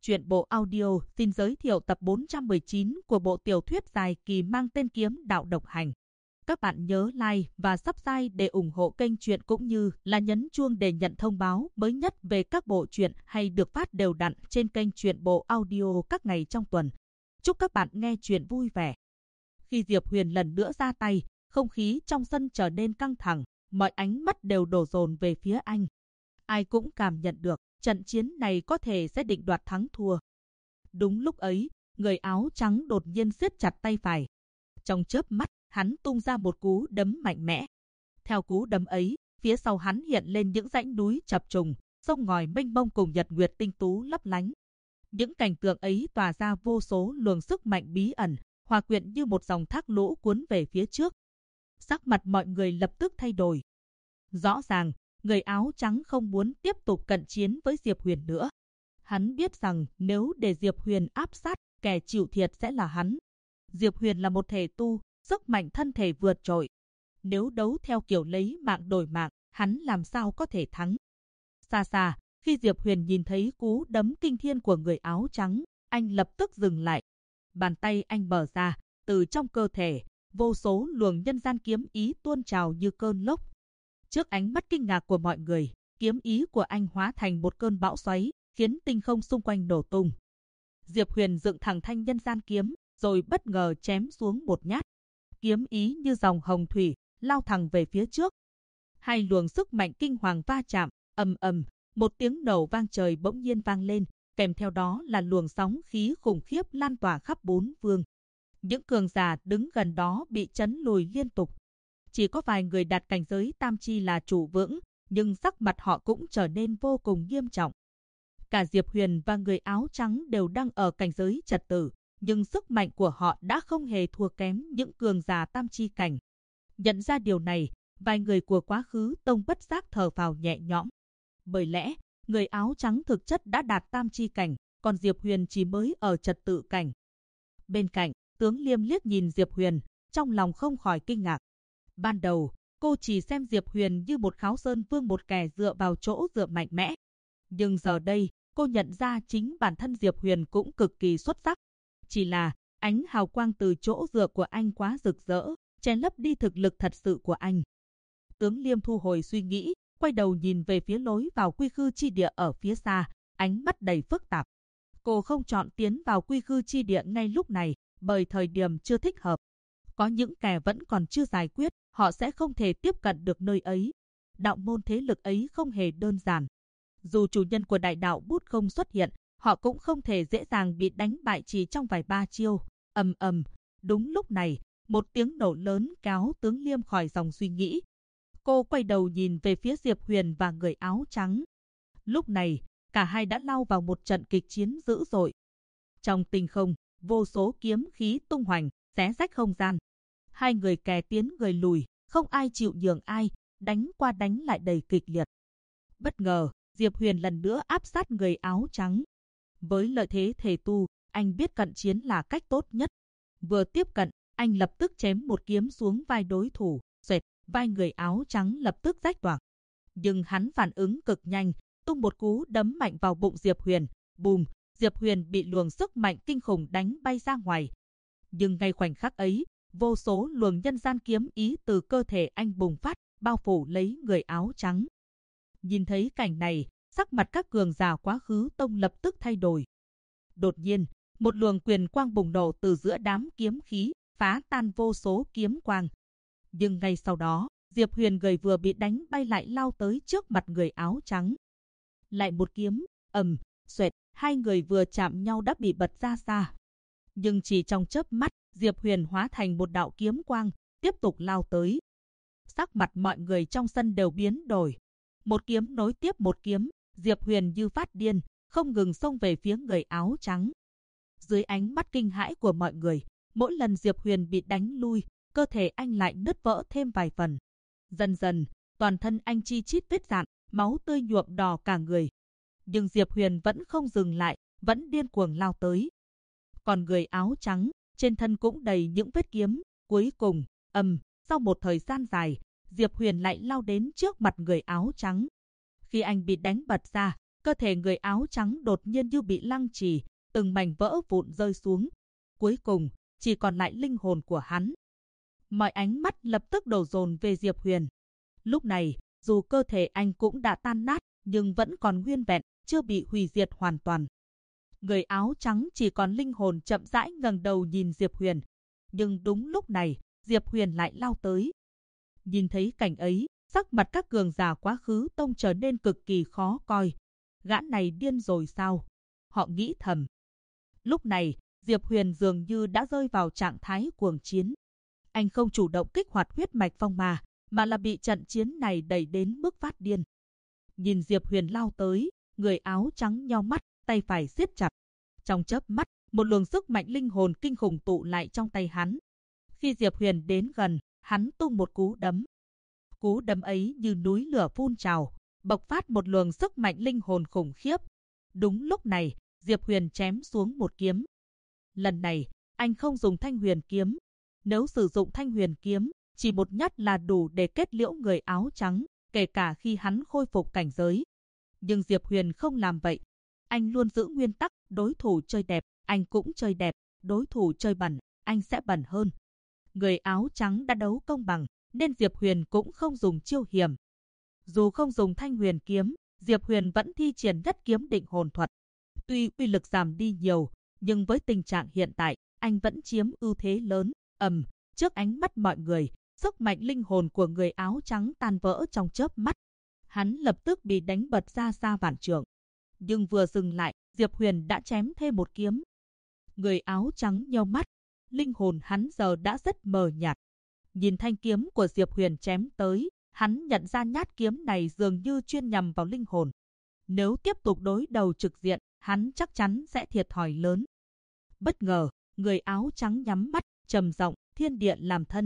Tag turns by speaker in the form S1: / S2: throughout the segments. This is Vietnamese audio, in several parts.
S1: Truyện bộ audio xin giới thiệu tập 419 của bộ tiểu thuyết dài kỳ mang tên Kiếm Đạo Độc Hành. Các bạn nhớ like và subscribe để ủng hộ kênh truyện cũng như là nhấn chuông để nhận thông báo mới nhất về các bộ truyện hay được phát đều đặn trên kênh truyện bộ audio các ngày trong tuần. Chúc các bạn nghe truyện vui vẻ. Khi Diệp Huyền lần nữa ra tay, không khí trong sân trở nên căng thẳng, mọi ánh mắt đều đổ dồn về phía anh. Ai cũng cảm nhận được trận chiến này có thể sẽ định đoạt thắng thua. Đúng lúc ấy, người áo trắng đột nhiên siết chặt tay phải. Trong chớp mắt, hắn tung ra một cú đấm mạnh mẽ. Theo cú đấm ấy, phía sau hắn hiện lên những dãy núi chập trùng, sông ngòi mênh mông cùng nhật nguyệt tinh tú lấp lánh. Những cảnh tượng ấy tỏa ra vô số luồng sức mạnh bí ẩn, hòa quyện như một dòng thác lũ cuốn về phía trước. Sắc mặt mọi người lập tức thay đổi. Rõ ràng, người áo trắng không muốn tiếp tục cận chiến với Diệp Huyền nữa. Hắn biết rằng nếu để Diệp Huyền áp sát, kẻ chịu thiệt sẽ là hắn. Diệp Huyền là một thể tu, sức mạnh thân thể vượt trội. Nếu đấu theo kiểu lấy mạng đổi mạng, hắn làm sao có thể thắng. Xa xa, khi Diệp Huyền nhìn thấy cú đấm kinh thiên của người áo trắng, anh lập tức dừng lại. Bàn tay anh mở ra, từ trong cơ thể, vô số luồng nhân gian kiếm ý tuôn trào như cơn lốc. Trước ánh mắt kinh ngạc của mọi người, kiếm ý của anh hóa thành một cơn bão xoáy, khiến tinh không xung quanh nổ tung. Diệp Huyền dựng thẳng thanh nhân gian kiếm, rồi bất ngờ chém xuống một nhát. Kiếm ý như dòng hồng thủy, lao thẳng về phía trước. Hai luồng sức mạnh kinh hoàng va chạm, ầm ầm, một tiếng nổ vang trời bỗng nhiên vang lên, kèm theo đó là luồng sóng khí khủng khiếp lan tỏa khắp bốn phương. Những cường giả đứng gần đó bị chấn lùi liên tục. Chỉ có vài người đạt cảnh giới tam chi là trụ vững, nhưng sắc mặt họ cũng trở nên vô cùng nghiêm trọng. Cả Diệp Huyền và người áo trắng đều đang ở cảnh giới trật tự, nhưng sức mạnh của họ đã không hề thua kém những cường giả tam chi cảnh. Nhận ra điều này, vài người của Quá Khứ Tông bất giác thở phào nhẹ nhõm. Bởi lẽ, người áo trắng thực chất đã đạt tam chi cảnh, còn Diệp Huyền chỉ mới ở trật tự cảnh. Bên cạnh, Tướng Liêm liếc nhìn Diệp Huyền, trong lòng không khỏi kinh ngạc. Ban đầu, cô chỉ xem Diệp Huyền như một kháo sơn vương, một kẻ dựa vào chỗ dựa mạnh mẽ. Nhưng giờ đây, cô nhận ra chính bản thân Diệp Huyền cũng cực kỳ xuất sắc. Chỉ là, ánh hào quang từ chỗ dựa của anh quá rực rỡ, che lấp đi thực lực thật sự của anh. Tướng Liêm thu hồi suy nghĩ, quay đầu nhìn về phía lối vào Quy Khư chi địa ở phía xa, ánh mắt đầy phức tạp. Cô không chọn tiến vào Quy Khư chi địa ngay lúc này, bởi thời điểm chưa thích hợp. Có những kẻ vẫn còn chưa giải quyết, họ sẽ không thể tiếp cận được nơi ấy. Đạo môn thế lực ấy không hề đơn giản. Dù chủ nhân của đại đạo bút không xuất hiện, họ cũng không thể dễ dàng bị đánh bại chỉ trong vài ba chiêu. Ầm ầm, đúng lúc này, một tiếng nổ lớn kéo Tướng Liêm khỏi dòng suy nghĩ. Cô quay đầu nhìn về phía Diệp Huyền và người áo trắng. Lúc này, cả hai đã lao vào một trận kịch chiến dữ dội. Trong tinh không, vô số kiếm khí tung hoành, xé rách không gian. Hai người kè tiến người lùi, không ai chịu nhường ai, đánh qua đánh lại đầy kịch liệt. Bất ngờ, Diệp Huyền lần nữa áp sát người áo trắng. Với lợi thế thể tu, anh biết cận chiến là cách tốt nhất. Vừa tiếp cận, anh lập tức chém một kiếm xuống vai đối thủ, xoẹt, vai người áo trắng lập tức rách toạc. Nhưng hắn phản ứng cực nhanh, tung một cú đấm mạnh vào bụng Diệp Huyền, bùm, Diệp Huyền bị luồng sức mạnh kinh khủng đánh bay ra ngoài. Nhưng ngay khoảnh khắc ấy, vô số luồng nhân gian kiếm ý từ cơ thể anh bùng phát, bao phủ lấy người áo trắng. Nhìn thấy cảnh này, sắc mặt các cường giả Quá Khứ Tông lập tức thay đổi. Đột nhiên, một luồng quyền quang bùng nổ từ giữa đám kiếm khí, phá tan vô số kiếm quang. Nhưng ngay sau đó, Diệp Huyền người vừa bị đánh bay lại lao tới trước mặt người áo trắng. Lại một kiếm, ầm, xoẹt, hai người vừa chạm nhau đã bị bật ra xa. Nhưng chỉ trong chớp mắt, Diệp Huyền hóa thành một đạo kiếm quang, tiếp tục lao tới. Sắc mặt mọi người trong sân đều biến đổi. Một kiếm nối tiếp một kiếm, Diệp Huyền như phát điên, không ngừng xông về phía người áo trắng. Dưới ánh mắt kinh hãi của mọi người, mỗi lần Diệp Huyền bị đánh lui, cơ thể anh lại nứt vỡ thêm vài phần. Dần dần, toàn thân anh chi chít vết rạn, máu tươi nhuộm đỏ cả người. Nhưng Diệp Huyền vẫn không dừng lại, vẫn điên cuồng lao tới. Còn người áo trắng, trên thân cũng đầy những vết kiếm. Cuối cùng, sau một thời gian dài, Diệp Huyền lại lao đến trước mặt người áo trắng. Khi anh bị đánh bật ra, cơ thể người áo trắng đột nhiên như bị lăng trì, từng mảnh vỡ vụn rơi xuống. Cuối cùng, chỉ còn lại linh hồn của hắn. Mọi ánh mắt lập tức đổ dồn về Diệp Huyền. Lúc này, dù cơ thể anh cũng đã tan nát, nhưng vẫn còn nguyên vẹn, chưa bị hủy diệt hoàn toàn. Người áo trắng chỉ còn linh hồn chậm rãi ngẩng đầu nhìn Diệp Huyền. Nhưng đúng lúc này, Diệp Huyền lại lao tới. Nhìn thấy cảnh ấy, sắc mặt các cường giả quá khứ tông trở nên cực kỳ khó coi. Gã này điên rồi sao? Họ nghĩ thầm. Lúc này, Diệp Huyền dường như đã rơi vào trạng thái cuồng chiến. Anh không chủ động kích hoạt huyết mạch phong ma, mà là bị trận chiến này đẩy đến mức phát điên. Nhìn Diệp Huyền lao tới, người áo trắng nheo mắt, tay phải siết chặt. Trong chớp mắt, một luồng sức mạnh linh hồn kinh khủng tụ lại trong tay hắn. Khi Diệp Huyền đến gần, hắn tung một cú đấm. Cú đấm ấy như núi lửa phun trào, bộc phát một luồng sức mạnh linh hồn khủng khiếp. Đúng lúc này, Diệp Huyền chém xuống một kiếm. Lần này, anh không dùng Thanh Huyền kiếm. Nếu sử dụng Thanh Huyền kiếm, chỉ một nhát là đủ để kết liễu người áo trắng, kể cả khi hắn khôi phục cảnh giới. Nhưng Diệp Huyền không làm vậy. Anh luôn giữ nguyên tắc, đối thủ chơi đẹp, anh cũng chơi đẹp, đối thủ chơi bẩn, anh sẽ bẩn hơn. Người áo trắng đã đấu công bằng, nên Diệp Huyền cũng không dùng chiêu hiểm. Dù không dùng Thanh Huyền kiếm, Diệp Huyền vẫn thi triển Nhất Kiếm Định Hồn thuật. Tuy uy lực giảm đi nhiều, nhưng với tình trạng hiện tại, anh vẫn chiếm ưu thế lớn. Trước ánh mắt mọi người, sức mạnh linh hồn của người áo trắng tan vỡ trong chớp mắt. Hắn lập tức bị đánh bật ra xa vạn trượng. Nhưng vừa dừng lại, Diệp Huyền đã chém thêm một kiếm. Người áo trắng nheo mắt, linh hồn hắn giờ đã rất mờ nhạt. Nhìn thanh kiếm của Diệp Huyền chém tới, hắn nhận ra nhát kiếm này dường như chuyên nhằm vào linh hồn. Nếu tiếp tục đối đầu trực diện, hắn chắc chắn sẽ thiệt thòi lớn. Bất ngờ, người áo trắng nhắm mắt, trầm giọng, thiên địa làm thân.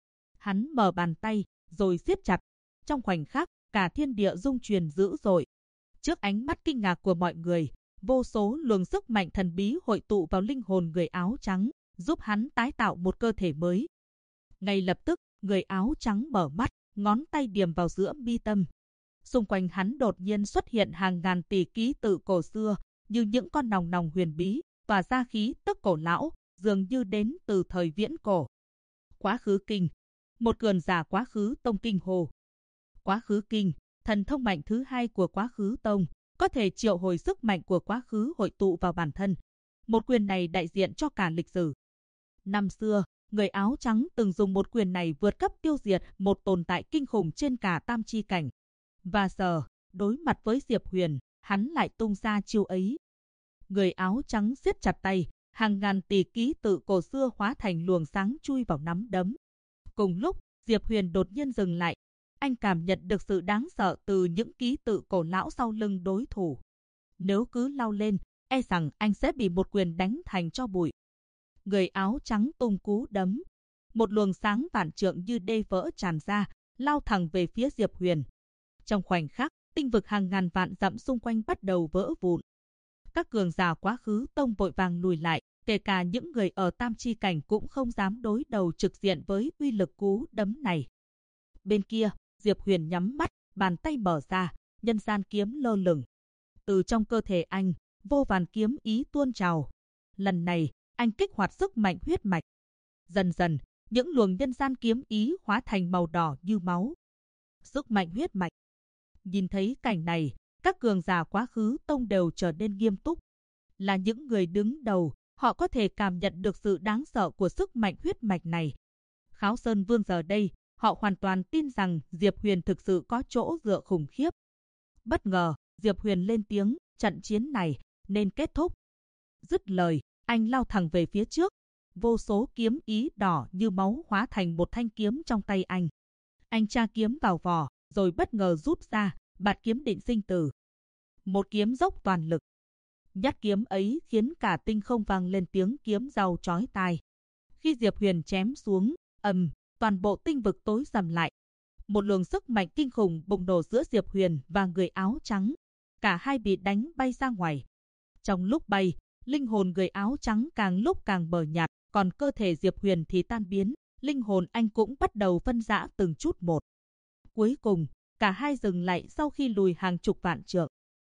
S1: Hắn mở bàn tay, rồi siết chặt. Trong khoảnh khắc, cả thiên địa rung chuyển dữ dội. Trước ánh mắt kinh ngạc của mọi người, vô số luồng sức mạnh thần bí hội tụ vào linh hồn người áo trắng, giúp hắn tái tạo một cơ thể mới. Ngay lập tức, người áo trắng mở mắt, ngón tay điểm vào giữa mi tâm. Xung quanh hắn đột nhiên xuất hiện hàng ngàn tỷ ký tự cổ xưa, như những con nòng nòng huyền bí, tỏa ra khí tức cổ lão, dường như đến từ thời viễn cổ. Quá khứ kinh. Một cường giả quá khứ tông kinh hồ. Quá khứ kinh, thần thông mạnh thứ hai của quá khứ tông, có thể triệu hồi sức mạnh của quá khứ hội tụ vào bản thân. Một quyền này đại diện cho cả lịch sử. Năm xưa, người áo trắng từng dùng một quyền này vượt cấp tiêu diệt một tồn tại kinh khủng trên cả tam chi cảnh. Và giờ, đối mặt với Diệp Huyền, hắn lại tung ra chiêu ấy. Người áo trắng siết chặt tay, hàng ngàn tỷ ký tự cổ xưa hóa thành luồng sáng chui vào nắm đấm. Cùng lúc, Diệp Huyền đột nhiên dừng lại. Anh cảm nhận được sự đáng sợ từ những ký tự cổ lão sau lưng đối thủ. Nếu cứ lao lên, e rằng anh sẽ bị một quyền đánh thành tro bụi. Người áo trắng tung cú đấm. Một luồng sáng vạn trượng như đê vỡ tràn ra, lao thẳng về phía Diệp Huyền. Trong khoảnh khắc, tinh vực hàng ngàn vạn dặm xung quanh bắt đầu vỡ vụn. Các cường giả quá khứ tông vội vàng lùi lại, kể cả những người ở tam chi cảnh cũng không dám đối đầu trực diện với uy lực cú đấm này. Bên kia, Diệp Huyền nhắm mắt, bàn tay mở ra, nhân gian kiếm lơ lửng. Từ trong cơ thể anh, vô vàn kiếm ý tuôn trào. Lần này, anh kích hoạt sức mạnh huyết mạch. Dần dần, những luồng nhân gian kiếm ý hóa thành màu đỏ như máu. Sức mạnh huyết mạch. Nhìn thấy cảnh này, các cường giả quá khứ tông đều trở nên nghiêm túc. Là những người đứng đầu, họ có thể cảm nhận được sự đáng sợ của sức mạnh huyết mạch này. Kháo Sơn Vương giờ đây, họ hoàn toàn tin rằng Diệp Huyền thực sự có chỗ dựa khủng khiếp. Bất ngờ, Diệp Huyền lên tiếng, trận chiến này nên kết thúc. Dứt lời, anh lao thẳng về phía trước. Vô số kiếm ý đỏ như máu hóa thành một thanh kiếm trong tay anh. Anh tra kiếm vào vỏ, rồi bất ngờ rút ra, bạt kiếm định sinh tử. Một kiếm dốc toàn lực. Nhát kiếm ấy khiến cả tinh không vang lên tiếng kiếm rau chói tai. Khi Diệp Huyền chém xuống, toàn bộ tinh vực tối sầm lại. Một luồng sức mạnh kinh khủng bùng nổ giữa Diệp Huyền và người áo trắng. Cả hai bị đánh bay ra ngoài. Trong lúc bay, linh hồn người áo trắng càng lúc càng mờ nhạt, còn cơ thể Diệp Huyền thì tan biến, linh hồn anh cũng bắt đầu phân rã từng chút một. Cuối cùng, cả hai dừng lại sau khi lùi hàng chục vạn trượng.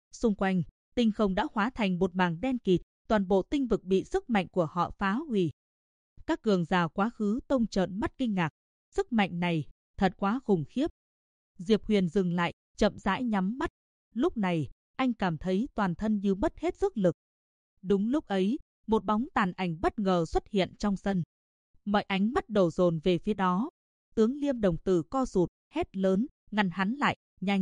S1: Xung quanh, tinh không đã hóa thành một mảng đen kịt, toàn bộ tinh vực bị sức mạnh của họ phá hủy. Các cường giả Quá Khứ Tông trợn mắt kinh ngạc, sức mạnh này thật quá khủng khiếp. Diệp Huyền dừng lại, chậm rãi nhắm mắt. Lúc này, anh cảm thấy toàn thân như mất hết sức lực. Đúng lúc ấy, một bóng tàn ảnh bất ngờ xuất hiện trong sân. Mọi ánh mắt đổ dồn về phía đó. Tướng Liêm đồng tử co rụt, hét lớn, ngăn hắn lại, nhanh.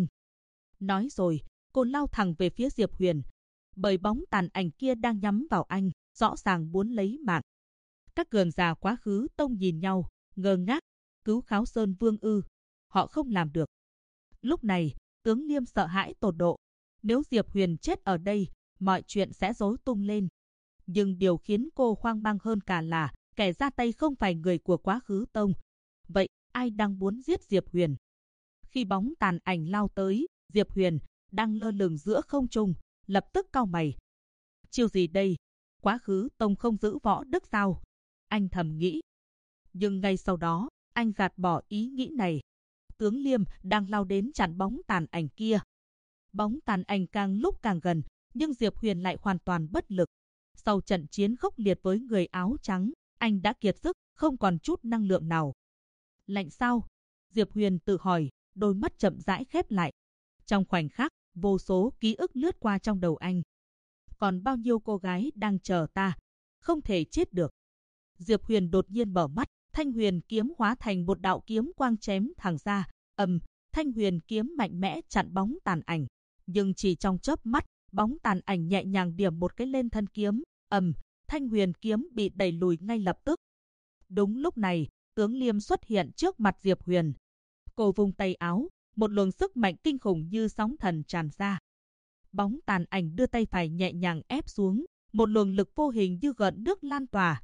S1: Nói rồi, cô lao thẳng về phía Diệp Huyền. Bởi bóng tàn ảnh kia đang nhắm vào anh, rõ ràng muốn lấy mạng. Các cường giả Quá Khứ Tông nhìn nhau, ngơ ngác, cứu Kháo Sơn Vương ư? Họ không làm được. Lúc này, tướng Liêm sợ hãi tột độ. Nếu Diệp Huyền chết ở đây, mọi chuyện sẽ rối tung lên. Nhưng điều khiến cô hoang mang hơn cả là kẻ ra tay không phải người của Quá Khứ Tông. Vậy, ai đang muốn giết Diệp Huyền? Khi bóng tàn ảnh lao tới, Diệp Huyền đang lơ lửng giữa không trung, lập tức cau mày. Chiêu gì đây? Quá Khứ Tông không giữ võ đức sao? Anh thầm nghĩ. Nhưng ngay sau đó, anh gạt bỏ ý nghĩ này. Tướng Liêm đang lao đến chặn bóng tàn ảnh kia. Bóng tàn ảnh càng lúc càng gần, nhưng Diệp Huyền lại hoàn toàn bất lực. Sau trận chiến khốc liệt với người áo trắng, anh đã kiệt sức, không còn chút năng lượng nào. Lạnh sao? Diệp Huyền tự hỏi, đôi mắt chậm rãi khép lại. Trong khoảnh khắc, vô số ký ức lướt qua trong đầu anh. Còn bao nhiêu cô gái đang chờ ta? Không thể chết được. Diệp Huyền đột nhiên mở mắt, Thanh Huyền kiếm hóa thành một đạo kiếm quang chém thẳng ra. Thanh Huyền kiếm mạnh mẽ chặn bóng tàn ảnh. Nhưng chỉ trong chớp mắt, bóng tàn ảnh nhẹ nhàng điểm một cái lên thân kiếm. Thanh Huyền kiếm bị đẩy lùi ngay lập tức. Đúng lúc này, tướng Liêm xuất hiện trước mặt Diệp Huyền. Cô vung tay áo, một luồng sức mạnh kinh khủng như sóng thần tràn ra. Bóng tàn ảnh đưa tay phải nhẹ nhàng ép xuống, một luồng lực vô hình như gợn nước lan tỏa.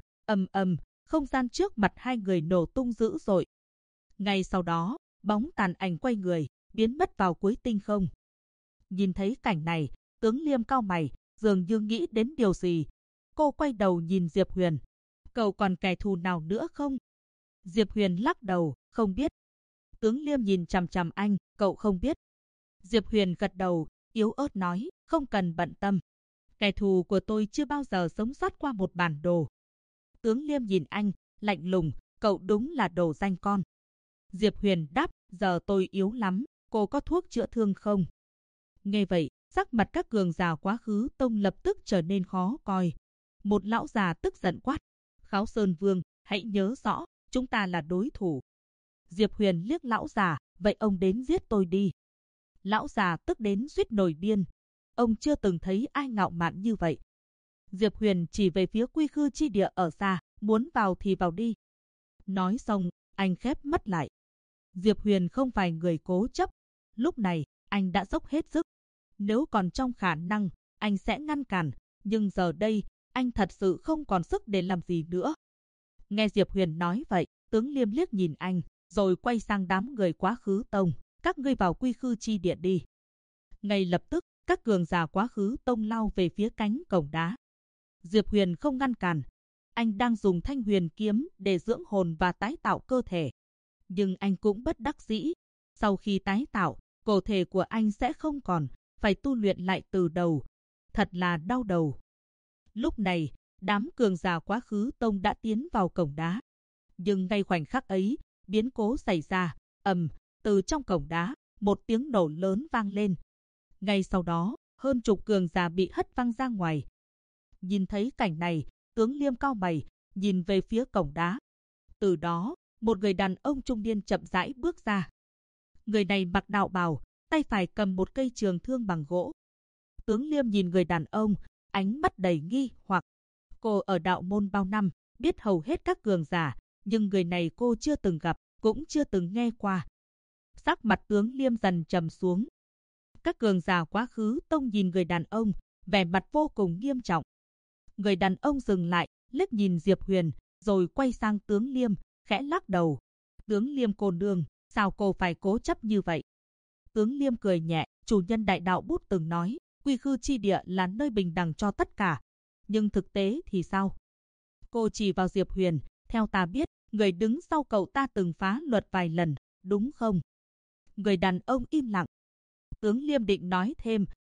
S1: Không gian trước mặt hai người nổ tung dữ dội. Ngay sau đó, bóng tàn ảnh quay người, biến mất vào cuối tinh không. Nhìn thấy cảnh này, tướng Liêm cau mày, dường như nghĩ đến điều gì. Cô quay đầu nhìn Diệp Huyền. Cậu còn kẻ thù nào nữa không? Diệp Huyền lắc đầu, không biết. Tướng Liêm nhìn chằm chằm anh, cậu không biết. Diệp Huyền gật đầu, yếu ớt nói, không cần bận tâm. Kẻ thù của tôi chưa bao giờ sống sót qua một bản đồ. Tướng Liêm nhìn anh, lạnh lùng, cậu đúng là đồ danh con. Diệp Huyền đáp, giờ tôi yếu lắm, cô có thuốc chữa thương không? Nghe vậy, sắc mặt các cường giả Quá Khứ Tông lập tức trở nên khó coi. Một lão già tức giận quát, Kháo Sơn Vương, hãy nhớ rõ, chúng ta là đối thủ. Diệp Huyền liếc lão già, vậy ông đến giết tôi đi. Lão già tức đến suýt nổi điên. Ông chưa từng thấy ai ngạo mạn như vậy. Diệp Huyền chỉ về phía Quy Khư chi địa ở xa, muốn vào thì vào đi. Nói xong, anh khép mắt lại. Diệp Huyền không phải người cố chấp. Lúc này, anh đã dốc hết sức. Nếu còn trong khả năng, anh sẽ ngăn cản. Nhưng giờ đây, anh thật sự không còn sức để làm gì nữa. Nghe Diệp Huyền nói vậy, tướng Liêm liếc nhìn anh, rồi quay sang đám người Quá Khứ Tông. Các ngươi vào Quy Khư chi địa đi. Ngay lập tức, các cường giả Quá Khứ Tông lao về phía cánh cổng đá. Diệp Huyền không ngăn cản. Anh đang dùng Thanh Huyền kiếm để dưỡng hồn và tái tạo cơ thể. Nhưng anh cũng bất đắc dĩ. Sau khi tái tạo, cơ thể của anh sẽ không còn, phải tu luyện lại từ đầu. Thật là đau đầu. Lúc này, đám cường giả Quá Khứ Tông đã tiến vào cổng đá. Nhưng ngay khoảnh khắc ấy, biến cố xảy ra. Từ trong cổng đá, một tiếng nổ lớn vang lên. Ngay sau đó, hơn chục cường giả bị hất văng ra ngoài. Nhìn thấy cảnh này, tướng Liêm cau mày, nhìn về phía cổng đá. Từ đó, một người đàn ông trung niên chậm rãi bước ra. Người này mặc đạo bào, tay phải cầm một cây trường thương bằng gỗ. Tướng Liêm nhìn người đàn ông, ánh mắt đầy nghi hoặc. Cô ở đạo môn bao năm, biết hầu hết các cường giả, nhưng người này cô chưa từng gặp, cũng chưa từng nghe qua. Sắc mặt tướng Liêm dần trầm xuống. Các cường giả Quá Khứ Tông nhìn người đàn ông, vẻ mặt vô cùng nghiêm trọng. Người đàn ông dừng lại, liếc nhìn Diệp Huyền, rồi quay sang tướng Liêm, khẽ lắc đầu. Tướng Liêm cô nương, sao cô phải cố chấp như vậy? Tướng Liêm cười nhẹ, chủ nhân Đại Đạo Bút từng nói, Quy Khư chi địa là nơi bình đẳng cho tất cả. Nhưng thực tế thì sao? Cô chỉ vào Diệp Huyền, theo ta biết, người đứng sau cậu ta từng phá luật vài lần, đúng không? Người đàn ông im lặng. Tướng Liêm định nói thêm,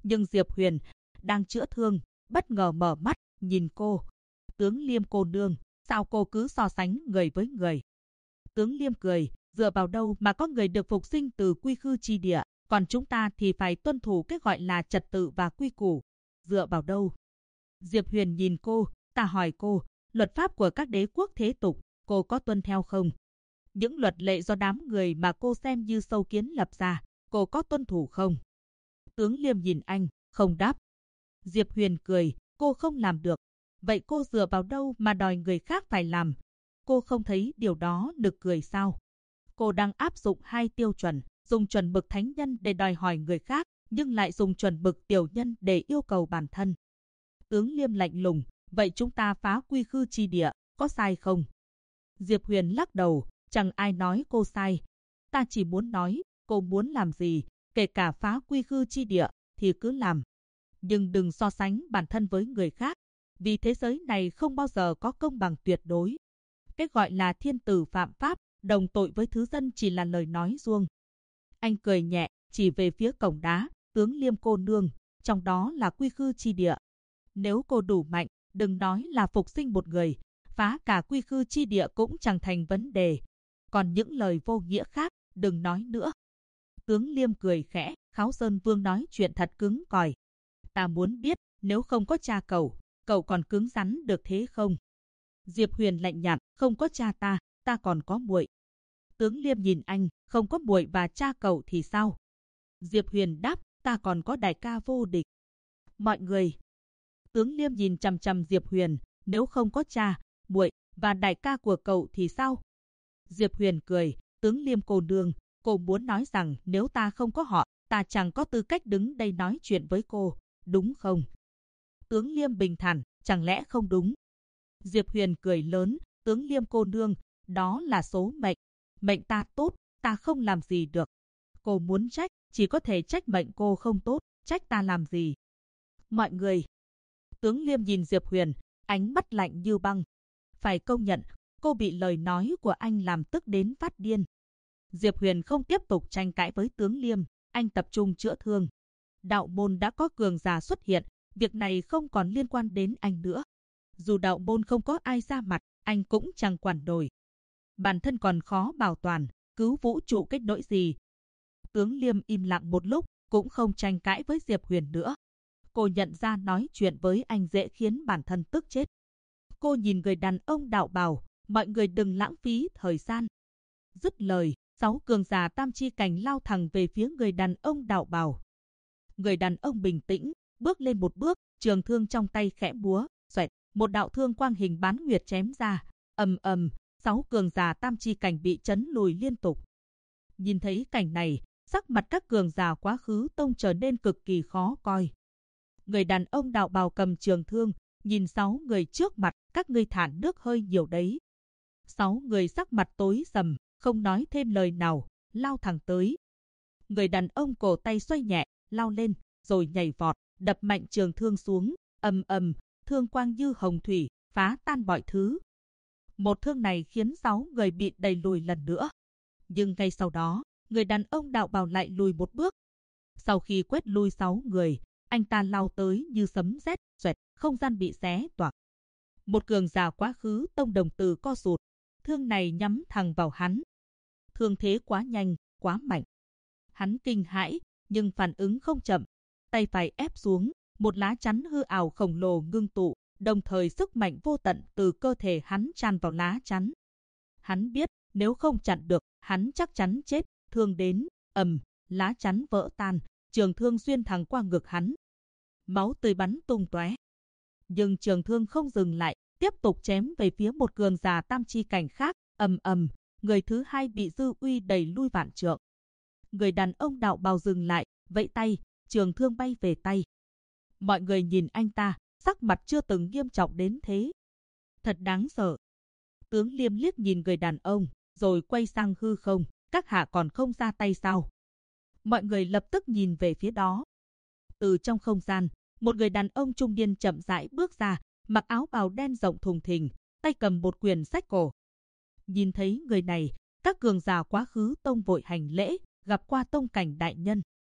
S1: Nhưng Diệp Huyền đang chữa thương, bất ngờ mở mắt, nhìn cô. Tướng Liêm cô nương, sao cô cứ so sánh người với người? Tướng Liêm cười, dựa vào đâu mà có người được phục sinh từ quy khư chi địa, còn chúng ta thì phải tuân thủ cái gọi là trật tự và quy củ. Dựa vào đâu? Diệp Huyền nhìn cô, ta hỏi cô, luật pháp của các đế quốc thế tục, cô có tuân theo không? Những luật lệ do đám người mà cô xem như sâu kiến lập ra, cô có tuân thủ không? Tướng Liêm nhìn anh, không đáp. Diệp Huyền cười, cô không làm được. Vậy cô dựa vào đâu mà đòi người khác phải làm? Cô không thấy điều đó nực cười sao? Cô đang áp dụng hai tiêu chuẩn, dùng chuẩn mực thánh nhân để đòi hỏi người khác, nhưng lại dùng chuẩn mực tiểu nhân để yêu cầu bản thân. Tướng Liêm lạnh lùng, vậy chúng ta phá quy khư chi địa, có sai không? Diệp Huyền lắc đầu, chẳng ai nói cô sai. Ta chỉ muốn nói, cô muốn làm gì, kể cả phá quy khư chi địa, thì cứ làm. Nhưng đừng so sánh bản thân với người khác, vì thế giới này không bao giờ có công bằng tuyệt đối. Cái gọi là thiên tử phạm pháp, đồng tội với thứ dân chỉ là lời nói suông. Anh cười nhẹ, chỉ về phía cổng đá, tướng Liêm cô nương, trong đó là quy khư chi địa. Nếu cô đủ mạnh, đừng nói là phục sinh một người, phá cả quy khư chi địa cũng chẳng thành vấn đề. Còn những lời vô nghĩa khác, đừng nói nữa. Tướng Liêm cười khẽ, Kháo Sơn Vương nói chuyện thật cứng cỏi. Ta muốn biết, nếu không có cha cậu còn cứng rắn được thế không? Diệp Huyền lạnh nhạt, không có cha ta còn có muội. Tướng Liêm nhìn anh, không có muội và cha cậu thì sao? Diệp Huyền đáp, ta còn có đại ca vô địch. Mọi người. Tướng Liêm nhìn chằm chằm Diệp Huyền, nếu không có cha, muội và đại ca của cậu thì sao? Diệp Huyền cười, tướng Liêm cô nương, cô muốn nói rằng nếu ta không có họ, ta chẳng có tư cách đứng đây nói chuyện với cô, đúng không? Tướng Liêm bình thản, chẳng lẽ không đúng? Diệp Huyền cười lớn, tướng Liêm cô nương, đó là số mệnh. Mệnh ta tốt, ta không làm gì được. Cô muốn trách, chỉ có thể trách mệnh cô không tốt, trách ta làm gì? Mọi người. Tướng Liêm nhìn Diệp Huyền, ánh mắt lạnh như băng. Phải công nhận, cô bị lời nói của anh làm tức đến phát điên. Diệp Huyền không tiếp tục tranh cãi với tướng Liêm, anh tập trung chữa thương. Đạo môn đã có cường giả xuất hiện, việc này không còn liên quan đến anh nữa. Dù đạo môn không có ai ra mặt, anh cũng chẳng quản nổi. Bản thân còn khó bảo toàn, cứu vũ trụ kết nỗi gì. Tướng Liêm im lặng một lúc, cũng không tranh cãi với Diệp Huyền nữa. Cô nhận ra nói chuyện với anh dễ khiến bản thân tức chết. Cô nhìn người đàn ông đạo bào, mọi người đừng lãng phí thời gian. Dứt lời, 6 cường giả tam chi cảnh lao thẳng về phía người đàn ông đạo bào. Người đàn ông bình tĩnh, bước lên một bước, trường thương trong tay khẽ múa, xoẹt, một đạo thương quang hình bán nguyệt chém ra, ầm ầm, 6 cường giả tam chi cảnh bị chấn lùi liên tục. Nhìn thấy cảnh này, sắc mặt các cường giả quá khứ tông trở nên cực kỳ khó coi. Người đàn ông đạo bào cầm trường thương, nhìn 6 người trước mặt, các ngươi thản nước hơi nhiều đấy. 6 người sắc mặt tối sầm, không nói thêm lời nào, lao thẳng tới. Người đàn ông cổ tay xoay nhẹ, lao lên, rồi nhảy vọt, đập mạnh trường thương xuống, ầm ầm, thương quang như hồng thủy, phá tan mọi thứ. Một thương này khiến 6 người bị đẩy lùi lần nữa. Nhưng ngay sau đó, người đàn ông đạo bào lại lùi một bước. Sau khi quét lui 6 người, anh ta lao tới như sấm sét, xoẹt, không gian bị xé toạc. Một cường giả quá khứ tông đồng tử co rụt, thương này nhắm thẳng vào hắn. Thương thế quá nhanh, quá mạnh. Hắn kinh hãi, nhưng phản ứng không chậm. Tay phải ép xuống, một lá chắn hư ảo khổng lồ ngưng tụ, đồng thời sức mạnh vô tận từ cơ thể hắn tràn vào lá chắn. Hắn biết, nếu không chặn được, hắn chắc chắn chết, thương đến, lá chắn vỡ tan, trường thương xuyên thẳng qua ngực hắn. Máu tươi bắn tung tóe. Nhưng trường thương không dừng lại, tiếp tục chém về phía một cường giả tam chi cảnh khác, người thứ hai bị dư uy đẩy lui vạn trượng. Người đàn ông đạo bào dừng lại, vẫy tay, trường thương bay về tay. Mọi người nhìn anh ta, sắc mặt chưa từng nghiêm trọng đến thế. Thật đáng sợ. Tướng Liêm liếc nhìn người đàn ông, rồi quay sang hư không, các hạ còn không ra tay sao? Mọi người lập tức nhìn về phía đó. Từ trong không gian, một người đàn ông trung niên chậm rãi bước ra, mặc áo bào đen rộng thùng thình, tay cầm một quyển sách cổ. Nhìn thấy người này, các cường giả quá khứ tông vội hành lễ, gặp qua tông cảnh đại nhân.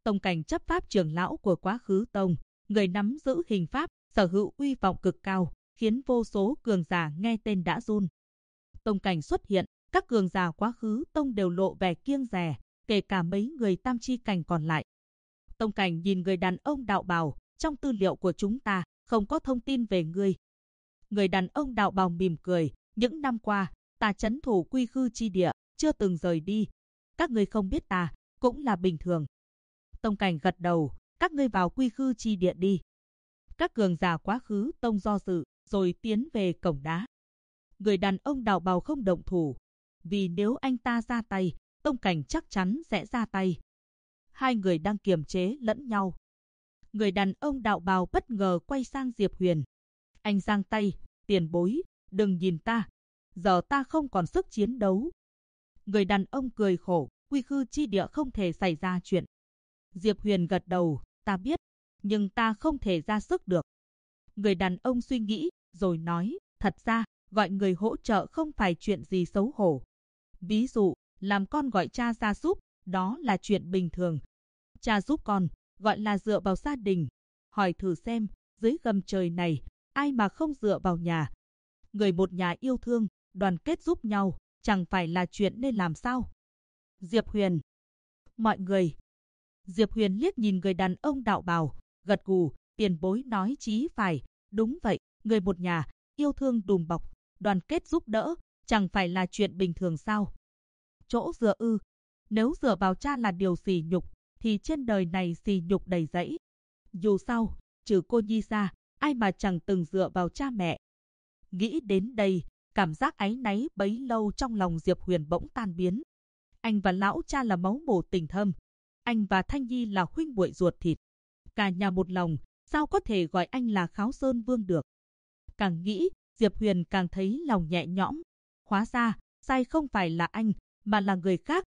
S1: Tông Cảnh chấp pháp trưởng lão của Quá Khứ Tông, người nắm giữ hình pháp, sở hữu uy vọng cực cao, khiến vô số cường giả nghe tên đã run. Tông Cảnh xuất hiện, các cường giả Quá Khứ Tông đều lộ vẻ kiêng dè, kể cả mấy người tam chi cảnh còn lại. Tông Cảnh nhìn người đàn ông đạo bào, trong tư liệu của chúng ta không có thông tin về ngươi. Người đàn ông đạo bào mỉm cười, những năm qua, ta trấn thủ Quy Khư chi địa, chưa từng rời đi. Các ngươi không biết ta, cũng là bình thường. Tông Cảnh gật đầu, các ngươi vào Quy Khư chi địa đi. Các cường giả Quá Khứ Tông do dự, rồi tiến về cổng đá. Người đàn ông đạo bào không động thủ, vì nếu anh ta ra tay, Tông Cảnh chắc chắn sẽ ra tay. Hai người đang kiềm chế lẫn nhau. Người đàn ông đạo bào bất ngờ quay sang Diệp Huyền. Anh giang tay, tiền bối, đừng nhìn ta. Giờ ta không còn sức chiến đấu. Người đàn ông cười khổ, Quy Khư chi địa không thể xảy ra chuyện. Diệp Huyền gật đầu, ta biết, nhưng ta không thể ra sức được. Người đàn ông suy nghĩ, rồi nói, thật ra, gọi người hỗ trợ không phải chuyện gì xấu hổ. Ví dụ, làm con gọi cha ra giúp, đó là chuyện bình thường. Cha giúp con, gọi là dựa vào gia đình. Hỏi thử xem, dưới gầm trời này, ai mà không dựa vào nhà. Người một nhà yêu thương, đoàn kết giúp nhau, chẳng phải là chuyện nên làm sao? Diệp Huyền. Mọi người. Diệp Huyền liếc nhìn người đàn ông đạo bào, gật gù, tiền bối nói chí phải, đúng vậy, người một nhà, yêu thương đùm bọc, đoàn kết giúp đỡ, chẳng phải là chuyện bình thường sao? Chỗ dựa ư? Nếu dựa vào cha là điều sỉ nhục, thì trên đời này sỉ nhục đầy rẫy. Dù sao, trừ cô nhi ra, ai mà chẳng từng dựa vào cha mẹ. Nghĩ đến đây, cảm giác áy náy bấy lâu trong lòng Diệp Huyền bỗng tan biến. Anh và lão cha là máu mủ tình thâm. Anh và Thanh Nhi là huynh muội ruột thịt. Cả nhà một lòng, sao có thể gọi anh là Kháo Sơn Vương được? Càng nghĩ, Diệp Huyền càng thấy lòng nhẹ nhõm. Hóa ra, sai không phải là anh, mà là người khác.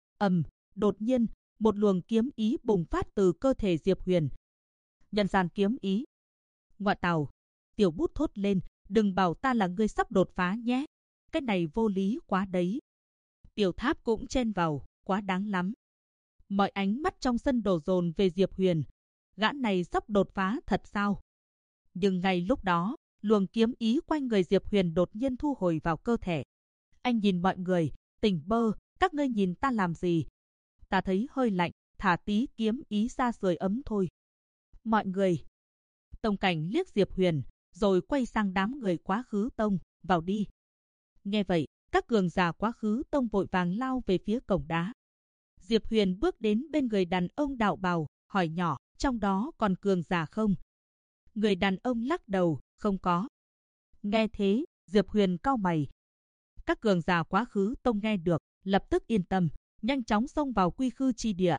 S1: Đột nhiên, một luồng kiếm ý bùng phát từ cơ thể Diệp Huyền. Nhân gian kiếm ý. Ngoại tào, Tiểu Bút thốt lên, đừng bảo ta là người sắp đột phá nhé. Cái này vô lý quá đấy. Tiểu Tháp cũng chen vào, quá đáng lắm. Mọi ánh mắt trong sân đổ dồn về Diệp Huyền. Gã này sắp đột phá thật sao? Nhưng ngay lúc đó, luồng kiếm ý quanh người Diệp Huyền đột nhiên thu hồi vào cơ thể. Anh nhìn mọi người, tỉnh bơ, các ngươi nhìn ta làm gì? Ta thấy hơi lạnh, thả tí kiếm ý ra sưởi ấm thôi. Mọi người. Tông Cảnh liếc Diệp Huyền, rồi quay sang đám người Quá Khứ Tông, vào đi. Nghe vậy, các cường giả Quá Khứ Tông vội vàng lao về phía cổng đá. Diệp Huyền bước đến bên người đàn ông đạo bào, hỏi nhỏ, trong đó còn cường giả không? Người đàn ông lắc đầu, không có. Nghe thế, Diệp Huyền cau mày. Các cường giả Quá Khứ Tông nghe được, lập tức yên tâm, nhanh chóng xông vào Quy Khư chi địa.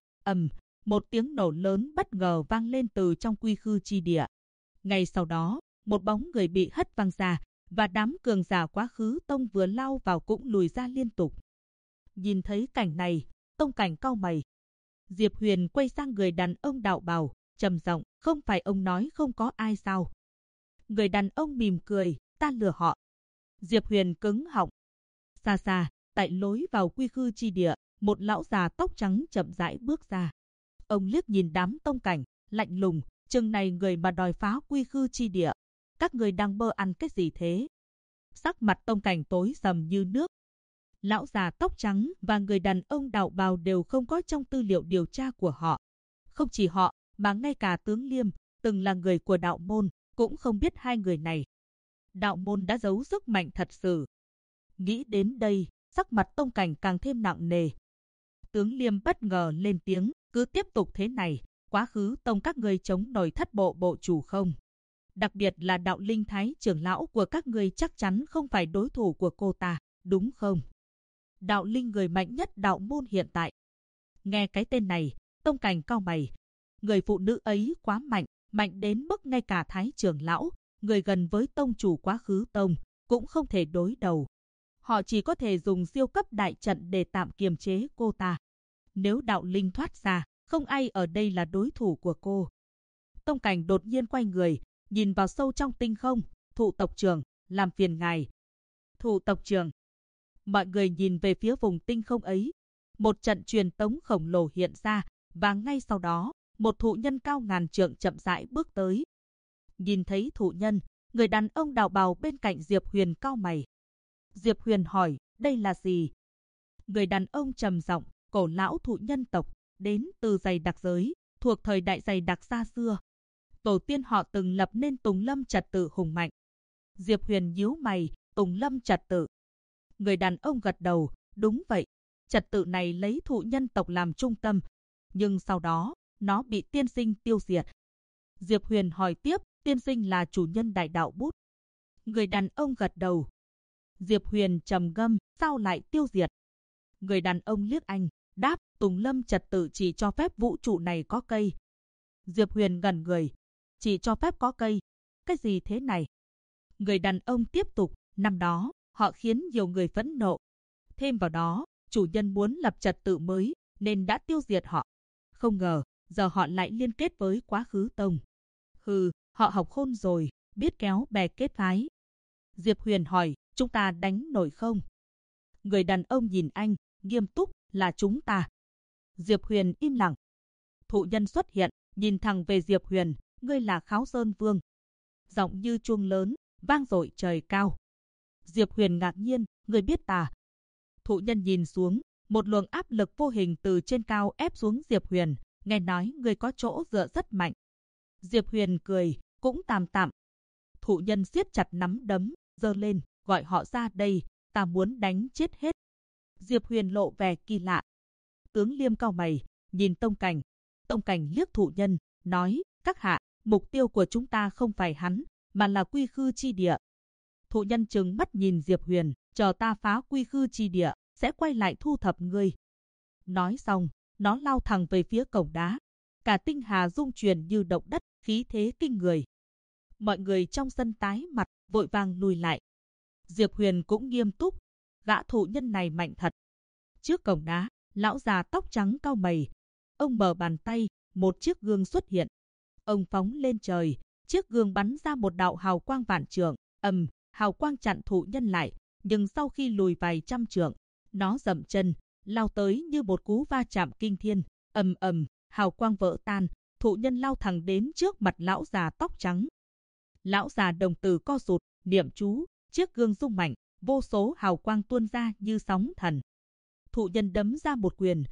S1: Một tiếng nổ lớn bất ngờ vang lên từ trong Quy Khư chi địa. Ngay sau đó, một bóng người bị hất văng ra, và đám cường giả Quá Khứ Tông vừa lao vào cũng lùi ra liên tục. Nhìn thấy cảnh này, Tông Cảnh cau mày. Diệp Huyền quay sang người đàn ông đạo bào, trầm giọng, không phải ông nói không có ai sao? Người đàn ông mỉm cười, ta lừa họ. Diệp Huyền cứng họng. Xa xa, tại lối vào Quy Khư chi địa, một lão già tóc trắng chậm rãi bước ra. Ông liếc nhìn đám Tông Cảnh, lạnh lùng, chừng này người mà đòi phá Quy Khư chi địa. Các người đang mơ ăn cái gì thế? Sắc mặt Tông Cảnh tối sầm như nước. Lão già tóc trắng và người đàn ông đạo bào đều không có trong tư liệu điều tra của họ. Không chỉ họ, mà ngay cả tướng Liêm, từng là người của đạo môn, cũng không biết hai người này. Đạo môn đã giấu sức mạnh thật sự. Nghĩ đến đây, sắc mặt Tông Cảnh càng thêm nặng nề. Tướng Liêm bất ngờ lên tiếng, cứ tiếp tục thế này, Quá Khứ Tông các người chống nổi thất bộ bộ chủ không? Đặc biệt là Đạo Linh Thái trưởng lão của các người chắc chắn không phải đối thủ của cô ta, đúng không? Đạo Linh người mạnh nhất đạo môn hiện tại. Nghe cái tên này, Tông Cảnh cau mày. Người phụ nữ ấy quá mạnh, mạnh đến mức ngay cả Thái trưởng lão, người gần với tông chủ Quá Khứ Tông, cũng không thể đối đầu. Họ chỉ có thể dùng siêu cấp đại trận để tạm kiềm chế cô ta. Nếu Đạo Linh thoát ra, không ai ở đây là đối thủ của cô. Tông Cảnh đột nhiên quay người, nhìn vào sâu trong tinh không. Thụ tộc trưởng, làm phiền ngài. Thụ tộc trưởng. Mọi người nhìn về phía vùng tinh không ấy. Một trận truyền tống khổng lồ hiện ra, và ngay sau đó, một thụ nhân cao ngàn trượng chậm rãi bước tới. Nhìn thấy thụ nhân, người đàn ông đạo bào bên cạnh Diệp Huyền cau mày. Diệp Huyền hỏi, đây là gì? Người đàn ông trầm giọng, cổ lão thụ nhân tộc, đến từ Dày Đặc giới, thuộc thời đại Dày Đặc xa xưa. Tổ tiên họ từng lập nên Tùng Lâm trật tự hùng mạnh. Diệp Huyền nhíu mày, Tùng Lâm trật tự. Người đàn ông gật đầu, đúng vậy, trật tự này lấy thụ nhân tộc làm trung tâm, nhưng sau đó, nó bị tiên sinh tiêu diệt. Diệp Huyền hỏi tiếp, tiên sinh là chủ nhân đại đạo bút. Người đàn ông gật đầu. Diệp Huyền trầm ngâm, sao lại tiêu diệt? Người đàn ông liếc anh, đáp, Tùng Lâm trật tự chỉ cho phép vũ trụ này có cây. Diệp Huyền ngẩn người, chỉ cho phép có cây. Cái gì thế này? Người đàn ông tiếp tục, năm đó, họ khiến nhiều người phẫn nộ. Thêm vào đó, chủ nhân muốn lập trật tự mới, nên đã tiêu diệt họ. Không ngờ, giờ họ lại liên kết với Quá Khứ Tông. Hừ, họ học khôn rồi, biết kéo bè kết phái. Diệp Huyền hỏi, chúng ta đánh nổi không? Người đàn ông nhìn anh, nghiêm túc, là chúng ta. Diệp Huyền im lặng. Thụ nhân xuất hiện, nhìn thẳng về Diệp Huyền, ngươi là Kháo Sơn Vương. Giọng như chuông lớn, vang dội trời cao. Diệp Huyền ngạc nhiên, ngươi biết ta? Thụ nhân nhìn xuống, một luồng áp lực vô hình từ trên cao ép xuống Diệp Huyền, nghe nói ngươi có chỗ dựa rất mạnh. Diệp Huyền cười, cũng tạm tạm. Thụ nhân siết chặt nắm đấm, giơ lên, gọi họ ra đây, ta muốn đánh chết hết. Diệp Huyền lộ vẻ kỳ lạ. Tướng Liêm cau mày, nhìn Tông Cảnh. Tông Cảnh liếc thụ nhân, nói, các hạ, mục tiêu của chúng ta không phải hắn, mà là Quy Khư chi địa. Thụ nhân trừng mắt nhìn Diệp Huyền, chờ ta phá Quy Khư chi địa, sẽ quay lại thu thập ngươi. Nói xong, nó lao thẳng về phía cổng đá. Cả tinh hà rung chuyển như động đất, khí thế kinh người. Mọi người trong sân tái mặt, vội vàng lùi lại. Diệp Huyền cũng nghiêm túc, gã thụ nhân này mạnh thật. Trước cổng đá, lão già tóc trắng cau mày. Ông mở bàn tay, một chiếc gương xuất hiện. Ông phóng lên trời, chiếc gương bắn ra một đạo hào quang vạn trượng. Hào quang chặn thụ nhân lại, nhưng sau khi lùi vài trăm trượng, nó dậm chân, lao tới như một cú va chạm kinh thiên. Hào quang vỡ tan, thụ nhân lao thẳng đến trước mặt lão già tóc trắng. Lão già đồng tử co rụt, niệm chú, chiếc gương rung mạnh, vô số hào quang tuôn ra như sóng thần. Thụ nhân đấm ra một quyền,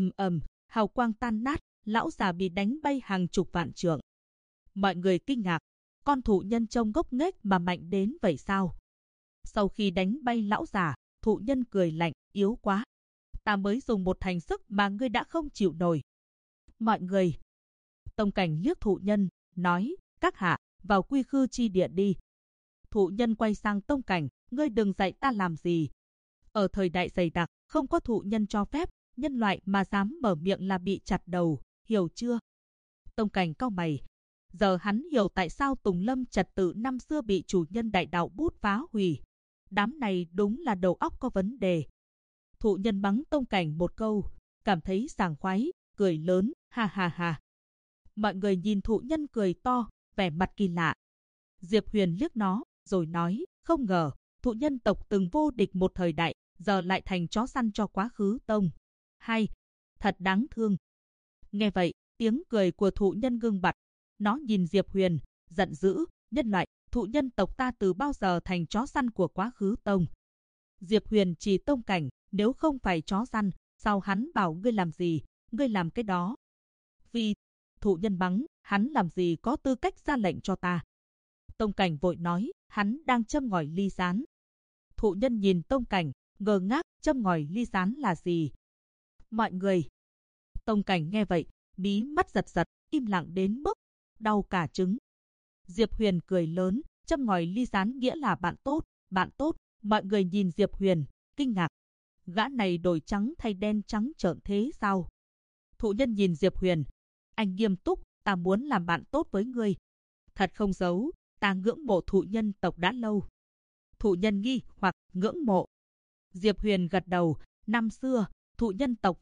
S1: hào quang tan nát, lão già bị đánh bay hàng chục vạn trượng. Mọi người kinh ngạc, con thụ nhân trông gốc nghếch mà mạnh đến vậy sao? Sau khi đánh bay lão già, thụ nhân cười lạnh, yếu quá. Ta mới dùng một thành sức mà ngươi đã không chịu nổi. Mọi người. Tông Cảnh liếc thụ nhân, nói, các hạ, vào Quy Khư chi địa đi. Thụ nhân quay sang Tông Cảnh, ngươi đừng dạy ta làm gì. Ở thời đại Dày Đặc, không có thụ nhân cho phép, nhân loại mà dám mở miệng là bị chặt đầu, hiểu chưa? Tông Cảnh cau mày. Giờ hắn hiểu tại sao Tùng Lâm trật tự năm xưa bị chủ nhân đại đạo bút phá hủy. Đám này đúng là đầu óc có vấn đề. Thụ nhân mắng Tông Cảnh một câu, cảm thấy sảng khoái, cười lớn, ha ha ha. Mọi người nhìn thụ nhân cười to, vẻ mặt kỳ lạ. Diệp Huyền liếc nó, rồi nói, không ngờ, thụ nhân tộc từng vô địch một thời đại, giờ lại thành chó săn cho Quá Khứ Tông. Hay, thật đáng thương. Nghe vậy, tiếng cười của thụ nhân ngưng bặt. Nó nhìn Diệp Huyền, giận dữ, nhân loại, thụ nhân tộc ta từ bao giờ thành chó săn của Quá Khứ Tông. Diệp Huyền chỉ Tông Cảnh, nếu không phải chó săn, sao hắn bảo ngươi làm gì, ngươi làm cái đó. Vì, thụ nhân mắng, hắn làm gì có tư cách ra lệnh cho ta. Tông Cảnh vội nói, hắn đang châm ngòi ly gián. Thụ nhân nhìn Tông Cảnh, ngơ ngác, châm ngòi ly gián là gì? Mọi người. Tông Cảnh nghe vậy, mí mắt giật giật, im lặng đến mức đau cả trứng. Diệp Huyền cười lớn, châm ngòi ly gián nghĩa là bạn tốt, bạn tốt. Mọi người nhìn Diệp Huyền, kinh ngạc. Gã này đổi trắng thay đen trắng trợn thế sao? Thụ nhân nhìn Diệp Huyền, anh nghiêm túc, ta muốn làm bạn tốt với ngươi. Thật không giấu, ta ngưỡng mộ thụ nhân tộc đã lâu. Thụ nhân nghi hoặc ngưỡng mộ. Diệp Huyền gật đầu, năm xưa, thụ nhân tộc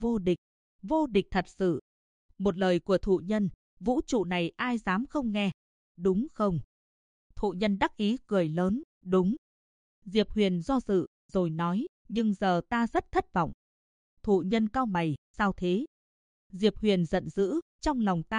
S1: vô địch thật sự. Một lời của thụ nhân, vũ trụ này ai dám không nghe, đúng không? Thụ nhân đắc ý cười lớn, đúng. Diệp Huyền do dự, rồi nói, nhưng giờ ta rất thất vọng. Thụ nhân cau mày, sao thế? Diệp Huyền giận dữ, trong lòng ta,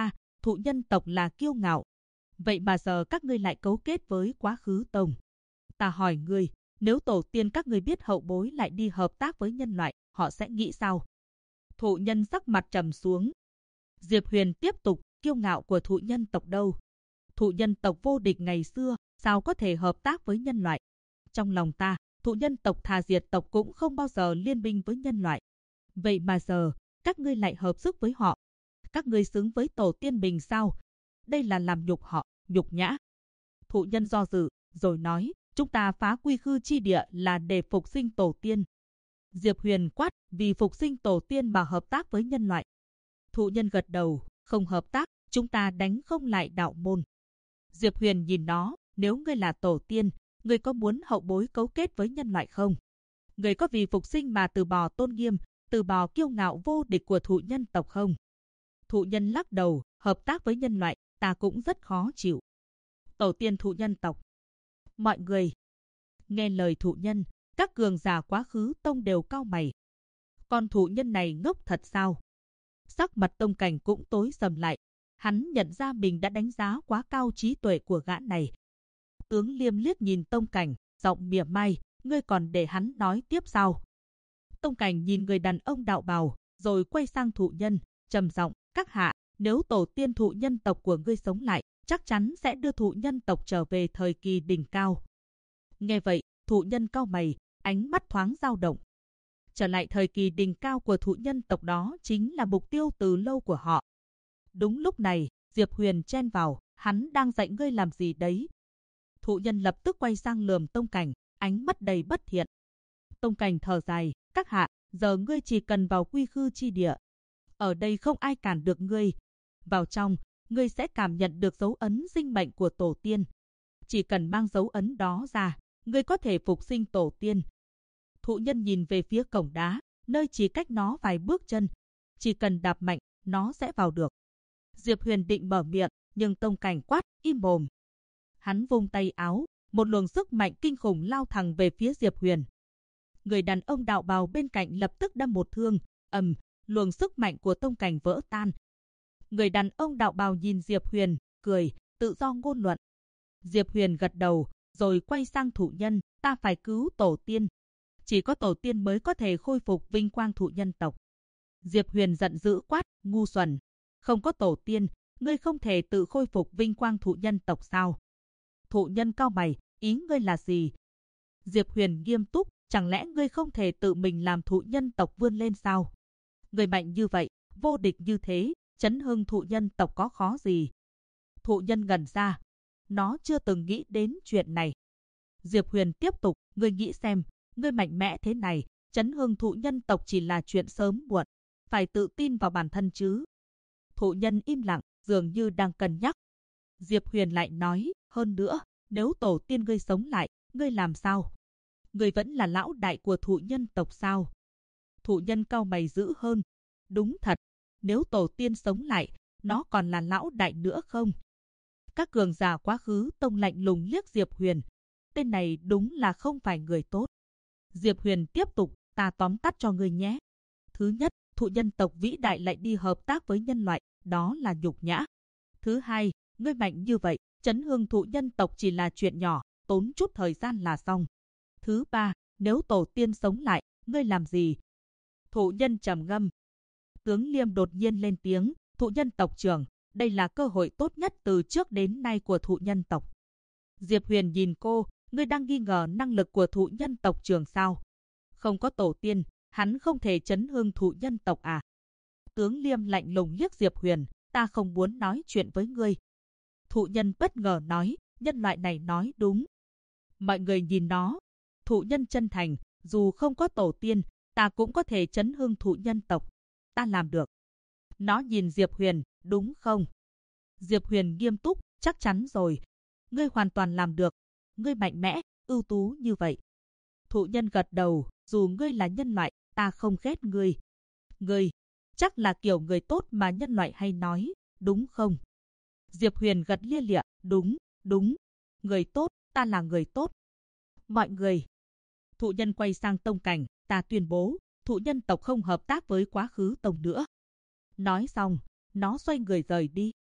S1: thụ nhân tộc là kiêu ngạo. Vậy mà giờ các ngươi lại cấu kết với quá khứ tông. Ta hỏi ngươi, nếu tổ tiên các ngươi biết hậu bối lại đi hợp tác với nhân loại, họ sẽ nghĩ sao? Thụ nhân sắc mặt trầm xuống. Diệp Huyền tiếp tục, kiêu ngạo của thụ nhân tộc đâu? Thụ nhân tộc vô địch ngày xưa, sao có thể hợp tác với nhân loại? Trong lòng ta, thụ nhân tộc thà diệt tộc cũng không bao giờ liên minh với nhân loại. Vậy mà giờ, các ngươi lại hợp sức với họ. Các ngươi xứng với tổ tiên mình sao? Đây là làm nhục họ, nhục nhã. Thụ nhân do dự, rồi nói, chúng ta phá quy khư chi địa là để phục sinh tổ tiên. Diệp Huyền quát, vì phục sinh tổ tiên mà hợp tác với nhân loại. Thụ nhân gật đầu, không hợp tác, chúng ta đánh không lại đạo môn. Diệp Huyền nhìn nó, nếu ngươi là tổ tiên, ngươi có muốn hậu bối cấu kết với nhân loại không? Ngươi có vì phục sinh mà từ bỏ tôn nghiêm, từ bỏ kiêu ngạo vô địch của thụ nhân tộc không? Thụ nhân lắc đầu, hợp tác với nhân loại, ta cũng rất khó chịu. Tổ tiên thụ nhân tộc. Mọi người nghe lời thụ nhân, các cường giả quá khứ tông đều cau mày. Con thụ nhân này ngốc thật sao? Sắc mặt Tông Cảnh cũng tối sầm lại. Hắn nhận ra mình đã đánh giá quá cao trí tuệ của gã này. Tướng Liêm liếc nhìn Tông Cảnh, giọng mỉa mai, ngươi còn để hắn nói tiếp sao? Tông Cảnh nhìn người đàn ông đạo bào, rồi quay sang thụ nhân, trầm giọng, các hạ, nếu tổ tiên thụ nhân tộc của ngươi sống lại, chắc chắn sẽ đưa thụ nhân tộc trở về thời kỳ đỉnh cao. Nghe vậy, thụ nhân cau mày, ánh mắt thoáng dao động. Trở lại thời kỳ đỉnh cao của thụ nhân tộc đó chính là mục tiêu từ lâu của họ. Đúng lúc này, Diệp Huyền chen vào, hắn đang dạy ngươi làm gì đấy? Thụ nhân lập tức quay sang lườm Tông Cảnh, ánh mắt đầy bất thiện. Tông Cảnh thở dài, các hạ, giờ ngươi chỉ cần vào quy khư chi địa. Ở đây không ai cản được ngươi. Vào trong, ngươi sẽ cảm nhận được dấu ấn sinh mệnh của tổ tiên. Chỉ cần mang dấu ấn đó ra, ngươi có thể phục sinh tổ tiên. Thụ nhân nhìn về phía cổng đá, nơi chỉ cách nó vài bước chân. Chỉ cần đạp mạnh, nó sẽ vào được. Diệp Huyền định mở miệng, nhưng Tông Cảnh quát, im mồm. Hắn vung tay áo, một luồng sức mạnh kinh khủng lao thẳng về phía Diệp Huyền. Người đàn ông đạo bào bên cạnh lập tức đâm một thương, luồng sức mạnh của Tông Cảnh vỡ tan. Người đàn ông đạo bào nhìn Diệp Huyền, cười, tự do ngôn luận. Diệp Huyền gật đầu, rồi quay sang thụ nhân, ta phải cứu tổ tiên. Chỉ có tổ tiên mới có thể khôi phục vinh quang thụ nhân tộc. Diệp Huyền giận dữ quát, ngu xuẩn. Không có tổ tiên, ngươi không thể tự khôi phục vinh quang thụ nhân tộc sao? Thụ nhân cau mày, ý ngươi là gì? Diệp Huyền nghiêm túc, chẳng lẽ ngươi không thể tự mình làm thụ nhân tộc vươn lên sao? Ngươi mạnh như vậy, vô địch như thế, chấn hưng thụ nhân tộc có khó gì? Thụ nhân ngẩn ra, nó chưa từng nghĩ đến chuyện này. Diệp Huyền tiếp tục, ngươi nghĩ xem, ngươi mạnh mẽ thế này, chấn hưng thụ nhân tộc chỉ là chuyện sớm muộn, phải tự tin vào bản thân chứ. Thụ nhân im lặng, dường như đang cân nhắc. Diệp Huyền lại nói, hơn nữa, nếu tổ tiên ngươi sống lại, ngươi làm sao? Ngươi vẫn là lão đại của thụ nhân tộc sao? Thụ nhân cau mày dữ hơn. Đúng thật, nếu tổ tiên sống lại, nó còn là lão đại nữa không? Các cường giả quá khứ tông lạnh lùng liếc Diệp Huyền. Tên này đúng là không phải người tốt. Diệp Huyền tiếp tục, ta tóm tắt cho ngươi nhé. Thứ nhất, thụ nhân tộc vĩ đại lại đi hợp tác với nhân loại, đó là nhục nhã. Thứ hai, ngươi mạnh như vậy, chấn hưng thụ nhân tộc chỉ là chuyện nhỏ, tốn chút thời gian là xong. Thứ ba, nếu tổ tiên sống lại, ngươi làm gì? Thụ nhân trầm ngâm. Tướng Liêm đột nhiên lên tiếng, thụ nhân tộc trưởng, đây là cơ hội tốt nhất từ trước đến nay của thụ nhân tộc. Diệp Huyền nhìn cô, ngươi đang nghi ngờ năng lực của thụ nhân tộc trưởng sao? Không có tổ tiên, hắn không thể chấn hưng thụ nhân tộc à? Tướng Liêm lạnh lùng liếc Diệp Huyền, ta không muốn nói chuyện với ngươi. Thụ nhân bất ngờ nói, nhân loại này nói đúng. Mọi người nhìn nó. Thụ nhân chân thành, dù không có tổ tiên, ta cũng có thể chấn hưng thụ nhân tộc. Ta làm được. Nó nhìn Diệp Huyền, đúng không? Diệp Huyền nghiêm túc, chắc chắn rồi. Ngươi hoàn toàn làm được. Ngươi mạnh mẽ, ưu tú như vậy. Thụ nhân gật đầu, dù ngươi là nhân loại, ta không ghét ngươi. Ngươi, chắc là kiểu người tốt mà nhân loại hay nói, đúng không? Diệp Huyền gật lia lịa, đúng, đúng. Người tốt, ta là người tốt. Mọi người. Thụ nhân quay sang Tông Cảnh, ta tuyên bố, thụ nhân tộc không hợp tác với quá khứ tông nữa. Nói xong, nó xoay người rời đi.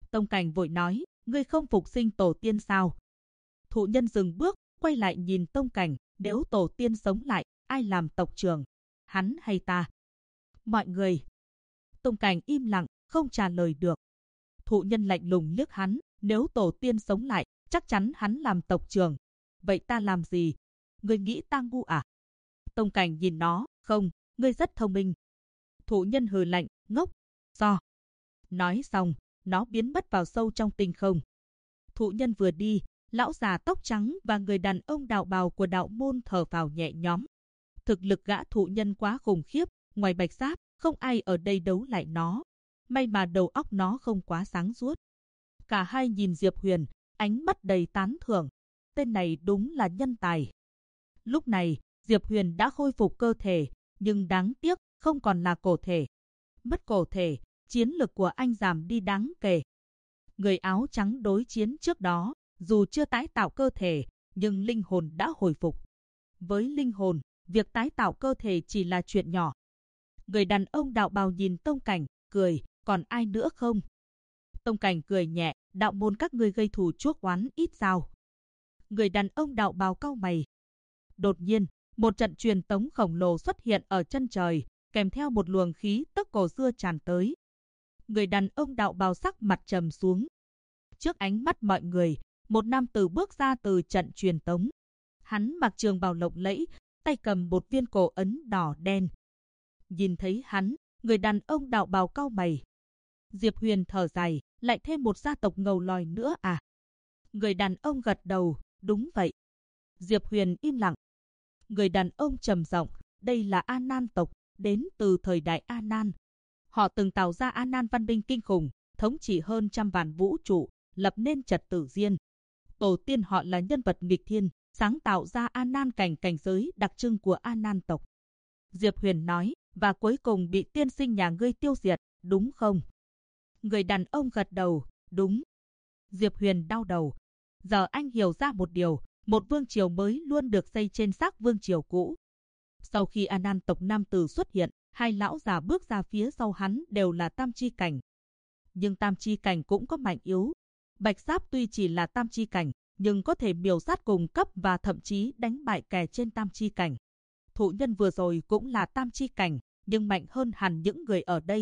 S1: Tông Cảnh vội nói, ngươi không phục sinh tổ tiên sao? Thụ nhân dừng bước, quay lại nhìn Tông Cảnh, nếu tổ tiên sống lại, ai làm tộc trưởng? Hắn hay ta? Mọi người. Tông Cảnh im lặng, không trả lời được. Thụ nhân lạnh lùng liếc hắn, nếu tổ tiên sống lại, chắc chắn hắn làm tộc trưởng. Vậy ta làm gì? Ngươi nghĩ ta ngu à? Tông Cảnh nhìn nó, không, ngươi rất thông minh. Thụ nhân hừ lạnh, ngốc, do. Nói xong, nó biến mất vào sâu trong tinh không. Thụ nhân vừa đi, lão già tóc trắng và người đàn ông đạo bào của đạo môn thở phào nhẹ nhõm. Thực lực gã thụ nhân quá khủng khiếp, ngoài Bạch Giáp, không ai ở đây đấu lại nó. May mà đầu óc nó không quá sáng suốt. Cả hai nhìn Diệp Huyền, ánh mắt đầy tán thưởng. Tên này đúng là nhân tài. Lúc này, Diệp Huyền đã khôi phục cơ thể, nhưng đáng tiếc không còn là cổ thể. Mất cổ thể, chiến lực của anh giảm đi đáng kể. Người áo trắng đối chiến trước đó, dù chưa tái tạo cơ thể, nhưng linh hồn đã hồi phục. Với linh hồn, việc tái tạo cơ thể chỉ là chuyện nhỏ. Người đàn ông đạo bào nhìn Tông Cảnh, cười, còn ai nữa không? Tông Cảnh cười nhẹ, đạo môn các ngươi gây thù chuốc oán ít sao? Người đàn ông đạo bào cau mày. Đột nhiên, một trận truyền tống khổng lồ xuất hiện ở chân trời, kèm theo một luồng khí tức cổ xưa tràn tới. Người đàn ông đạo bào sắc mặt trầm xuống. Trước ánh mắt mọi người, một nam tử bước ra từ trận truyền tống. Hắn mặc trường bào lộng lẫy, tay cầm một viên cổ ấn đỏ đen. Nhìn thấy hắn, người đàn ông đạo bào cau mày. Diệp Huyền thở dài, lại thêm một gia tộc ngầu lòi nữa à? Người đàn ông gật đầu, đúng vậy. Diệp Huyền im lặng. Người đàn ông trầm giọng, đây là A Nan tộc, đến từ thời đại A Nan. Họ từng tạo ra A Nan văn minh kinh khủng, thống trị hơn trăm vạn vũ trụ, lập nên trật tự riêng. Tổ tiên họ là nhân vật nghịch thiên, sáng tạo ra A Nan cảnh giới đặc trưng của A Nan tộc. Diệp Huyền nói, và cuối cùng bị tiên sinh nhà ngươi tiêu diệt, đúng không? Người đàn ông gật đầu, đúng. Diệp Huyền đau đầu. Giờ anh hiểu ra một điều, một vương triều mới luôn được xây trên xác vương triều cũ. Sau khi A Nan tộc nam tử xuất hiện, hai lão già bước ra phía sau hắn đều là tam chi cảnh. Nhưng tam chi cảnh cũng có mạnh yếu. Bạch Giáp tuy chỉ là tam chi cảnh, nhưng có thể miểu sát cùng cấp và thậm chí đánh bại kẻ trên tam chi cảnh. Thụ nhân vừa rồi cũng là tam chi cảnh, nhưng mạnh hơn hẳn những người ở đây.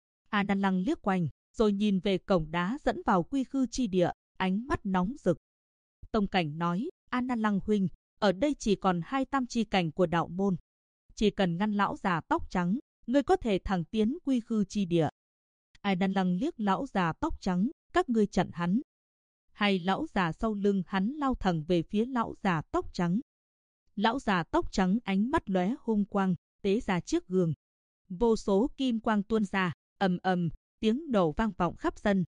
S1: A Nan Lăng liếc quanh, rồi nhìn về cổng đá dẫn vào quy khư chi địa, ánh mắt nóng rực. Tông Cảnh nói, A Nan Lăng huynh, ở đây chỉ còn hai tam chi cảnh của đạo môn. Chỉ cần ngăn lão già tóc trắng, ngươi có thể thẳng tiến quy khư chi địa. A Nan Lăng liếc lão già tóc trắng, các ngươi chặn hắn. Hai lão già sau lưng hắn lao thẳng về phía lão già tóc trắng. Lão già tóc trắng ánh mắt lóe hung quang, tế ra chiếc gương. Vô số kim quang tuôn ra, ầm ầm, tiếng nổ vang vọng khắp sân.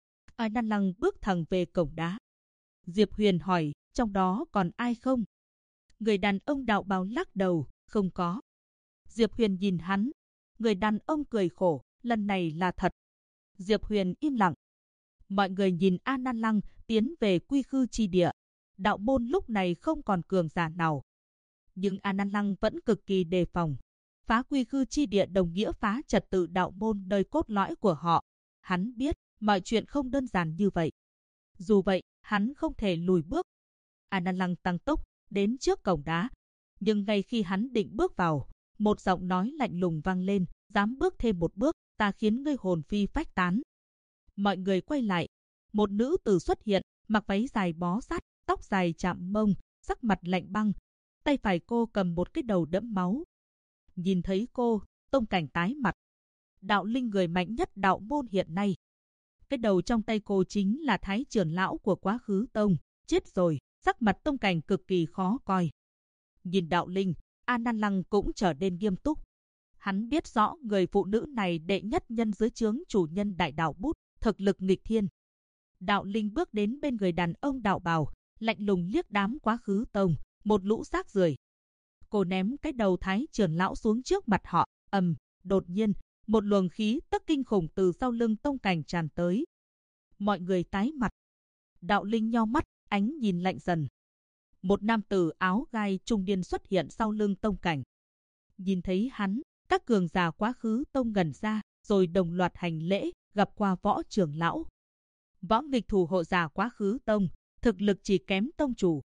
S1: A Nan Lăng bước thẳng về cổng đá. Diệp Huyền hỏi, trong đó còn ai không? Người đàn ông đạo bào lắc đầu, không có. Diệp Huyền nhìn hắn. Người đàn ông cười khổ, lần này là thật. Diệp Huyền im lặng. Mọi người nhìn A Nan Lăng tiến về quy khư chi địa. Đạo môn lúc này không còn cường giả nào. Nhưng A Nan Lăng vẫn cực kỳ đề phòng. Phá quy khư chi địa đồng nghĩa phá trật tự đạo môn nơi cốt lõi của họ. Hắn biết, mọi chuyện không đơn giản như vậy. Dù vậy, hắn không thể lùi bước. A Nan Lăng tăng tốc, đến trước cổng đá. Nhưng ngay khi hắn định bước vào, một giọng nói lạnh lùng vang lên, dám bước thêm một bước, ta khiến ngươi hồn phi phách tán. Mọi người quay lại, một nữ tử xuất hiện, mặc váy dài bó sát, tóc dài chạm mông, sắc mặt lạnh băng. Tay phải cô cầm một cái đầu đẫm máu. Nhìn thấy cô, Tông Cảnh tái mặt. Đạo linh người mạnh nhất đạo môn hiện nay. Cái đầu trong tay cô chính là thái trưởng lão của quá khứ tông. Chết rồi, sắc mặt Tông Cảnh cực kỳ khó coi. Nhìn đạo linh, A Nan Lăng cũng trở nên nghiêm túc. Hắn biết rõ người phụ nữ này đệ nhất nhân dưới trướng chủ nhân đại đạo bút, thực lực nghịch thiên. Đạo linh bước đến bên người đàn ông đạo bào, lạnh lùng liếc đám quá khứ tông, một lũ xác rưởi. Cô ném cái đầu thái trưởng lão xuống trước mặt họ, đột nhiên, một luồng khí tức kinh khủng từ sau lưng Tông Cảnh tràn tới. Mọi người tái mặt. Đạo linh nheo mắt, ánh nhìn lạnh dần. Một nam tử áo gai trung niên xuất hiện sau lưng Tông Cảnh. Nhìn thấy hắn, các cường giả quá khứ tông ngẩn ra, rồi đồng loạt hành lễ, gặp qua võ trưởng lão. Võ Nghịch thủ hộ giả quá khứ tông, thực lực chỉ kém tông chủ.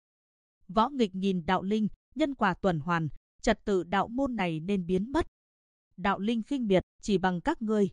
S1: Võ Nghịch nhìn Đạo Linh, nhân quả tuần hoàn, trật tự đạo môn này nên biến mất. Đạo Linh khinh miệt, chỉ bằng các ngươi.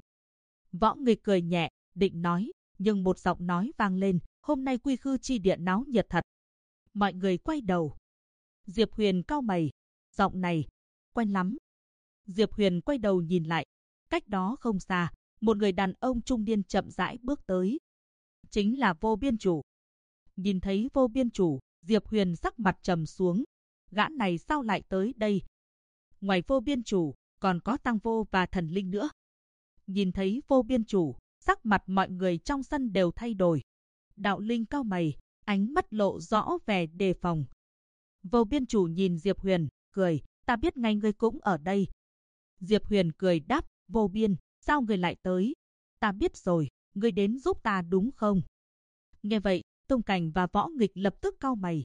S1: Võ Nghịch cười nhẹ, định nói, nhưng một giọng nói vang lên, hôm nay Quy Khư chi địa náo nhiệt thật. Mọi người quay đầu. Diệp Huyền cau mày, giọng này, quen lắm. Diệp Huyền quay đầu nhìn lại, cách đó không xa, một người đàn ông trung niên chậm rãi bước tới. Chính là Vô Biên Chủ. Nhìn thấy Vô Biên Chủ, Diệp Huyền sắc mặt trầm xuống. Gã này sao lại tới đây? Ngoài Vô Biên Chủ, còn có Tăng Vô và Thần Linh nữa. Nhìn thấy Vô Biên Chủ, sắc mặt mọi người trong sân đều thay đổi. Đạo Linh cau mày, ánh mắt lộ rõ vẻ đề phòng. Vô Biên Chủ nhìn Diệp Huyền, cười, ta biết ngay ngươi cũng ở đây. Diệp Huyền cười đáp, Vô Biên, sao ngươi lại tới? Ta biết rồi, ngươi đến giúp ta đúng không? Nghe vậy, Tông Cảnh và Võ Nghịch lập tức cau mày.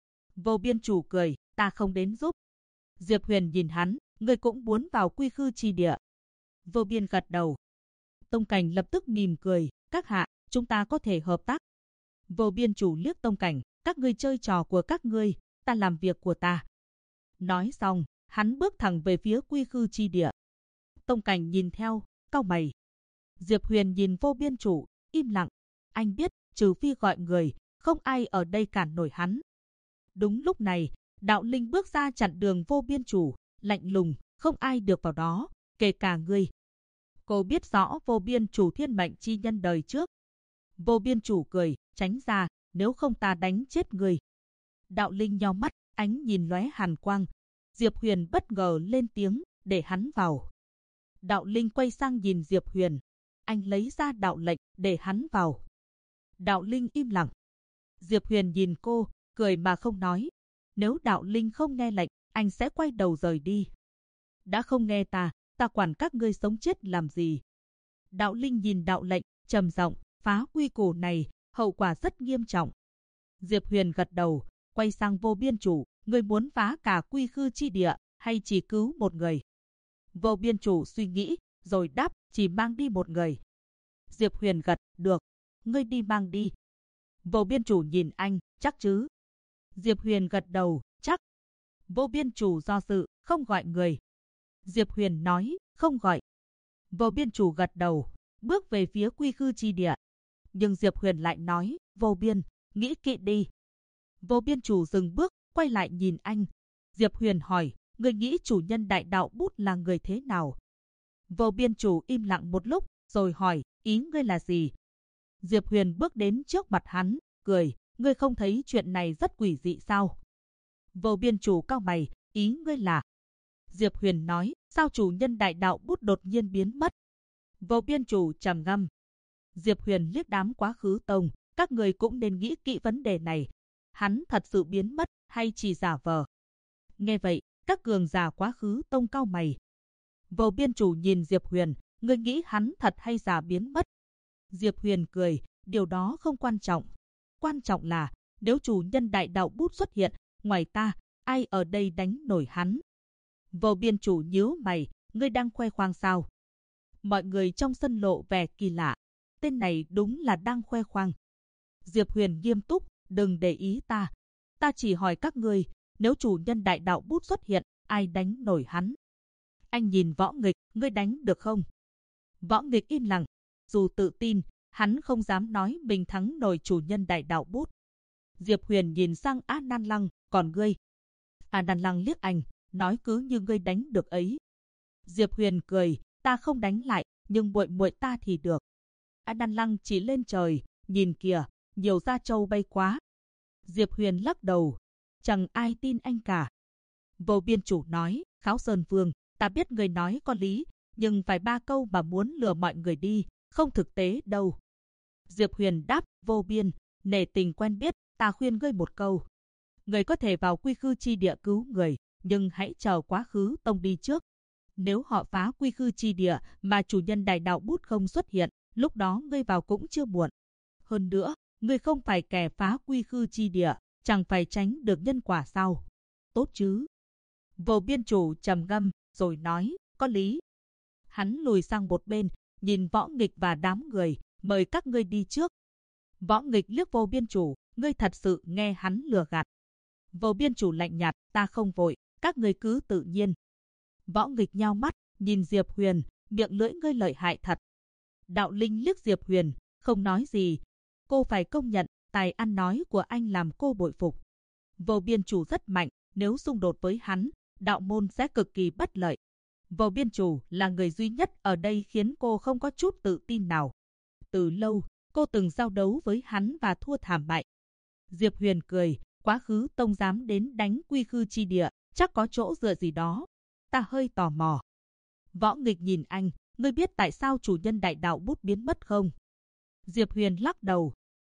S1: Vô Biên Chủ cười, ta không đến giúp. Diệp Huyền nhìn hắn, ngươi cũng muốn vào Quy Khư chi địa. Vô Biên gật đầu. Tông Cảnh lập tức mỉm cười, các hạ, chúng ta có thể hợp tác. Vô Biên Chủ liếc Tông Cảnh, các ngươi chơi trò của các ngươi, ta làm việc của ta. Nói xong, hắn bước thẳng về phía Quy Khư chi địa. Tông Cảnh nhìn theo, cau mày. Diệp Huyền nhìn Vô Biên Chủ, im lặng. Anh biết, trừ phi gọi người, không ai ở đây cản nổi hắn. Đúng lúc này, Đạo Linh bước ra chặn đường Vô Biên Chủ, lạnh lùng, không ai được vào đó, kể cả ngươi. Cô biết rõ Vô Biên Chủ thiên mệnh chi nhân đời trước. Vô Biên Chủ cười, tránh ra, nếu không ta đánh chết ngươi. Đạo Linh nheo mắt, ánh nhìn lóe hàn quang. Diệp Huyền bất ngờ lên tiếng, để hắn vào. Đạo Linh quay sang nhìn Diệp Huyền. Anh lấy ra đạo lệnh, để hắn vào. Đạo Linh im lặng. Diệp Huyền nhìn cô, cười mà không nói. Nếu Đạo Linh không nghe lệnh, anh sẽ quay đầu rời đi. Đã không nghe ta quản các ngươi sống chết làm gì. Đạo Linh nhìn đạo lệnh, trầm giọng, phá quy củ này, hậu quả rất nghiêm trọng. Diệp Huyền gật đầu, quay sang Vô Biên Chủ, ngươi muốn phá cả Quy Khư chi địa, hay chỉ cứu một người? Vô Biên Chủ suy nghĩ, rồi đáp, chỉ mang đi một người. Diệp Huyền gật, được, ngươi đi mang đi. Vô Biên Chủ nhìn anh, chắc chứ? Diệp Huyền gật đầu, chắc. Vô Biên Chủ do dự, không gọi người. Diệp Huyền nói, không gọi. Vô Biên Chủ gật đầu, bước về phía Quy Khư chi địa. Nhưng Diệp Huyền lại nói, Vô Biên, nghĩ kỹ đi. Vô Biên Chủ dừng bước, quay lại nhìn anh. Diệp Huyền hỏi, ngươi nghĩ chủ nhân đại đạo bút là người thế nào? Vô Biên Chủ im lặng một lúc, rồi hỏi, ý ngươi là gì? Diệp Huyền bước đến trước mặt hắn, cười, ngươi không thấy chuyện này rất quỷ dị sao? Vô Biên Chủ cau mày, ý ngươi là? Diệp Huyền nói, sao chủ nhân đại đạo bút đột nhiên biến mất? Vô Biên Chủ trầm ngâm. Diệp Huyền liếc đám Quá Khứ Tông, các người cũng nên nghĩ kỹ vấn đề này. Hắn thật sự biến mất hay chỉ giả vờ? Nghe vậy, các cường giả Quá Khứ Tông cau mày. Vô Biên Chủ nhìn Diệp Huyền, ngươi nghĩ hắn thật hay giả biến mất? Diệp Huyền cười, điều đó không quan trọng. Quan trọng là, nếu chủ nhân đại đạo bút xuất hiện, ngoài ta, ai ở đây đánh nổi hắn? Vô Biên Chủ nhíu mày, ngươi đang khoe khoang sao? Mọi người trong sân lộ vẻ kỳ lạ. Tên này đúng là đang khoe khoang. Diệp Huyền nghiêm túc, đừng để ý ta. Ta chỉ hỏi các ngươi, nếu chủ nhân đại đạo bút xuất hiện, ai đánh nổi hắn? Anh nhìn Võ Nghịch, ngươi đánh được không? Võ Nghịch im lặng. Dù tự tin, hắn không dám nói mình thắng nổi chủ nhân đại đạo bút. Diệp Huyền nhìn sang A Nan Lăng, còn ngươi? A Nan Lăng liếc anh, nói cứ như ngươi đánh được ấy. Diệp Huyền cười, ta không đánh lại, nhưng muội muội ta thì được. A Nan Lăng chỉ lên trời, nhìn kìa, nhiều da trâu bay quá. Diệp Huyền lắc đầu, chẳng ai tin anh cả. Vô Biên Chủ nói, Kháo Sơn Vương, ta biết người nói có lý, nhưng phải 3 câu mà muốn lừa mọi người đi, không thực tế đâu. Diệp Huyền đáp, Vô Biên, nể tình quen biết, ta khuyên ngươi một câu. Người có thể vào Quy Khư chi địa cứu người, nhưng hãy chờ Quá Khứ Tông đi trước. Nếu họ phá Quy Khư chi địa mà chủ nhân đại đạo bút không xuất hiện, lúc đó ngươi vào cũng chưa muộn. Hơn nữa, ngươi không phải kẻ phá Quy Khư chi địa, chẳng phải tránh được nhân quả sao? Tốt chứ? Vô Biên Chủ trầm ngâm, rồi nói, có lý. Hắn lùi sang một bên, nhìn Võ Nghịch và đám người, mời các ngươi đi trước. Võ Nghịch liếc Vô Biên Chủ, ngươi thật sự nghe hắn lừa gạt. Vô Biên Chủ lạnh nhạt, ta không vội, các ngươi cứ tự nhiên. Võ Nghịch nhao mắt, nhìn Diệp Huyền, miệng lưỡi ngươi lợi hại thật. Đạo Linh liếc Diệp Huyền, không nói gì. Cô phải công nhận, tài ăn nói của anh làm cô bội phục. Vô Biên Chủ rất mạnh, nếu xung đột với hắn, đạo môn sẽ cực kỳ bất lợi. Vô Biên Chủ là người duy nhất ở đây khiến cô không có chút tự tin nào. Từ lâu, cô từng giao đấu với hắn và thua thảm bại. Diệp Huyền cười, quá khứ tông dám đến đánh Quy Khư chi địa, chắc có chỗ dựa gì đó. Ta hơi tò mò. Võ Nghịch nhìn anh, ngươi biết tại sao chủ nhân đại đạo bút biến mất không? Diệp Huyền lắc đầu.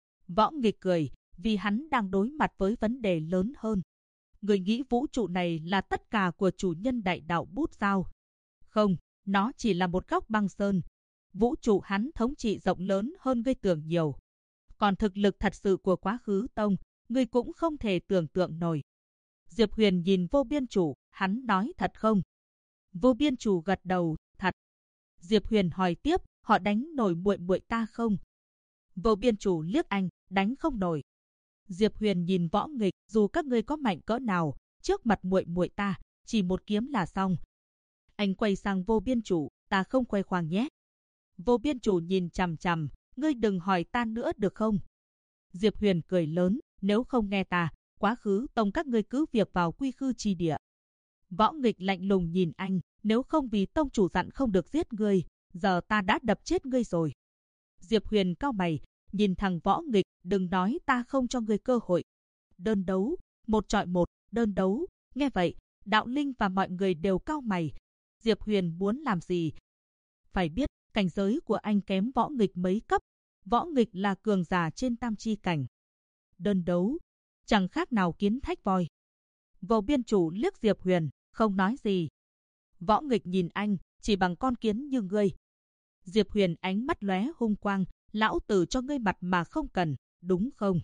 S1: Võ Nghịch cười, vì hắn đang đối mặt với vấn đề lớn hơn. Người nghĩ vũ trụ này là tất cả của chủ nhân đại đạo bút sao? Không, nó chỉ là một góc băng sơn. Vũ trụ hắn thống trị rộng lớn hơn ngươi tưởng nhiều. Còn thực lực thật sự của quá khứ tông, ngươi cũng không thể tưởng tượng nổi. Diệp Huyền nhìn Vô Biên Chủ, hắn nói thật không? Vô Biên Chủ gật đầu, thật. Diệp Huyền hỏi tiếp, họ đánh nổi muội muội ta không? Vô Biên Chủ liếc anh, đánh không nổi. Diệp Huyền nhìn Võ Nghịch, dù các ngươi có mạnh cỡ nào, trước mặt muội muội ta, chỉ một kiếm là xong. Anh quay sang Vô Biên Chủ, ta không khoe khoang nhé. Vô Biên Chủ nhìn chằm chằm, ngươi đừng hỏi ta nữa được không? Diệp Huyền cười lớn, nếu không nghe ta, quá khứ tông các ngươi cứ việc vào Quy Khư chi địa. Võ Nghịch lạnh lùng nhìn anh, nếu không vì tông chủ dặn không được giết ngươi, giờ ta đã đập chết ngươi rồi. Diệp Huyền cau mày, nhìn thằng Võ Nghịch, đừng nói ta không cho ngươi cơ hội. Đơn đấu, 1 chọi 1, đơn đấu. Nghe vậy, Đạo Linh và mọi người đều cau mày. Diệp Huyền muốn làm gì? Phải biết, cảnh giới của anh kém Võ Nghịch mấy cấp. Võ Nghịch là cường giả trên tam chi cảnh. Đơn đấu, chẳng khác nào kiến thách voi. Vô Biên Chủ liếc Diệp Huyền, không nói gì. Võ Nghịch nhìn anh, chỉ bằng con kiến như ngươi. Diệp Huyền ánh mắt lóe hung quang, lão tử cho ngươi mặt mà không cần, đúng không?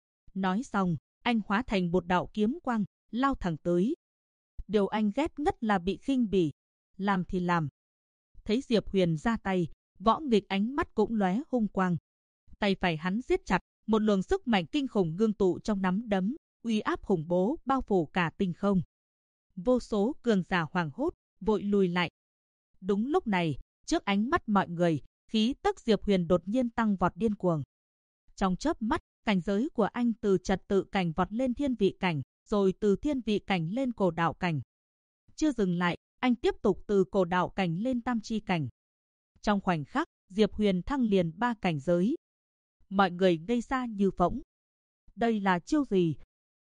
S1: Nói xong, anh hóa thành một đạo kiếm quang, lao thẳng tới. Điều anh ghét nhất là bị khinh bỉ. Làm thì làm. Thấy Diệp Huyền ra tay, Võ Nghịch ánh mắt cũng lóe hung quang. Tay phải hắn siết chặt, một luồng sức mạnh kinh khủng ngưng tụ trong nắm đấm, uy áp khủng bố bao phủ cả tinh không. Vô số cường giả hoảng hốt, vội lùi lại. Đúng lúc này, trước ánh mắt mọi người, khí tức Diệp Huyền đột nhiên tăng vọt điên cuồng. Trong chớp mắt, cảnh giới của anh từ trật tự cảnh vọt lên thiên vị cảnh, rồi từ thiên vị cảnh lên cổ đạo cảnh. Chưa dừng lại, anh tiếp tục từ cổ đạo cảnh lên tam chi cảnh. Trong khoảnh khắc, Diệp Huyền thăng liền 3 cảnh giới. Mọi người ngây ra như phỗng. Đây là chiêu gì?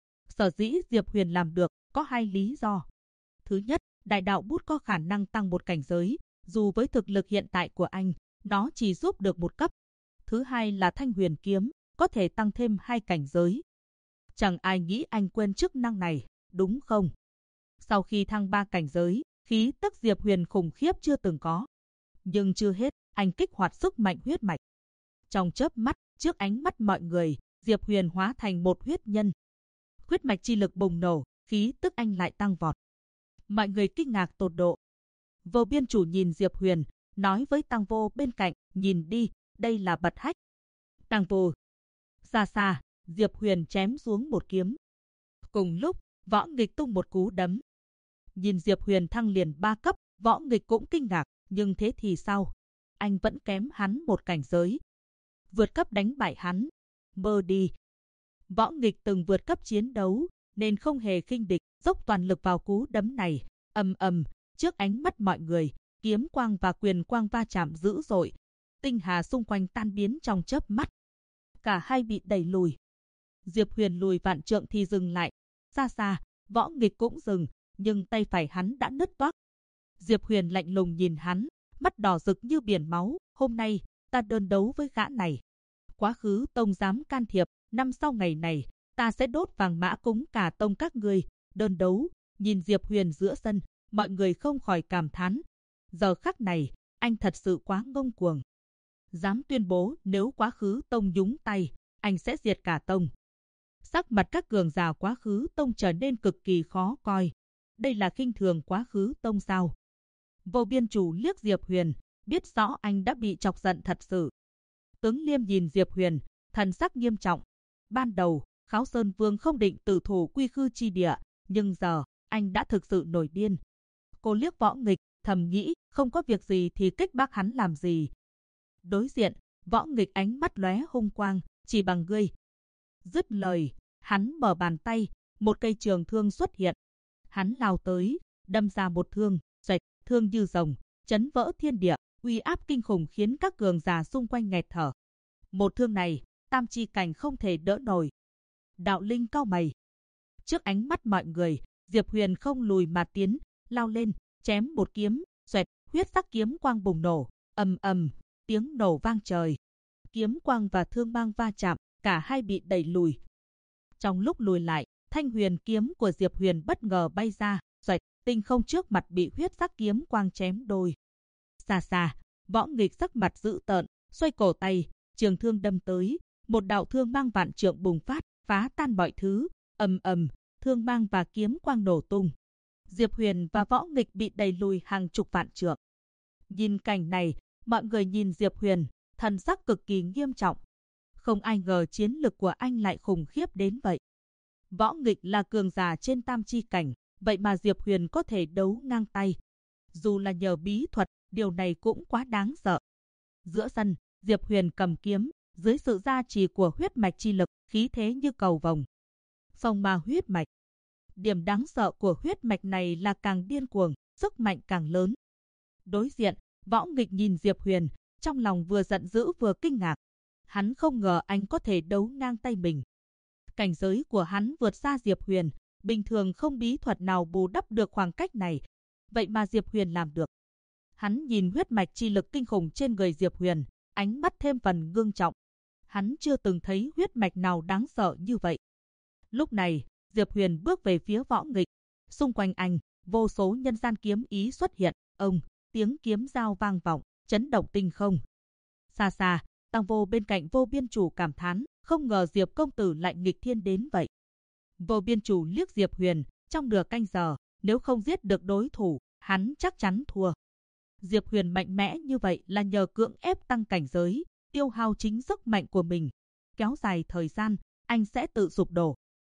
S1: Sở dĩ Diệp Huyền làm được, có 2 lý do. Thứ nhất, đại đạo bút có khả năng tăng 1 cảnh giới, dù với thực lực hiện tại của anh, nó chỉ giúp được 1 cấp. Thứ hai là Thanh Huyền kiếm, có thể tăng thêm 2 cảnh giới. Chẳng ai nghĩ anh quên chức năng này, đúng không? Sau khi thăng 3 cảnh giới, khí tức Diệp Huyền khủng khiếp chưa từng có. Nhưng chưa hết, anh kích hoạt sức mạnh huyết mạch. Trong chớp mắt, trước ánh mắt mọi người, Diệp Huyền hóa thành một huyết nhân. Huyết mạch chi lực bùng nổ, khí tức anh lại tăng vọt. Mọi người kinh ngạc tột độ. Vô Biên Chủ nhìn Diệp Huyền, nói với Tăng Vô bên cạnh, nhìn đi, đây là bật hách. Tăng Vô. Xa xa, Diệp Huyền chém xuống một kiếm. Cùng lúc, Võ Nghịch tung một cú đấm. Nhìn Diệp Huyền thăng liền 3 cấp, Võ Nghịch cũng kinh ngạc, nhưng thế thì sao? Anh vẫn kém hắn 1 cảnh giới. Vượt cấp đánh bại hắn. Mơ đi. Võ Nghịch từng vượt cấp chiến đấu, nên không hề khinh địch, dốc toàn lực vào cú đấm này. Ầm ầm, trước ánh mắt mọi người, kiếm quang và quyền quang va chạm dữ dội. Tinh hà xung quanh tan biến trong chớp mắt. Cả hai bị đẩy lùi. Diệp Huyền lùi vạn trượng thì dừng lại. Xa xa, Võ Nghịch cũng dừng, nhưng tay phải hắn đã nứt toác. Diệp Huyền lạnh lùng nhìn hắn, mắt đỏ rực như biển máu. Hôm nay, ta đơn đấu với gã này. Quá khứ tông dám can thiệp, năm sau ngày này, ta sẽ đốt vàng mã cúng cả tông các ngươi. Đơn đấu, nhìn Diệp Huyền giữa sân, mọi người không khỏi cảm thán. Giờ khắc này, anh thật sự quá ngông cuồng. Dám tuyên bố nếu quá khứ tông nhúng tay, anh sẽ diệt cả tông. Sắc mặt các cường giả quá khứ tông trở nên cực kỳ khó coi. Đây là khinh thường quá khứ tông sao? Vô Biên Chủ liếc Diệp Huyền, biết rõ anh đã bị chọc giận thật sự. Tướng Liêm nhìn Diệp Huyền, thần sắc nghiêm trọng. Ban đầu, Kháo Sơn Vương không định tử thủ Quy Khư chi địa, nhưng giờ, anh đã thực sự nổi điên. Cô liếc Võ Nghịch, thầm nghĩ, không có việc gì thì kích bác hắn làm gì. Đối diện, Võ Nghịch ánh mắt lóe hung quang, chỉ bằng ngươi. Dứt lời, hắn mở bàn tay, một cây trường thương xuất hiện. Hắn lao tới, đâm ra một thương, xoẹt, thương như rồng, chấn vỡ thiên địa, uy áp kinh khủng khiến các cường giả xung quanh nghẹt thở. Một thương này, tam chi cảnh không thể đỡ nổi. Đạo Linh cau mày. Trước ánh mắt mọi người, Diệp Huyền không lùi mà tiến, lao lên, chém một kiếm, xoẹt, huyết sắc kiếm quang bùng nổ, ầm ầm, tiếng nổ vang trời. Kiếm quang và thương mang va chạm, cả hai bị đẩy lùi. Trong lúc lùi lại, thanh huyền kiếm của Diệp Huyền bất ngờ bay ra, xoẹt, tinh không trước mặt bị huyết sắc kiếm quang chém đôi. Xa xa, Võ Nghịch sắc mặt dữ tợn, xoay cổ tay, trường thương đâm tới, một đạo thương mang vạn trượng bùng phát, phá tan mọi thứ, ầm ầm, thương mang và kiếm quang nổ tung. Diệp Huyền và Võ Nghịch bị đẩy lùi hàng chục vạn trượng. Nhìn cảnh này, mọi người nhìn Diệp Huyền, thần sắc cực kỳ nghiêm trọng. Không ai ngờ chiến lực của anh lại khủng khiếp đến vậy. Võ Nghịch là cường giả trên tam chi cảnh, vậy mà Diệp Huyền có thể đấu ngang tay. Dù là nhờ bí thuật, điều này cũng quá đáng sợ. Giữa sân, Diệp Huyền cầm kiếm, dưới sự gia trì của huyết mạch chi lực, khí thế như cầu vồng. Phong ma huyết mạch. Điểm đáng sợ của huyết mạch này là càng điên cuồng, sức mạnh càng lớn. Đối diện, Võ Nghịch nhìn Diệp Huyền, trong lòng vừa giận dữ vừa kinh ngạc. Hắn không ngờ anh có thể đấu ngang tay mình. Cảnh giới của hắn vượt xa Diệp Huyền, bình thường không bí thuật nào bù đắp được khoảng cách này. Vậy mà Diệp Huyền làm được. Hắn nhìn huyết mạch chi lực kinh khủng trên người Diệp Huyền, ánh mắt thêm phần ngưng trọng. Hắn chưa từng thấy huyết mạch nào đáng sợ như vậy. Lúc này, Diệp Huyền bước về phía Võ Nghịch. Xung quanh anh, vô số nhân gian kiếm ý xuất hiện. Ông, tiếng kiếm giao vang vọng, chấn động tinh không. Xa xa, Tăng Vô bên cạnh Vô Biên Chủ cảm thán, không ngờ Diệp công tử lại nghịch thiên đến vậy. Vô Biên Chủ liếc Diệp Huyền, trong nửa canh giờ, nếu không giết được đối thủ, hắn chắc chắn thua. Diệp Huyền mạnh mẽ như vậy là nhờ cưỡng ép tăng cảnh giới, tiêu hao chính sức mạnh của mình. Kéo dài thời gian, anh sẽ tự sụp đổ.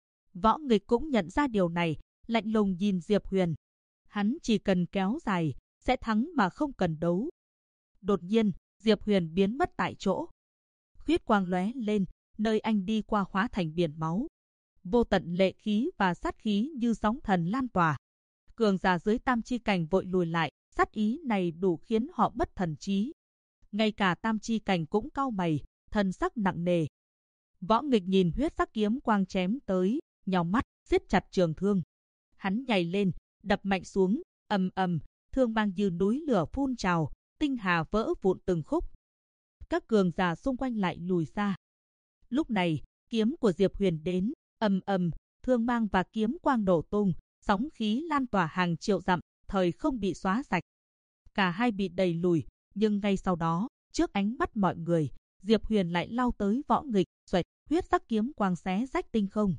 S1: Võ Nghịch cũng nhận ra điều này, lạnh lùng nhìn Diệp Huyền. Hắn chỉ cần kéo dài, sẽ thắng mà không cần đấu. Đột nhiên, Diệp Huyền biến mất tại chỗ. Huyết quang lóe lên, nơi anh đi qua hóa thành biển máu. Vô tận lệ khí và sát khí như sóng thần lan tỏa. Cường giả dưới tam chi cảnh vội lùi lại, sát ý này đủ khiến họ bất thần trí. Ngay cả tam chi cảnh cũng cau mày, thần sắc nặng nề. Võ Nghịch nhìn huyết sắc kiếm quang chém tới, nhào mắt, siết chặt trường thương. Hắn nhảy lên, đập mạnh xuống, ầm ầm, thương mang như núi lửa phun trào, tinh hà vỡ vụn từng khúc. Các cường giả xung quanh lại lùi xa. Lúc này, kiếm của Diệp Huyền đến, ầm ầm, thương mang và kiếm quang nổ tung, sóng khí lan tỏa hàng triệu dặm, thời không bị xóa sạch. Cả hai bị đẩy lùi, nhưng ngay sau đó, trước ánh mắt mọi người, Diệp Huyền lại lao tới Võ Nghịch, xoẹt, huyết sắc kiếm quang xé rách tinh không.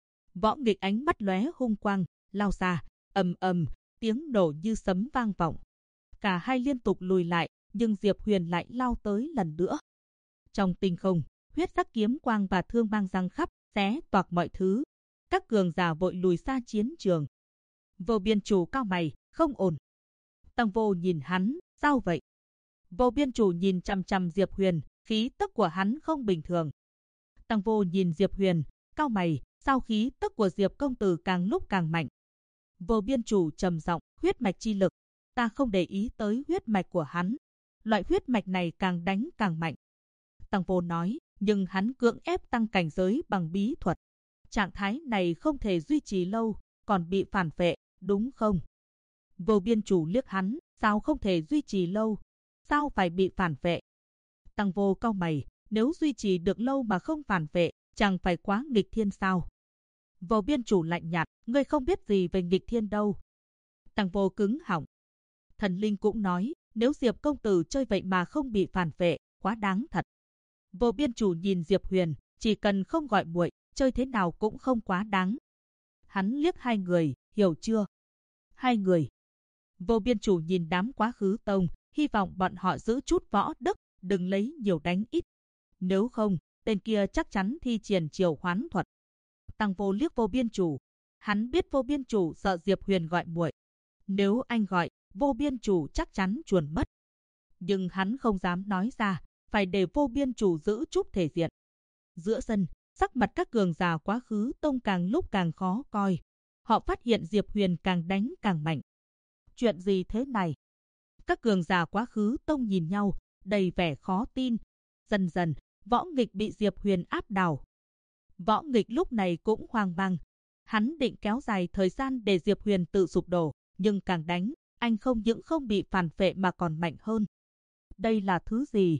S1: Võ Nghịch ánh mắt lóe hung quang, lao ra, ầm ầm, tiếng nổ như sấm vang vọng. Cả hai liên tục lùi lại, nhưng Diệp Huyền lại lao tới lần nữa. Trong tinh không, huyết sắc kiếm quang và thương mang răng khắp, xé toạc mọi thứ. Các cường giả vội lùi xa chiến trường. Vô Biên Chủ cau mày, không ổn. Tăng Vô nhìn hắn, sao vậy? Vô Biên Chủ nhìn chằm chằm Diệp Huyền, khí tức của hắn không bình thường. Tăng Vô nhìn Diệp Huyền, cau mày, sao khí tức của Diệp công tử càng lúc càng mạnh? Vô Biên Chủ trầm giọng, huyết mạch chi lực, ta không để ý tới huyết mạch của hắn. Loại huyết mạch này càng đánh càng mạnh. Tăng Vô nói, nhưng hắn cưỡng ép tăng cảnh giới bằng bí thuật. Trạng thái này không thể duy trì lâu, còn bị phản phệ, đúng không? Vô Biên Chủ liếc hắn, sao không thể duy trì lâu? Sao phải bị phản phệ? Tăng Vô cau mày, nếu duy trì được lâu mà không phản phệ, chẳng phải quá nghịch thiên sao? Vô Biên Chủ lạnh nhạt, ngươi không biết gì về nghịch thiên đâu. Tăng Vô cứng họng. Thần Linh cũng nói, nếu Diệp công tử chơi vậy mà không bị phản phệ, quá đáng thật. Vô Biên Chủ nhìn Diệp Huyền, chỉ cần không gọi muội, chơi thế nào cũng không quá đáng. Hắn liếc hai người, hiểu chưa? Hai người. Vô Biên Chủ nhìn đám Quá Khứ Tông, hy vọng bọn họ giữ chút võ đức, đừng lấy nhiều đánh ít. Nếu không, tên kia chắc chắn thi triển triệu hoán thuật. Tăng Vô liếc Vô Biên Chủ. Hắn biết Vô Biên Chủ sợ Diệp Huyền gọi muội. Nếu anh gọi, Vô Biên Chủ chắc chắn chuồn mất. Nhưng hắn không dám nói ra, phải để Vô Biên Chủ giữ chút thể diện. Giữa sân, sắc mặt các cường giả Quá Khứ Tông càng lúc càng khó coi. Họ phát hiện Diệp Huyền càng đánh càng mạnh. Chuyện gì thế này? Các cường giả Quá Khứ Tông nhìn nhau, đầy vẻ khó tin. Dần dần, Võ Nghịch bị Diệp Huyền áp đảo. Võ Nghịch lúc này cũng hoang mang. Hắn định kéo dài thời gian để Diệp Huyền tự sụp đổ, nhưng càng đánh, anh không những không bị phản phệ mà còn mạnh hơn. Đây là thứ gì?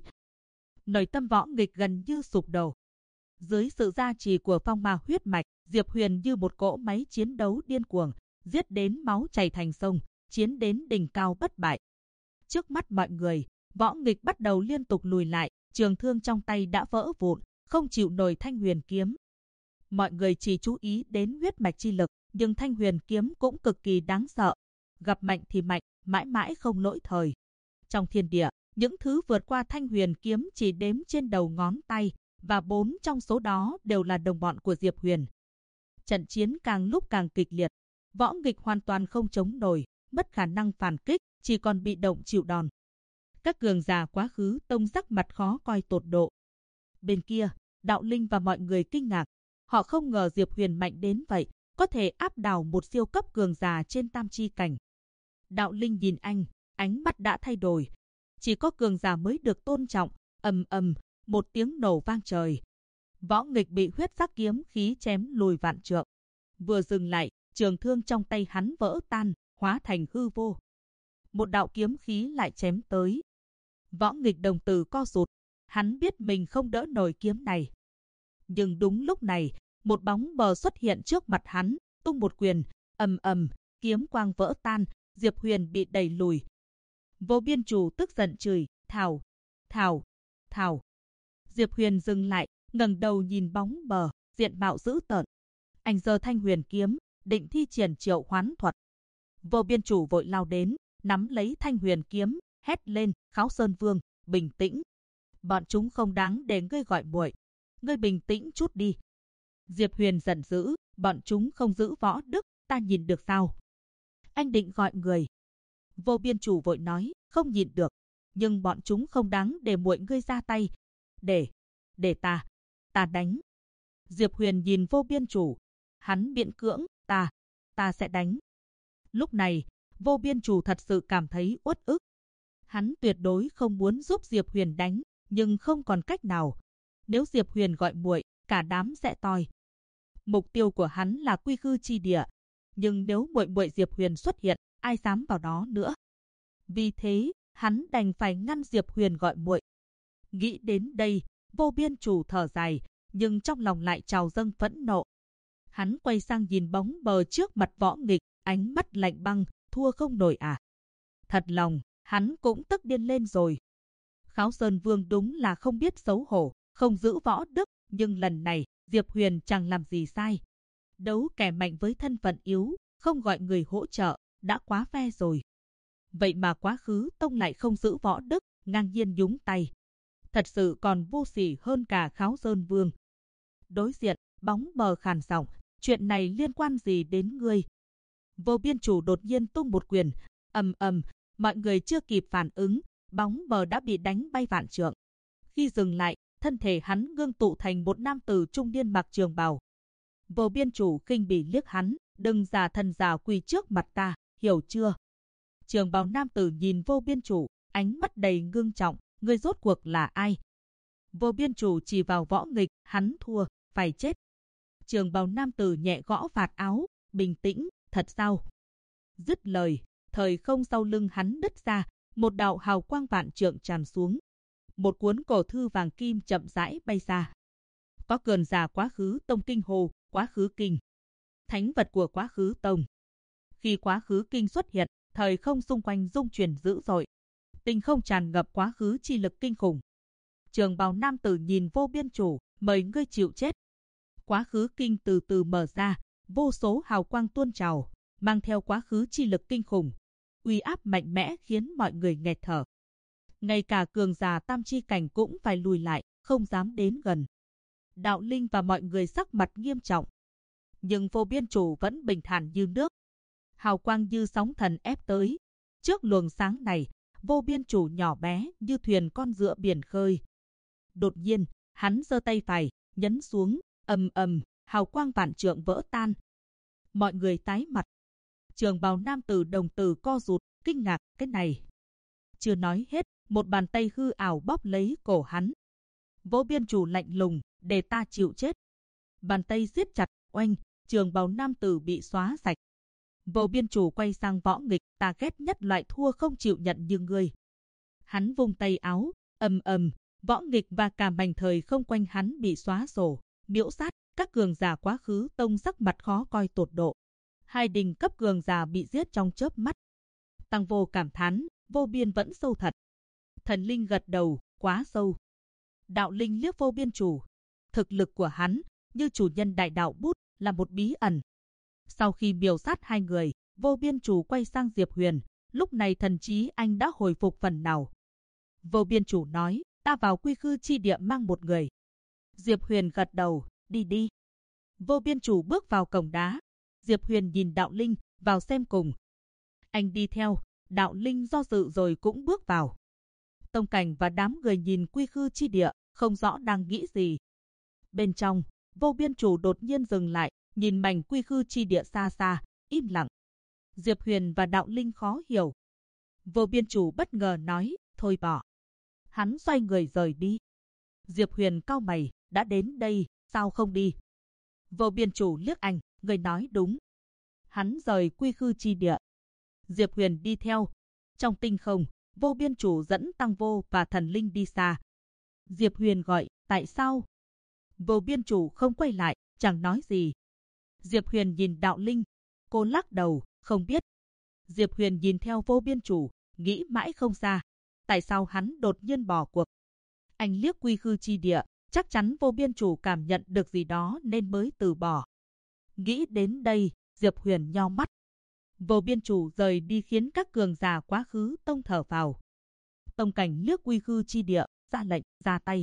S1: Nội tâm Võ Nghịch gần như sụp đổ. Dưới sự gia trì của phong ma huyết mạch, Diệp Huyền như một cỗ máy chiến đấu điên cuồng, giết đến máu chảy thành sông, chiến đến đỉnh cao bất bại. Trước mắt mọi người, Võ Nghịch bắt đầu liên tục lùi lại, trường thương trong tay đã vỡ vụn, không chịu nổi Thanh Huyền kiếm. Mọi người chỉ chú ý đến huyết mạch chi lực, nhưng Thanh Huyền kiếm cũng cực kỳ đáng sợ. Gặp mạnh thì mạnh, mãi mãi không lỗi thời. Trong thiên địa, những thứ vượt qua Thanh Huyền kiếm chỉ đếm trên đầu ngón tay, và 4 trong số đó đều là đồng bọn của Diệp Huyền. Trận chiến càng lúc càng kịch liệt, Võ Nghịch hoàn toàn không chống nổi, mất khả năng phản kích, chỉ còn bị động chịu đòn. Các cường giả Quá Khứ Tông sắc mặt khó coi tột độ. Bên kia, Đạo Linh và mọi người kinh ngạc. Họ không ngờ Diệp Huyền mạnh đến vậy, có thể áp đảo một siêu cấp cường giả trên tam chi cảnh. Đạo Linh nhìn anh, ánh mắt đã thay đổi. Chỉ có cường giả mới được tôn trọng. Ầm ầm, một tiếng nổ vang trời. Võ Nghịch bị huyết sắc kiếm khí chém lùi vạn trượng. Vừa dừng lại, trường thương trong tay hắn vỡ tan, hóa thành hư vô. Một đạo kiếm khí lại chém tới. Võ Nghịch đồng tử co rụt, hắn biết mình không đỡ nổi kiếm này. Nhưng đúng lúc này, một bóng mờ xuất hiện trước mặt hắn, tung một quyền, ầm ầm, kiếm quang vỡ tan, Diệp Huyền bị đẩy lùi. Vô Biên Chủ tức giận chửi, "Thảo, Thảo, Thảo." Diệp Huyền dừng lại, ngẩng đầu nhìn bóng mờ, diện mạo dữ tợn. Anh giơ Thanh Huyền kiếm, định thi triển triệu hoán thuật. Vô Biên Chủ vội lao đến, nắm lấy Thanh Huyền kiếm, hét lên, "Kháo Sơn Vương, bình tĩnh. Bọn chúng không đáng để ngươi gọi muội. Ngươi bình tĩnh chút đi." Diệp Huyền giận dữ, "Bọn chúng không giữ võ đức, ta nhìn được sao?" Anh định gọi người. Vô Biên Chủ vội nói, "Không nhìn được, nhưng bọn chúng không đáng để muội ngươi ra tay. Để ta đánh." Diệp Huyền nhìn Vô Biên Chủ, hắn miễn cưỡng, ta sẽ đánh." Lúc này, Vô Biên Chủ thật sự cảm thấy uất ức. Hắn tuyệt đối không muốn giúp Diệp Huyền đánh, nhưng không còn cách nào. Nếu Diệp Huyền gọi muội, cả đám sẽ toi. Mục tiêu của hắn là Quy Khư chi địa, nhưng nếu muội Diệp Huyền xuất hiện, ai dám vào đó nữa. Vì thế, hắn đành phải ngăn Diệp Huyền gọi muội. Nghĩ đến đây, Vô Biên Chủ thở dài, nhưng trong lòng lại trào dâng phẫn nộ. Hắn quay sang nhìn bóng mờ trước mặt Võ Nghịch, ánh mắt lạnh băng, "Thua không nổi à?" Thật lòng, hắn cũng tức điên lên rồi. Kháo Sơn Vương đúng là không biết xấu hổ, không giữ võ đức, nhưng lần này, Diệp Huyền chẳng làm gì sai. Đấu kẻ mạnh với thân phận yếu, không gọi người hỗ trợ, đã quá phe rồi. Vậy mà Quá Khứ Tông lại không giữ võ đức, ngang nhiên nhúng tay. Thật sự còn vô sỉ hơn cả Kháo Sơn Vương. Đối diện, bóng mờ khàn giọng, "Chuyện này liên quan gì đến ngươi?" Vô Biên Chủ đột nhiên tung một quyền, ầm ầm, mọi người chưa kịp phản ứng, bóng mờ đã bị đánh bay vạn trượng. Khi dừng lại, thân thể hắn ngưng tụ thành một nam tử trung niên mặc trường bào. Vô Biên Chủ khinh bỉ liếc hắn, "Đừng giả thần giả quỳ trước mặt ta, hiểu chưa?" Trường bào nam tử nhìn Vô Biên Chủ, ánh mắt đầy ngưng trọng, "Ngươi rốt cuộc là ai?" Vô Biên Chủ chỉ vào Võ Nghịch, "Hắn thua, phải chết." Trường bào nam tử nhẹ gõ vạt áo, "Bình tĩnh, thật sao?" Dứt lời, thời không sau lưng hắn đứt ra, một đạo hào quang vạn trượng tràn xuống. Một cuốn cổ thư vàng kim chậm rãi bay ra. Có cường giả Quá Khứ Tông kinh hồ, Quá Khứ Kinh, thánh vật của Quá Khứ Tông. Khi Quá Khứ Kinh xuất hiện, thời không xung quanh rung chuyển dữ dội. Tinh không tràn ngập quá khứ chi lực kinh khủng. Trường bào nam tử nhìn Vô Biên Chủ, "Mời ngươi chịu chết." Quá khứ kinh từ từ mở ra, vô số hào quang tuôn trào, mang theo quá khứ chi lực kinh khủng. Uy áp mạnh mẽ khiến mọi người nghẹt thở. Ngay cả cường giả tam chi cảnh cũng phải lùi lại, không dám đến gần. Đạo Linh và mọi người sắc mặt nghiêm trọng. Nhưng Vô Biên Chủ vẫn bình thản như nước. Hào quang như sóng thần ép tới. Trước luồng sáng này, Vô Biên Chủ nhỏ bé như thuyền con giữa biển khơi. Đột nhiên, hắn giơ tay phải, nhấn xuống, ầm ầm, hào quang vạn trượng vỡ tan. Mọi người tái mặt. Trường bào nam tử đồng tử co rụt, kinh ngạc, cái này. Chưa nói hết, một bàn tay hư ảo bóp lấy cổ hắn. Vô Biên Chủ lạnh lùng, để ta chịu chết. Bàn tay siết chặt, oanh, trường bào nam tử bị xóa sạch. Vô Biên Chủ quay sang Võ Nghịch, ta ghét nhất loại thua không chịu nhận như ngươi. Hắn vung tay áo, ầm ầm, Võ Nghịch và cả mảnh thời không quanh hắn bị xóa sổ, miễu sát, các cường giả Quá Khứ Tông sắc mặt khó coi tột độ. Hai đỉnh cấp cường giả bị giết trong chớp mắt. Tăng Vô cảm thán, Vô Biên vẫn sâu thật. Thần Linh gật đầu, quá sâu. Đạo Linh liếc Vô Biên Chủ. Thực lực của hắn, như chủ nhân đại đạo bút, là một bí ẩn. Sau khi miểu sát hai người, Vô Biên Chủ quay sang Diệp Huyền, lúc này thần trí anh đã hồi phục phần nào. Vô Biên Chủ nói, ta vào Quy Khư chi địa mang một người. Diệp Huyền gật đầu, đi đi. Vô Biên Chủ bước vào cổng đá. Diệp Huyền nhìn Đạo Linh, vào xem cùng. Anh đi theo, Đạo Linh do dự rồi cũng bước vào. Tông Cảnh và đám người nhìn Quy Khư chi địa, không rõ đang nghĩ gì. Bên trong, Vô Biên Chủ đột nhiên dừng lại, nhìn mảnh Quy Khư chi địa xa xa, im lặng. Diệp Huyền và Đạo Linh khó hiểu. Vô Biên Chủ bất ngờ nói, thôi bỏ. Hắn xoay người rời đi. Diệp Huyền cau mày, đã đến đây, sao không đi? Vô Biên Chủ liếc anh, người nói đúng. Hắn rời Quy Khư chi địa. Diệp Huyền đi theo. Trong tinh không, Vô Biên Chủ dẫn Tăng Vô và Thần Linh đi xa. Diệp Huyền gọi, tại sao? Vô Biên Chủ không quay lại, chẳng nói gì. Diệp Huyền nhìn Đạo Linh. Cô lắc đầu, không biết. Diệp Huyền nhìn theo Vô Biên Chủ, nghĩ mãi không ra. Tại sao hắn đột nhiên bỏ cuộc? Anh liếc Quy Khư chi địa, chắc chắn Vô Biên Chủ cảm nhận được gì đó nên mới từ bỏ. Nghĩ đến đây, Diệp Huyền nheo mắt. Vô Biên Chủ rời đi khiến các cường giả Quá Khứ Tông thở phào. Tông Cảnh liếc Quy Khư chi địa, ra lệnh, ra tay.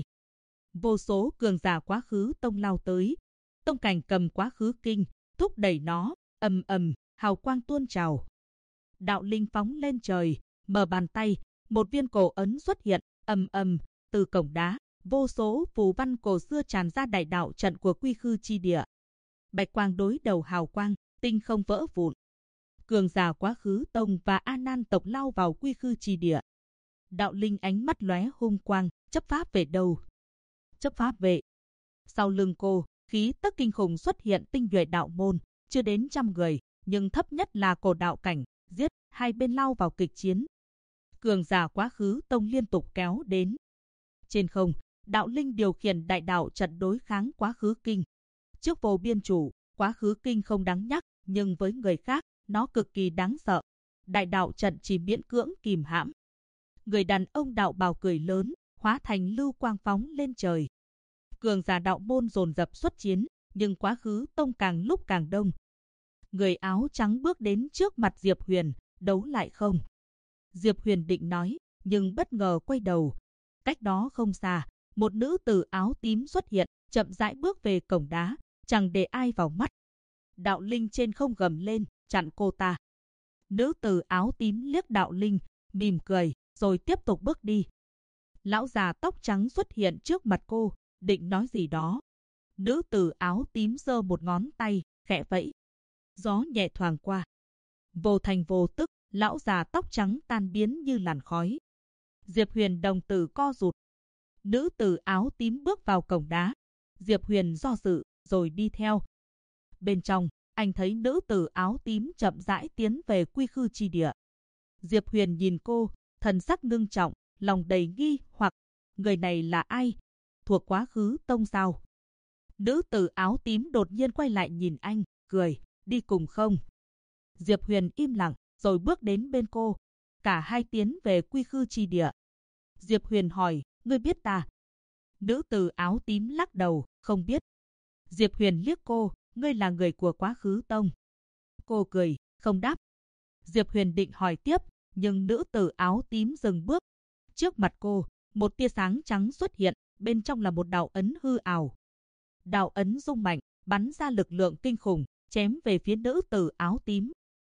S1: Vô số cường giả Quá Khứ Tông lao tới. Tông Cảnh cầm Quá Khứ Kinh, thúc đẩy nó, ầm ầm, hào quang tuôn trào. Đạo Linh phóng lên trời, mở bàn tay, một viên cổ ấn xuất hiện, ầm ầm, từ cổng đá, vô số phù văn cổ xưa tràn ra đại đạo trận của Quy Khư chi địa. Bạch quang đối đầu hào quang, tinh không vỡ vụn. Cường giả Quá Khứ Tông và A Nan tộc lao vào Quy Khư chi địa. Đạo Linh ánh mắt lóe hung quang, chấp pháp về đâu? Chấp pháp vệ. Sau lưng cô, khí tức kinh khủng xuất hiện, tinh nhuệ đạo môn, chưa đến 100 người, nhưng thấp nhất là cổ đạo cảnh, giết, hai bên lao vào kịch chiến. Cường giả Quá Khứ Tông liên tục kéo đến. Trên không, Đạo Linh điều khiển đại đạo trận đối kháng Quá Khứ Kinh. Trước Vô Biên Chủ, Quá Khứ Kinh không đáng nhắc, nhưng với người khác, nó cực kỳ đáng sợ. Đại đạo trận chỉ miễn cưỡng kìm hãm. Người đàn ông đạo bào cười lớn, hóa thành lưu quang phóng lên trời. Cường giả đạo môn dồn dập xuất chiến, nhưng Quá Khứ Tông càng lúc càng đông. Người áo trắng bước đến trước mặt Diệp Huyền, đấu lại không? Diệp Huyền định nói, nhưng bất ngờ quay đầu. Cách đó không xa, một nữ tử áo tím xuất hiện, chậm rãi bước về cổng đá, chẳng để ai vào mắt. Đạo Linh trên không gầm lên, chặn cô ta. Nữ tử áo tím liếc Đạo Linh, mỉm cười, rồi tiếp tục bước đi. Lão già tóc trắng xuất hiện trước mặt cô, định nói gì đó. Nữ tử áo tím giơ một ngón tay, khẽ vẫy. Gió nhẹ thoảng qua. Vô thành vô tức, lão già tóc trắng tan biến như làn khói. Diệp Huyền đồng tử co rụt. Nữ tử áo tím bước vào cổng đá. Diệp Huyền do dự, rồi đi theo. Bên trong, anh thấy nữ tử áo tím chậm rãi tiến về Quy Khư chi địa. Diệp Huyền nhìn cô, thần sắc ngưng trọng, lòng đầy nghi hoặc. Người này là ai? Thuộc Quá Khứ Tông sao? Nữ tử áo tím đột nhiên quay lại nhìn anh, cười, đi cùng không? Diệp Huyền im lặng, rồi bước đến bên cô. Cả hai tiến về Quy Khư chi địa. Diệp Huyền hỏi, ngươi biết ta? Nữ tử áo tím lắc đầu, không biết. Diệp Huyền liếc cô, ngươi là người của Quá Khứ Tông. Cô cười, không đáp. Diệp Huyền định hỏi tiếp, nhưng nữ tử áo tím dừng bước. Trước mặt cô, một tia sáng trắng xuất hiện, bên trong là một đạo ấn hư ảo. đạo ấn rung mạnh, bắn ra lực lượng kinh khủng, chém về phía nữ tử áo tím.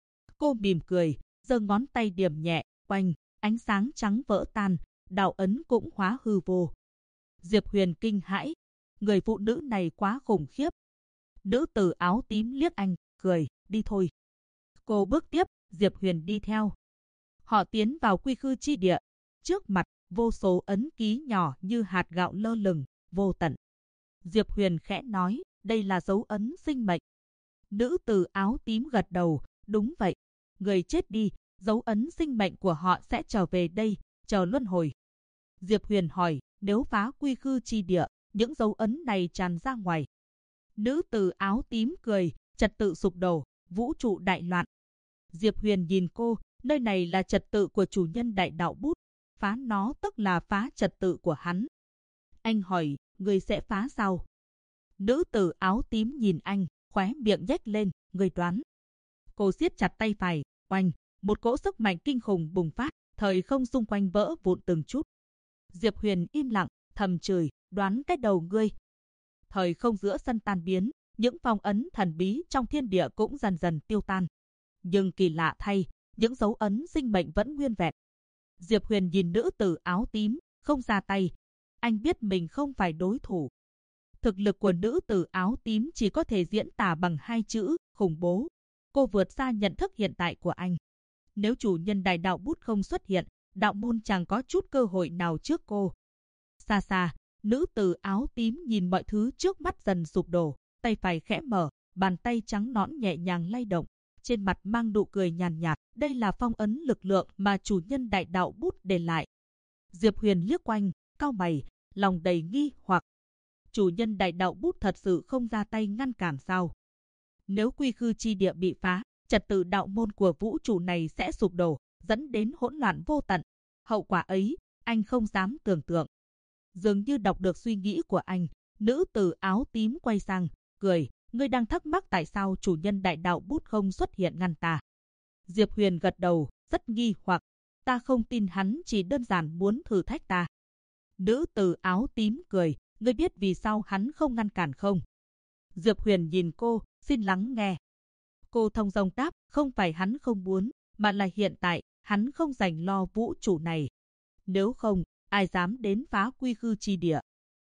S1: Cô mỉm cười, giơ ngón tay điểm nhẹ, oanh, ánh sáng trắng vỡ tan, đạo ấn cũng hóa hư vô. Diệp Huyền kinh hãi, người phụ nữ này quá khủng khiếp. Nữ tử áo tím liếc anh, cười, đi thôi. Cô bước tiếp, Diệp Huyền đi theo. Họ tiến vào quy khư chi địa. Trước mặt, vô số ấn ký nhỏ như hạt gạo lơ lửng, vô tận. Diệp Huyền khẽ nói, đây là dấu ấn sinh mệnh. Nữ tử áo tím gật đầu, đúng vậy. Người chết đi, dấu ấn sinh mệnh của họ sẽ trở về đây, chờ luân hồi. Diệp Huyền hỏi, nếu phá quy khư chi địa, những dấu ấn này tràn ra ngoài. Nữ tử áo tím cười, trật tự sụp đổ, vũ trụ đại loạn. Diệp Huyền nhìn cô, nơi này là trật tự của chủ nhân đại đạo bút, phá nó tức là phá trật tự của hắn. Anh hỏi, người sẽ phá sao? Nữ tử áo tím nhìn anh, khóe miệng nhếch lên, người đoán. Cô siết chặt tay phải, oanh, một cỗ sức mạnh kinh khủng bùng phát, thời không xung quanh vỡ vụn từng chút. Diệp Huyền im lặng, thầm chửi, đoán cái đầu ngươi. Thời không giữa sân tan biến, những phong ấn thần bí trong thiên địa cũng dần dần tiêu tan. Nhưng kỳ lạ thay, những dấu ấn sinh mệnh vẫn nguyên vẹn. Diệp Huyền nhìn nữ tử áo tím, không ra tay. Anh biết mình không phải đối thủ. Thực lực của nữ tử áo tím chỉ có thể diễn tả bằng hai chữ, khủng bố. Cô vượt xa nhận thức hiện tại của anh. Nếu chủ nhân đại đạo bút không xuất hiện, đạo môn chẳng có chút cơ hội nào trước cô. Xa xa, nữ tử áo tím nhìn mọi thứ trước mắt dần sụp đổ, tay phải khẽ mở, bàn tay trắng nõn nhẹ nhàng lay động, trên mặt mang nụ cười nhàn nhạt, đây là phong ấn lực lượng mà chủ nhân đại đạo bút để lại. Diệp Huyền liếc quanh, cau mày, lòng đầy nghi hoặc. Chủ nhân đại đạo bút thật sự không ra tay ngăn cản sao? Nếu quy khư chi địa bị phá, trật tự đạo môn của vũ trụ này sẽ sụp đổ, dẫn đến hỗn loạn vô tận. Hậu quả ấy, anh không dám tưởng tượng. Dường như đọc được suy nghĩ của anh, nữ tử áo tím quay sang, cười, ngươi đang thắc mắc tại sao chủ nhân đại đạo bút không xuất hiện ngăn ta. Diệp Huyền gật đầu, rất nghi hoặc, ta không tin hắn chỉ đơn giản muốn thử thách ta. Nữ tử áo tím cười, ngươi biết vì sao hắn không ngăn cản không? Diệp Huyền nhìn cô, xin lắng nghe. Cô thông dong đáp, không phải hắn không muốn, mà là hiện tại, hắn không dành lo vũ trụ này. Nếu không, ai dám đến phá quy khư chi địa?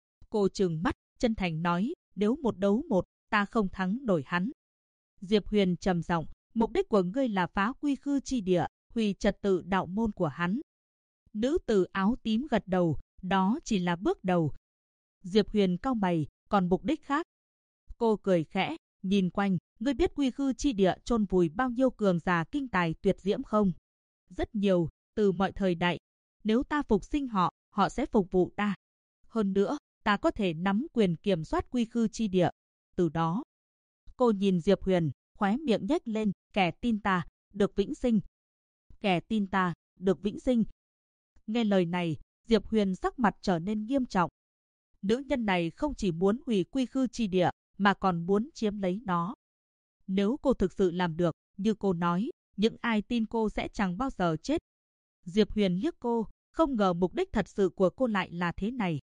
S1: Cô trừng mắt, chân thành nói, nếu một đấu một, ta không thắng nổi hắn. Diệp Huyền trầm giọng, mục đích của ngươi là phá quy khư chi địa, hủy trật tự đạo môn của hắn. Nữ tử áo tím gật đầu, đó chỉ là bước đầu. Diệp Huyền cau mày, còn mục đích khác. Cô cười khẽ, nhìn quanh, ngươi biết quy khư chi địa chôn vùi bao nhiêu cường giả kinh tài tuyệt diễm không? Rất nhiều, từ mọi thời đại. Nếu ta phục sinh họ, họ sẽ phục vụ ta. Hơn nữa, ta có thể nắm quyền kiểm soát quy khư chi địa. Từ đó, cô nhìn Diệp Huyền, khóe miệng nhếch lên, kẻ tin ta, được vĩnh sinh. Kẻ tin ta, được vĩnh sinh. Nghe lời này, Diệp Huyền sắc mặt trở nên nghiêm trọng. Nữ nhân này không chỉ muốn hủy quy khư chi địa, mà còn muốn chiếm lấy nó. Nếu cô thực sự làm được, như cô nói, những ai tin cô sẽ chẳng bao giờ chết. Diệp Huyền liếc cô, không ngờ mục đích thật sự của cô lại là thế này.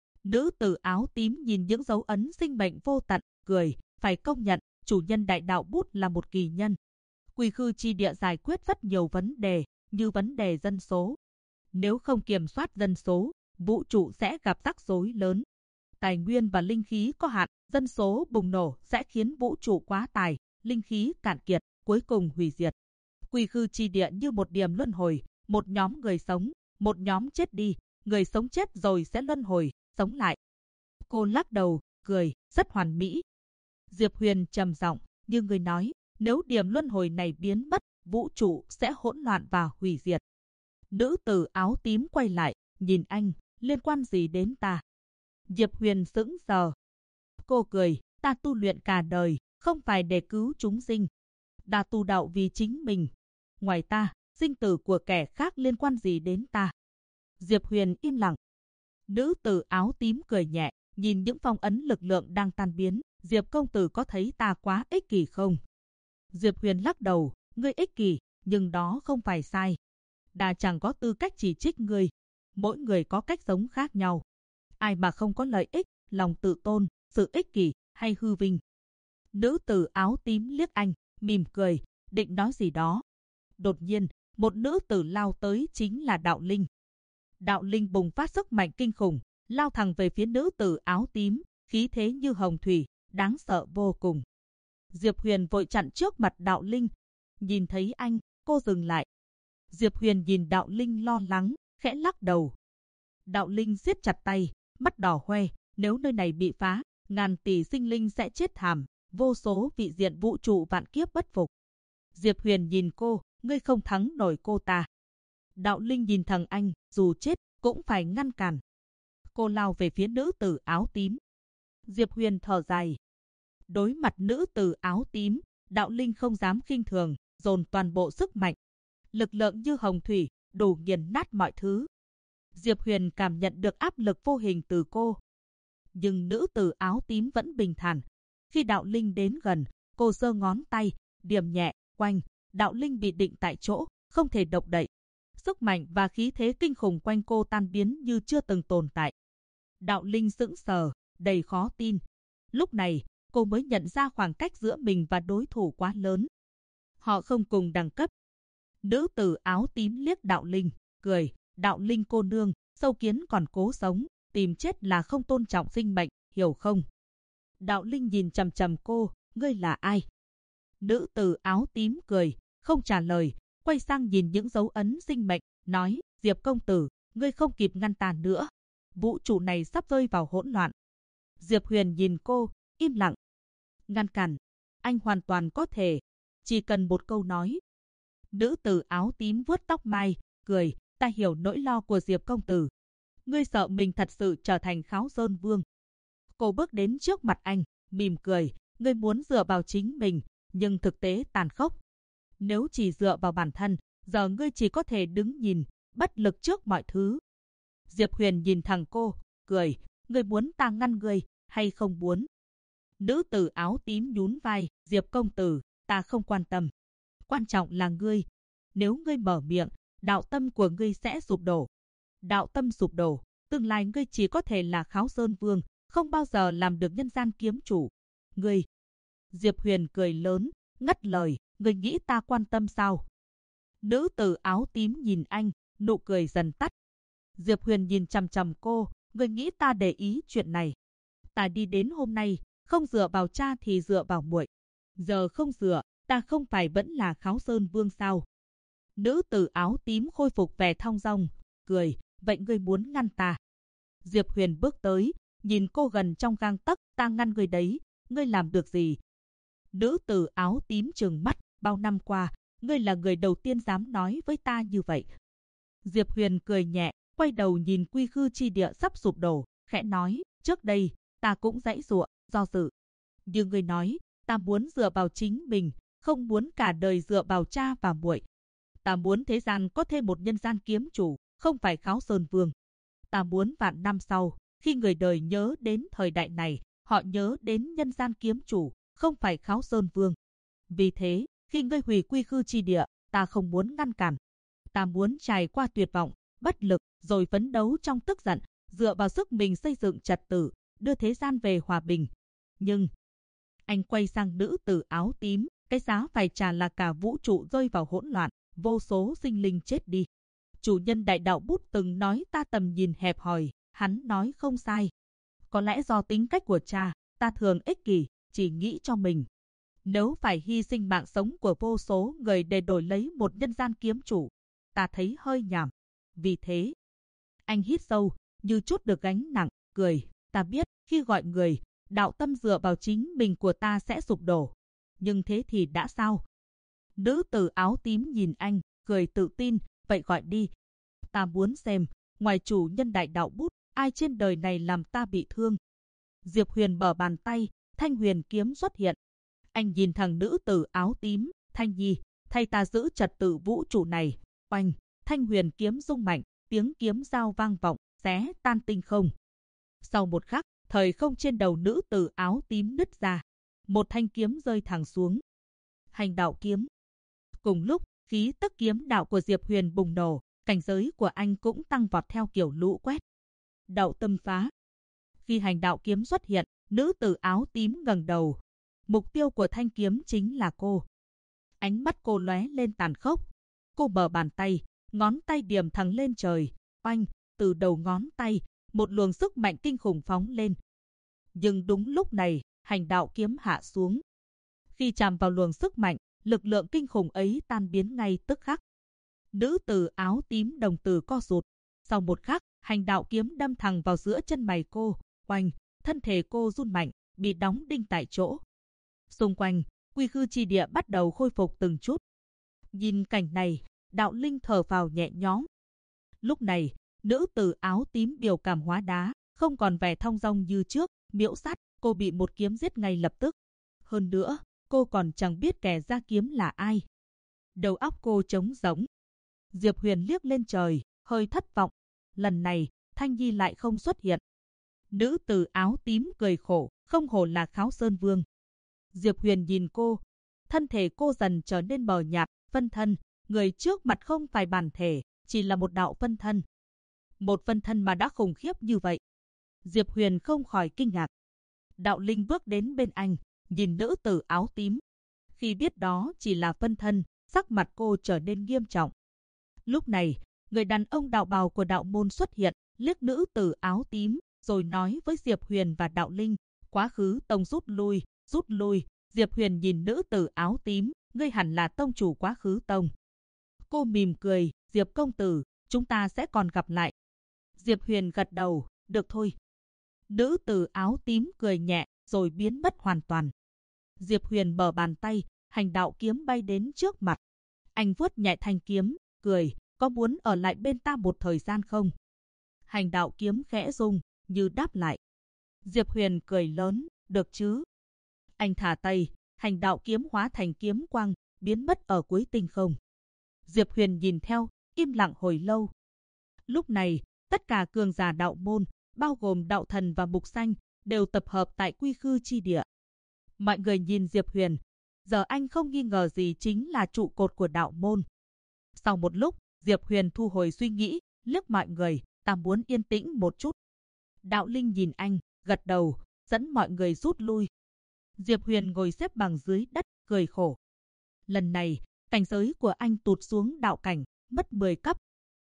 S1: Nữ tử áo tím nhìn những dấu ấn sinh mệnh vô tận, cười, phải công nhận, chủ nhân đại đạo bút là một kỳ nhân. Quy khư chi địa giải quyết rất nhiều vấn đề, như vấn đề dân số. Nếu không kiểm soát dân số, vũ trụ sẽ gặp rắc rối lớn. Tài nguyên và linh khí có hạn, dân số bùng nổ sẽ khiến vũ trụ quá tải, linh khí cạn kiệt, cuối cùng hủy diệt. Quy khư chi địa như một điểm luân hồi, một nhóm người sống, một nhóm chết đi, người sống chết rồi sẽ luân hồi, sống lại. Cô lắc đầu, cười, rất hoàn mỹ. Diệp Huyền trầm giọng, như người nói, nếu điểm luân hồi này biến mất, vũ trụ sẽ hỗn loạn và hủy diệt. Nữ tử áo tím quay lại, nhìn anh, liên quan gì đến ta? Diệp Huyền sững sờ. Cô cười, ta tu luyện cả đời, không phải để cứu chúng sinh. Ta tu đạo vì chính mình. Ngoài ta, sinh tử của kẻ khác liên quan gì đến ta? Diệp Huyền im lặng. Nữ tử áo tím cười nhẹ, nhìn những phong ấn lực lượng đang tan biến. Diệp công tử có thấy ta quá ích kỷ không? Diệp Huyền lắc đầu, ngươi ích kỷ, nhưng đó không phải sai. Ta chẳng có tư cách chỉ trích ngươi. Mỗi người có cách sống khác nhau. Ai mà không có lợi ích, lòng tự tôn, sự ích kỷ hay hư vinh? Nữ tử áo tím liếc anh, mỉm cười, định nói gì đó. Đột nhiên, một nữ tử lao tới chính là Đạo Linh. Đạo Linh bùng phát sức mạnh kinh khủng, lao thẳng về phía nữ tử áo tím, khí thế như hồng thủy, đáng sợ vô cùng. Diệp Huyền vội chặn trước mặt Đạo Linh. Nhìn thấy anh, cô dừng lại. Diệp Huyền nhìn Đạo Linh lo lắng, khẽ lắc đầu. Đạo Linh siết chặt tay, mắt đỏ hoe, nếu nơi này bị phá, ngàn tỷ sinh linh sẽ chết thảm, vô số vị diện vũ trụ vạn kiếp bất phục. Diệp Huyền nhìn cô, ngươi không thắng nổi cô ta. Đạo Linh nhìn thằng anh, dù chết, cũng phải ngăn cản. Cô lao về phía nữ tử áo tím. Diệp Huyền thở dài. Đối mặt nữ tử áo tím, Đạo Linh không dám khinh thường, dồn toàn bộ sức mạnh. Lực lượng như hồng thủy, đủ nghiền nát mọi thứ. Diệp Huyền cảm nhận được áp lực vô hình từ cô. Nhưng nữ tử áo tím vẫn bình thản. Khi Đạo Linh đến gần, cô giơ ngón tay, điểm nhẹ, quanh. Đạo Linh bị định tại chỗ, không thể động đậy. Sức mạnh và khí thế kinh khủng quanh cô tan biến như chưa từng tồn tại. Đạo Linh sững sờ, đầy khó tin. Lúc này, cô mới nhận ra khoảng cách giữa mình và đối thủ quá lớn. Họ không cùng đẳng cấp. Nữ tử áo tím liếc Đạo Linh, cười. Đạo Linh cô nương, sâu kiến còn cố sống, tìm chết là không tôn trọng sinh mệnh, hiểu không? Đạo Linh nhìn chằm chằm cô, ngươi là ai? Nữ tử áo tím cười, không trả lời, quay sang nhìn những dấu ấn sinh mệnh, nói, Diệp công tử, ngươi không kịp ngăn ta nữa. Vũ trụ này sắp rơi vào hỗn loạn. Diệp Huyền nhìn cô, im lặng. Ngăn cản, anh hoàn toàn có thể, chỉ cần một câu nói. Nữ tử áo tím vuốt tóc mai, cười, ta hiểu nỗi lo của Diệp công tử. Ngươi sợ mình thật sự trở thành Kháo Sơn Vương. Cô bước đến trước mặt anh, mỉm cười, ngươi muốn dựa vào chính mình, nhưng thực tế tàn khốc. Nếu chỉ dựa vào bản thân, giờ ngươi chỉ có thể đứng nhìn, bất lực trước mọi thứ. Diệp Huyền nhìn thẳng cô, cười, ngươi muốn ta ngăn ngươi, hay không muốn? Nữ tử áo tím nhún vai, Diệp công tử, ta không quan tâm. Quan trọng là ngươi. Nếu ngươi mở miệng, đạo tâm của ngươi sẽ sụp đổ. Đạo tâm sụp đổ, tương lai ngươi chỉ có thể là Kháo Sơn Vương, không bao giờ làm được nhân gian kiếm chủ. Ngươi. Diệp Huyền cười lớn, ngắt lời, ngươi nghĩ ta quan tâm sao? Nữ tử áo tím nhìn anh, nụ cười dần tắt. Diệp Huyền nhìn chằm chằm cô, ngươi nghĩ ta để ý chuyện này? Ta đi đến hôm nay, không dựa vào cha thì dựa vào muội. Giờ không dựa, ta không phải vẫn là Kháo Sơn Vương sao? Nữ tử áo tím khôi phục vẻ thong dong, cười, vậy ngươi muốn ngăn ta? Diệp Huyền bước tới, nhìn cô gần trong gang tấc, ta ngăn ngươi đấy, ngươi làm được gì? Nữ tử áo tím trừng mắt, bao năm qua, ngươi là người đầu tiên dám nói với ta như vậy. Diệp Huyền cười nhẹ, quay đầu nhìn quy khư chi địa sắp sụp đổ, khẽ nói, trước đây, ta cũng giãy giụa, do dự. Nhưng ngươi nói, ta muốn dựa vào chính mình, không muốn cả đời dựa vào cha và muội. Ta muốn thế gian có thêm một nhân gian kiếm chủ, không phải Kháo Sơn Vương. Ta muốn vạn năm sau, khi người đời nhớ đến thời đại này, họ nhớ đến nhân gian kiếm chủ, không phải Kháo Sơn Vương. Vì thế, khi ngươi hủy quy khư chi địa, ta không muốn ngăn cản. Ta muốn trải qua tuyệt vọng, bất lực, rồi phấn đấu trong tức giận, dựa vào sức mình xây dựng trật tự, đưa thế gian về hòa bình. Nhưng, anh quay sang nữ tử áo tím, cái giá phải trả là cả vũ trụ rơi vào hỗn loạn, vô số sinh linh chết đi. Chủ nhân Đại Đạo Bút từng nói ta tầm nhìn hẹp hòi, hắn nói không sai. Có lẽ do tính cách của cha, ta thường ích kỷ, chỉ nghĩ cho mình. Nếu phải hy sinh mạng sống của vô số người để đổi lấy một nhân gian kiếm chủ, ta thấy hơi nhảm. Vì thế, anh hít sâu, như chút được gánh nặng, cười, ta biết, khi gọi người, đạo tâm dựa vào chính mình của ta sẽ sụp đổ. Nhưng thế thì đã sao? Nữ tử áo tím nhìn anh, cười tự tin, vậy gọi đi. Ta muốn xem, ngoài chủ nhân Đại Đạo Bút, ai trên đời này làm ta bị thương. Diệp Huyền mở bàn tay, thanh huyền kiếm xuất hiện. Anh nhìn thằng nữ tử áo tím, Thanh Nhi, thay ta giữ trật tự vũ trụ này. Oanh, thanh huyền kiếm rung mạnh, tiếng kiếm giao vang vọng, xé tan tinh không. Sau một khắc, thời không trên đầu nữ tử áo tím nứt ra. Một thanh kiếm rơi thẳng xuống. Hành đạo kiếm. Cùng lúc, khí tức kiếm đạo của Diệp Huyền bùng nổ, cảnh giới của anh cũng tăng vọt theo kiểu lũ quét. Đạo tâm phá. Khi hành đạo kiếm xuất hiện, Nữ tử áo tím ngẩng đầu. Mục tiêu của thanh kiếm chính là cô. Ánh mắt cô lóe lên tàn khốc. Cô mở bàn tay, ngón tay điểm thẳng lên trời. Oanh, từ đầu ngón tay, một luồng sức mạnh kinh khủng phóng lên. Nhưng đúng lúc này, hành đạo kiếm hạ xuống. Khi chạm vào luồng sức mạnh, lực lượng kinh khủng ấy tan biến ngay tức khắc. Nữ tử áo tím đồng tử co rụt. Sau một khắc, hành đạo kiếm đâm thẳng vào giữa chân mày cô. Oanh, thân thể cô run mạnh, bị đóng đinh tại chỗ. Xung quanh, quy khư chi địa bắt đầu khôi phục từng chút. Nhìn cảnh này, Đạo Linh thở phào nhẹ nhõm. Lúc này, nữ tử áo tím biểu cảm hóa đá, không còn vẻ thong dong như trước, miễu sát, cô bị một kiếm giết ngay lập tức. Hơn nữa, cô còn chẳng biết kẻ ra kiếm là ai. Đầu óc cô trống rỗng. Diệp Huyền liếc lên trời, hơi thất vọng. Lần này, Thanh Nhi lại không xuất hiện. Nữ tử áo tím cười khổ, không hổ là Kháo Sơn Vương. Diệp Huyền nhìn cô, thân thể cô dần trở nên mờ nhạt, phân thân, người trước mặt không phải bản thể, chỉ là một đạo phân thân. Một phân thân mà đã khủng khiếp như vậy. Diệp Huyền không khỏi kinh ngạc. Đạo Linh bước đến bên anh, nhìn nữ tử áo tím. Khi biết đó chỉ là phân thân, sắc mặt cô trở nên nghiêm trọng. Lúc này, người đàn ông đạo bào của đạo môn xuất hiện, liếc nữ tử áo tím, rồi nói với Diệp Huyền và Đạo Linh, quá khứ tông rút lui, rút lui. Diệp Huyền nhìn nữ tử áo tím, ngươi hẳn là tông chủ quá khứ tông. Cô mỉm cười, Diệp công tử, chúng ta sẽ còn gặp lại. Diệp Huyền gật đầu, được thôi. Nữ tử áo tím cười nhẹ, rồi biến mất hoàn toàn. Diệp Huyền mở bàn tay, hành đạo kiếm bay đến trước mặt. Anh vuốt nhẹ thanh kiếm, cười, có muốn ở lại bên ta một thời gian không? Hành đạo kiếm khẽ rung, như đáp lại. Diệp Huyền cười lớn, được chứ? Anh thả tay, hành đạo kiếm hóa thành kiếm quang, biến mất ở cuối tinh không. Diệp Huyền nhìn theo, im lặng hồi lâu. Lúc này, tất cả cường giả đạo môn, bao gồm đạo thần và mục xanh, đều tập hợp tại quy khư chi địa. Mọi người nhìn Diệp Huyền, giờ anh không nghi ngờ gì chính là trụ cột của đạo môn. Sau một lúc, Diệp Huyền thu hồi suy nghĩ, liếc mọi người, ta muốn yên tĩnh một chút. Đạo Linh nhìn anh, gật đầu, dẫn mọi người rút lui. Diệp Huyền ngồi xếp bằng dưới đất, cười khổ. Lần này, cảnh giới của anh tụt xuống đạo cảnh, mất 10 cấp.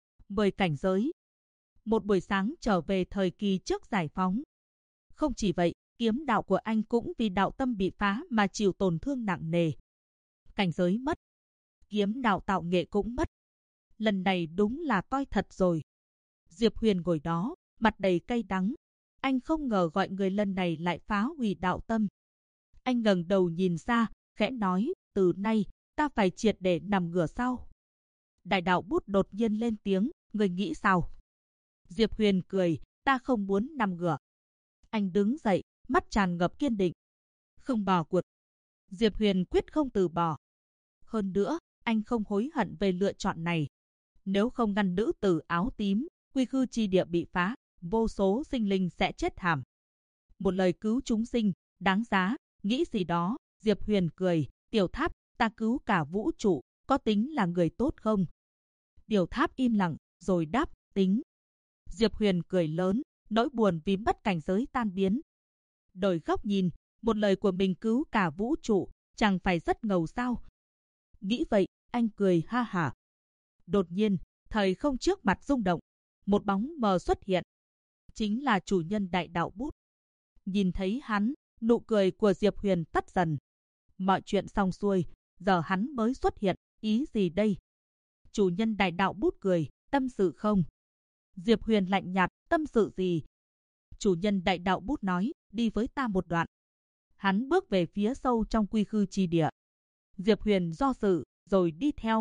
S1: 10 cảnh giới. Một buổi sáng trở về thời kỳ trước giải phóng. Không chỉ vậy, kiếm đạo của anh cũng vì đạo tâm bị phá mà chịu tổn thương nặng nề. Cảnh giới mất. Kiếm đạo tạo nghệ cũng mất. Lần này đúng là coi thật rồi. Diệp Huyền ngồi đó, mặt đầy cay đắng. Anh không ngờ gọi người lần này lại phá hủy đạo tâm. Anh ngẩng đầu nhìn ra, khẽ nói, từ nay, ta phải triệt để nằm ngửa sau. Đại đạo bút đột nhiên lên tiếng, người nghĩ sao? Diệp Huyền cười, ta không muốn nằm ngửa. Anh đứng dậy, mắt tràn ngập kiên định. Không bỏ cuộc. Diệp Huyền quyết không từ bỏ. Hơn nữa, anh không hối hận về lựa chọn này. Nếu không ngăn nữ tử áo tím, quy khư chi địa bị phá, vô số sinh linh sẽ chết thảm. Một lời cứu chúng sinh, đáng giá, nghĩ gì đó, Diệp Huyền cười, Tiểu Tháp, ta cứu cả vũ trụ, có tính là người tốt không? Tiểu Tháp im lặng, rồi đáp, tính. Diệp Huyền cười lớn, nỗi buồn vì mất cảnh giới tan biến. Đổi góc nhìn, một lời của mình cứu cả vũ trụ, chẳng phải rất ngầu sao? Nghĩ vậy, anh cười ha hả. Đột nhiên, thời không trước mặt rung động, một bóng mờ xuất hiện. Chính là chủ nhân đại đạo bút. Nhìn thấy hắn, nụ cười của Diệp Huyền tắt dần. Mọi chuyện xong xuôi, giờ hắn mới xuất hiện, ý gì đây? Chủ nhân đại đạo bút cười, tâm sự không? Diệp Huyền lạnh nhạt, tâm sự gì? Chủ nhân đại đạo bút nói, đi với ta một đoạn. Hắn bước về phía sâu trong quy khư chi địa. Diệp Huyền do dự, rồi đi theo.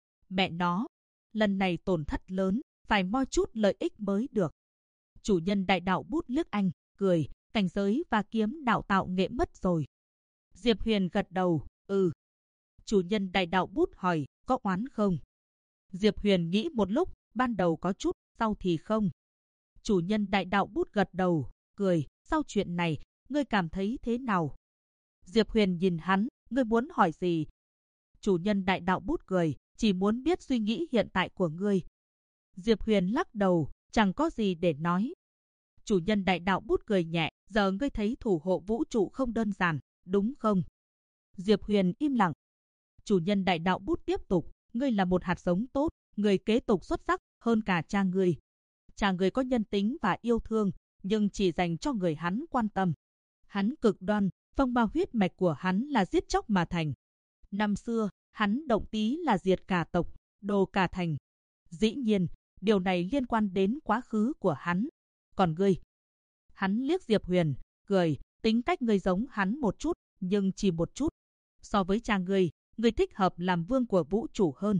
S1: Mẹ nó, lần này tổn thất lớn, phải moi chút lợi ích mới được. Chủ nhân đại đạo bút liếc anh, cười, cảnh giới và kiếm đạo tạo nghệ mất rồi. Diệp Huyền gật đầu, ừ. Chủ nhân đại đạo bút hỏi, có oán không? Diệp Huyền nghĩ một lúc, ban đầu có chút, sau thì không. Chủ nhân đại đạo bút gật đầu, cười, sau chuyện này, ngươi cảm thấy thế nào? Diệp Huyền nhìn hắn, ngươi muốn hỏi gì? Chủ nhân đại đạo bút cười, chỉ muốn biết suy nghĩ hiện tại của ngươi. Diệp Huyền lắc đầu, chẳng có gì để nói. Chủ nhân đại đạo bút cười nhẹ, giờ ngươi thấy thủ hộ vũ trụ không đơn giản, đúng không? Diệp Huyền im lặng. Chủ nhân đại đạo bút tiếp tục, ngươi là một hạt giống tốt, người kế tục xuất sắc hơn cả cha ngươi. Cha ngươi có nhân tính và yêu thương, nhưng chỉ dành cho người hắn quan tâm. Hắn cực đoan, phong ba huyết mạch của hắn là giết chóc mà thành. Năm xưa, hắn động tí là diệt cả tộc, đồ cả thành. Dĩ nhiên, điều này liên quan đến quá khứ của hắn. Còn ngươi? Hắn liếc Diệp Huyền, cười, tính cách ngươi giống hắn một chút, nhưng chỉ một chút. So với cha ngươi thích hợp làm vương của vũ trụ hơn.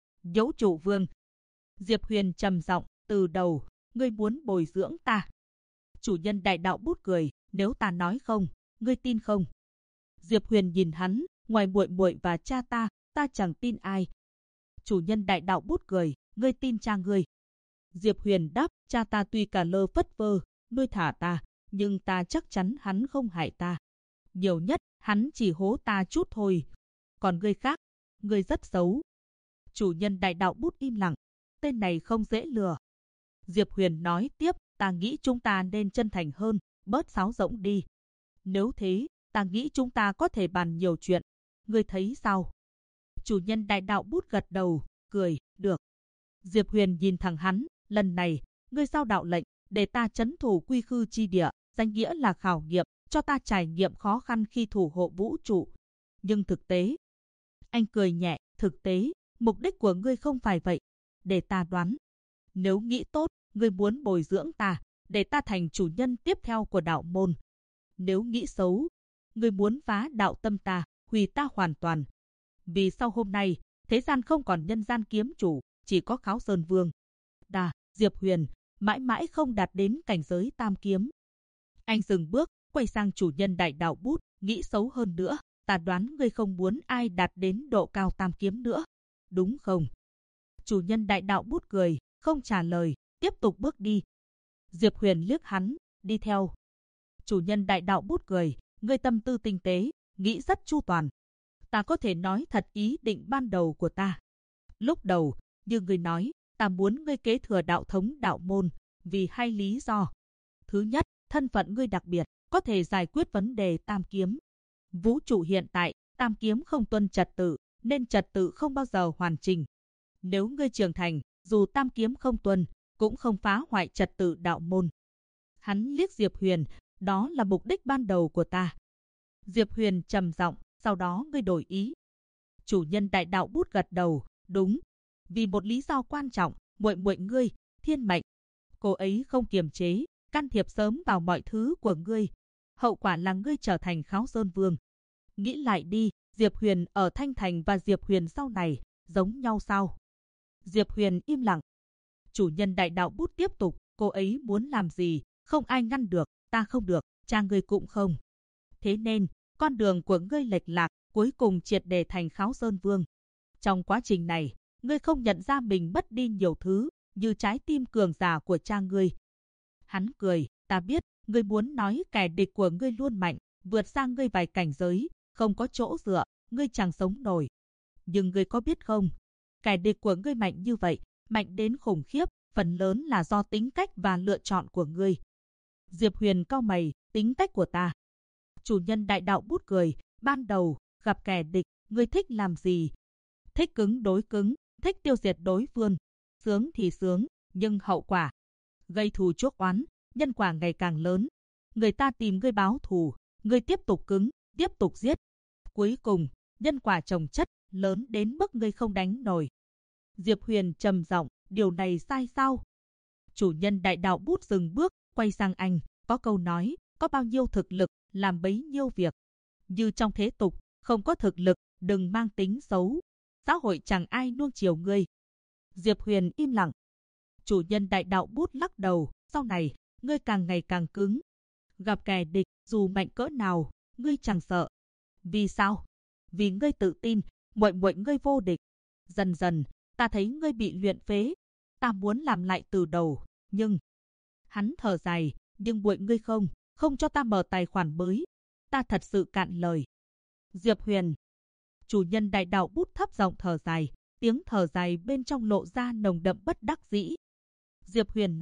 S1: Vũ trụ vương. Diệp Huyền trầm giọng, từ đầu, ngươi muốn bồi dưỡng ta. Chủ nhân đại đạo bút cười, nếu ta nói không, ngươi tin không? Diệp Huyền nhìn hắn, ngoài muội muội và cha ta chẳng tin ai. Chủ nhân đại đạo bút cười, ngươi tin cha ngươi. Diệp Huyền đáp, cha ta tuy cả lơ phất vơ, nuôi thả ta, nhưng ta chắc chắn hắn không hại ta. Nhiều nhất, hắn chỉ hố ta chút thôi. Còn ngươi khác, ngươi rất xấu. Chủ nhân đại đạo bút im lặng, tên này không dễ lừa. Diệp Huyền nói tiếp, ta nghĩ chúng ta nên chân thành hơn, bớt sáo rỗng đi. Nếu thế, ta nghĩ chúng ta có thể bàn nhiều chuyện. Ngươi thấy sao? Chủ nhân đại đạo bút gật đầu, cười, được. Diệp Huyền nhìn thẳng hắn, lần này, ngươi giao đạo lệnh, để ta trấn thủ quy khư chi địa, danh nghĩa là khảo nghiệm, cho ta trải nghiệm khó khăn khi thủ hộ vũ trụ. Nhưng thực tế, anh cười nhẹ, thực tế, mục đích của ngươi không phải vậy. Để ta đoán. Nếu nghĩ tốt, ngươi muốn bồi dưỡng ta, để ta thành chủ nhân tiếp theo của đạo môn. Nếu nghĩ xấu, ngươi muốn phá đạo tâm ta, hủy ta hoàn toàn. Vì sau hôm nay, thế gian không còn nhân gian kiếm chủ, chỉ có Kháo Sơn Vương. Diệp Huyền, mãi mãi không đạt đến cảnh giới tam kiếm. Anh dừng bước, quay sang chủ nhân đại đạo bút, nghĩ xấu hơn nữa, ta đoán ngươi không muốn ai đạt đến độ cao tam kiếm nữa. Đúng không? Chủ nhân đại đạo bút cười, không trả lời, tiếp tục bước đi. Diệp Huyền liếc hắn, đi theo. Chủ nhân đại đạo bút cười, ngươi tâm tư tinh tế, nghĩ rất chu toàn. Ta có thể nói thật ý định ban đầu của ta. Lúc đầu, như ngươi nói, ta muốn ngươi kế thừa đạo thống đạo môn, vì hai lý do. Thứ nhất, thân phận ngươi đặc biệt, có thể giải quyết vấn đề tam kiếm. Vũ trụ hiện tại, tam kiếm không tuân trật tự, nên trật tự không bao giờ hoàn chỉnh. Nếu ngươi trưởng thành, dù tam kiếm không tuân, cũng không phá hoại trật tự đạo môn. Hắn liếc Diệp Huyền, đó là mục đích ban đầu của ta. Diệp Huyền trầm giọng, sau đó ngươi đổi ý. Chủ nhân đại đạo bút gật đầu, đúng. Vì một lý do quan trọng, muội muội ngươi, Thiên Mệnh. Cô ấy không kiềm chế, can thiệp sớm vào mọi thứ của ngươi. Hậu quả là ngươi trở thành Kháo Sơn Vương. Nghĩ lại đi, Diệp Huyền ở Thanh Thành và Diệp Huyền sau này, giống nhau sao? Diệp Huyền im lặng. Chủ nhân đại đạo bút tiếp tục, cô ấy muốn làm gì, không ai ngăn được, ta không được, cha ngươi cũng không. Thế nên, con đường của ngươi lệch lạc, cuối cùng triệt để thành Kháo Sơn Vương. Trong quá trình này, ngươi không nhận ra mình mất đi nhiều thứ, như trái tim cường giả của cha ngươi. Hắn cười, ta biết, ngươi muốn nói kẻ địch của ngươi luôn mạnh, vượt sang ngươi vài cảnh giới, không có chỗ dựa, ngươi chẳng sống nổi. Nhưng ngươi có biết không, kẻ địch của ngươi mạnh như vậy, mạnh đến khủng khiếp, phần lớn là do tính cách và lựa chọn của ngươi. Diệp Huyền cau mày, tính cách của ta. Chủ nhân đại đạo bút cười, ban đầu, gặp kẻ địch, ngươi thích làm gì? Thích cứng đối cứng, thích tiêu diệt đối phương. Sướng thì sướng, nhưng hậu quả, gây thù chuốc oán, nhân quả ngày càng lớn. Người ta tìm ngươi báo thù, ngươi tiếp tục cứng, tiếp tục giết. Cuối cùng, nhân quả chồng chất, lớn đến mức ngươi không đánh nổi. Diệp Huyền trầm giọng, điều này sai sao? Chủ nhân đại đạo bút dừng bước, quay sang anh, có câu nói, có bao nhiêu thực lực, làm bấy nhiêu việc. Như trong thế tục, không có thực lực, đừng mang tính xấu. Xã hội chẳng ai nuông chiều ngươi. Diệp Huyền im lặng. Chủ nhân đại đạo bút lắc đầu, sau này, ngươi càng ngày càng cứng. Gặp kẻ địch, dù mạnh cỡ nào, ngươi chẳng sợ. Vì sao? Vì ngươi tự tin, muội muội ngươi vô địch. Dần dần, ta thấy ngươi bị luyện phế. Ta muốn làm lại từ đầu, nhưng... Hắn thở dài, nhưng muội ngươi không cho ta mở tài khoản mới. Ta thật sự cạn lời. Diệp Huyền. Chủ nhân đại đạo bút thấp giọng thở dài, tiếng thở dài bên trong lộ ra nồng đậm bất đắc dĩ. Diệp Huyền nói,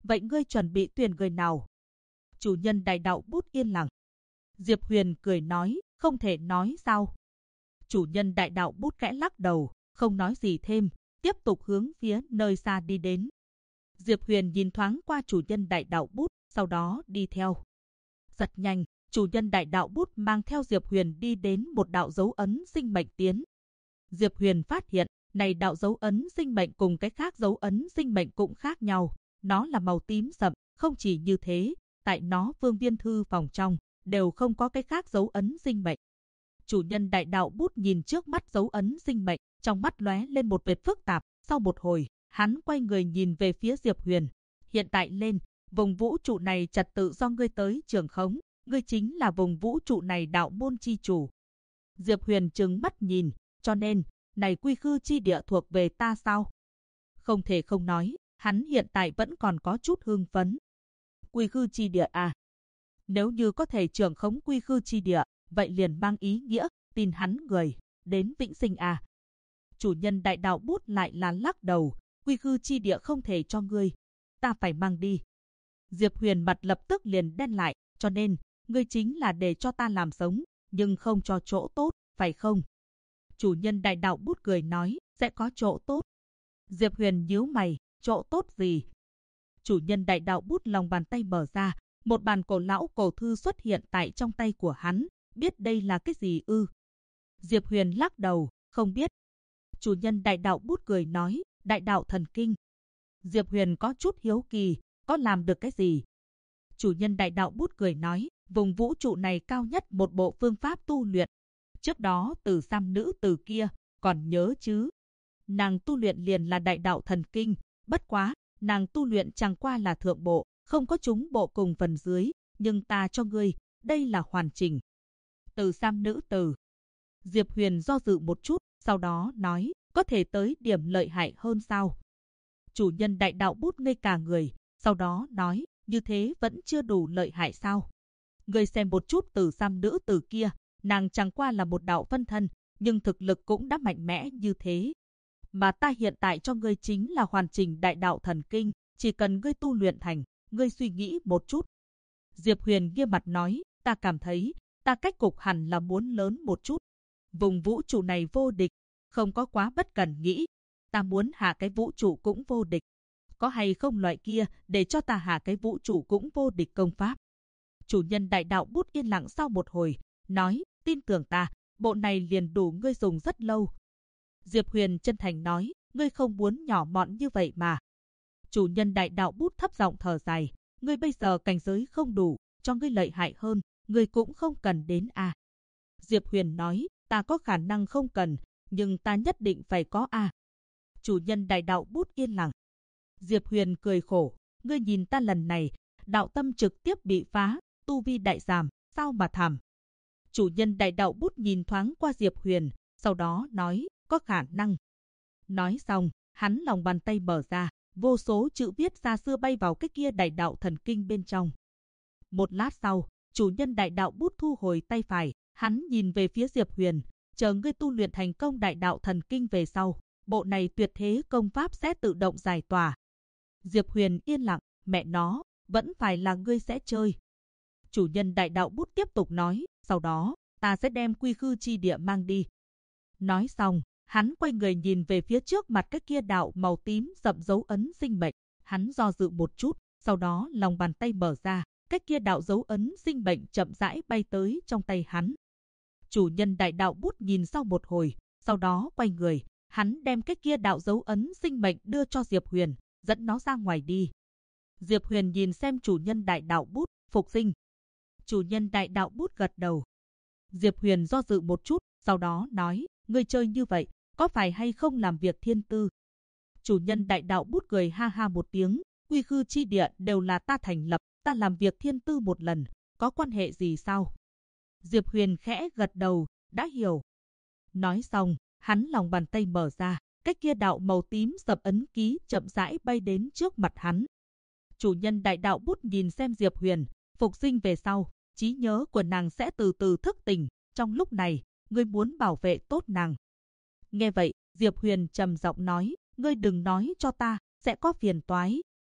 S1: Vậy ngươi chuẩn bị tuyển người nào? Chủ nhân đại đạo bút yên lặng. Diệp Huyền cười nói, không thể nói sao? Chủ nhân đại đạo bút khẽ lắc đầu, không nói gì thêm, tiếp tục hướng phía nơi xa đi đến. Diệp Huyền nhìn thoáng qua chủ nhân đại đạo bút, sau đó đi theo. Rất nhanh, chủ nhân đại đạo bút mang theo Diệp Huyền đi đến một đạo dấu ấn sinh mệnh tiến. Diệp Huyền phát hiện, này đạo dấu ấn sinh mệnh cùng cái khác dấu ấn sinh mệnh cũng khác nhau. Nó là màu tím sậm, không chỉ như thế, tại nó vương viên thư phòng trong, đều không có cái khác dấu ấn sinh mệnh. Chủ nhân đại đạo bút nhìn trước mắt dấu ấn sinh mệnh, trong mắt lóe lên một vệt phức tạp, sau một hồi, hắn quay người nhìn về phía Diệp Huyền. Hiện tại lên, vùng vũ trụ này trật tự do ngươi tới trường khống, ngươi chính là vùng vũ trụ này đạo môn chi chủ. Diệp Huyền trừng mắt nhìn, cho nên, này quy khư chi địa thuộc về ta sao? Không thể không nói, hắn hiện tại vẫn còn có chút hưng phấn. Quy khư chi địa à? Nếu như có thể trưởng khống quy khư chi địa, vậy liền mang ý nghĩa, tin hắn người, đến vĩnh sinh à? Chủ nhân đại đạo bút lại là lắc đầu, quy khư chi địa không thể cho ngươi, ta phải mang đi. Diệp Huyền mặt lập tức liền đen lại, cho nên, ngươi chính là để cho ta làm sống, nhưng không cho chỗ tốt, phải không? Chủ nhân đại đạo bút cười nói, sẽ có chỗ tốt. Diệp Huyền nhíu mày, chỗ tốt gì? Chủ nhân đại đạo bút lòng bàn tay mở ra, một bản cổ lão cổ thư xuất hiện tại trong tay của hắn, biết đây là cái gì ư? Diệp Huyền lắc đầu, không biết. Chủ nhân đại đạo bút cười nói, đại đạo thần kinh. Diệp Huyền có chút hiếu kỳ, có làm được cái gì? Chủ nhân đại đạo bút cười nói, vùng vũ trụ này cao nhất một bộ phương pháp tu luyện. Trước đó Từ Sam nữ tử kia, còn nhớ chứ? Nàng tu luyện liền là đại đạo thần kinh, bất quá, nàng tu luyện chẳng qua là thượng bộ, không có chúng bộ cùng phần dưới, nhưng ta cho ngươi, đây là hoàn chỉnh. Từ Sam nữ tử. Diệp Huyền do dự một chút, sau đó nói, có thể tới điểm lợi hại hơn sao? Chủ nhân đại đạo bút ngây cả người, sau đó nói, như thế vẫn chưa đủ lợi hại sao? Ngươi xem một chút Từ Sam nữ tử kia, nàng chẳng qua là một đạo phân thân, nhưng thực lực cũng đã mạnh mẽ như thế. Mà ta hiện tại cho ngươi chính là hoàn chỉnh đại đạo thần kinh, chỉ cần ngươi tu luyện thành, ngươi suy nghĩ một chút. Diệp Huyền nghiêm mặt nói, ta cảm thấy, ta cách cục hẳn là muốn lớn một chút. Vùng vũ trụ này vô địch, không có quá bất cần nghĩ. Ta muốn hạ cái vũ trụ cũng vô địch. Có hay không loại kia để cho ta hạ cái vũ trụ cũng vô địch công pháp? Chủ nhân đại đạo bút yên lặng sau một hồi, nói, tin tưởng ta, bộ này liền đủ ngươi dùng rất lâu. Diệp Huyền chân thành nói, ngươi không muốn nhỏ mọn như vậy mà. Chủ nhân đại đạo bút thấp giọng thở dài, ngươi bây giờ cảnh giới không đủ, cho ngươi lợi hại hơn, ngươi cũng không cần đến à. Diệp Huyền nói, ta có khả năng không cần, nhưng ta nhất định phải có à. Chủ nhân đại đạo bút yên lặng. Diệp Huyền cười khổ, ngươi nhìn ta lần này, đạo tâm trực tiếp bị phá, tu vi đại giảm, sao mà thảm. Chủ nhân đại đạo bút nhìn thoáng qua Diệp Huyền, sau đó nói, có khả năng. Nói xong, hắn lòng bàn tay mở ra, vô số chữ viết xa xưa bay vào cái kia đại đạo thần kinh bên trong. Một lát sau, chủ nhân đại đạo bút thu hồi tay phải, hắn nhìn về phía Diệp Huyền, chờ ngươi tu luyện thành công đại đạo thần kinh về sau, bộ này tuyệt thế công pháp sẽ tự động giải tỏa. Diệp Huyền yên lặng, mẹ nó, vẫn phải là ngươi sẽ chơi. Chủ nhân đại đạo bút tiếp tục nói, sau đó, ta sẽ đem quy khư chi địa mang đi. Nói xong, hắn quay người nhìn về phía trước mặt cái kia đạo màu tím sậm dấu ấn sinh mệnh. Hắn do dự một chút, sau đó lòng bàn tay mở ra, cái kia đạo dấu ấn sinh mệnh chậm rãi bay tới trong tay hắn. Chủ nhân đại đạo bút nhìn sau một hồi, sau đó quay người, hắn đem cái kia đạo dấu ấn sinh mệnh đưa cho Diệp Huyền, dẫn nó ra ngoài đi. Diệp Huyền nhìn xem chủ nhân đại đạo bút, phục sinh. Chủ nhân đại đạo bút gật đầu. Diệp Huyền do dự một chút, sau đó nói, ngươi chơi như vậy, có phải hay không làm việc thiên tư? Chủ nhân đại đạo bút cười ha ha một tiếng, quy khư chi địa đều là ta thành lập, ta làm việc thiên tư một lần, có quan hệ gì sao? Diệp Huyền khẽ gật đầu, đã hiểu. Nói xong, hắn lòng bàn tay mở ra, cái kia đạo màu tím sậm ấn ký chậm rãi bay đến trước mặt hắn. Chủ nhân đại đạo bút nhìn xem Diệp Huyền, phục sinh về sau, trí nhớ của nàng sẽ từ từ thức tỉnh, trong lúc này, ngươi muốn bảo vệ tốt nàng. Nghe vậy, Diệp Huyền trầm giọng nói, ngươi đừng nói cho ta, sẽ có phiền toái.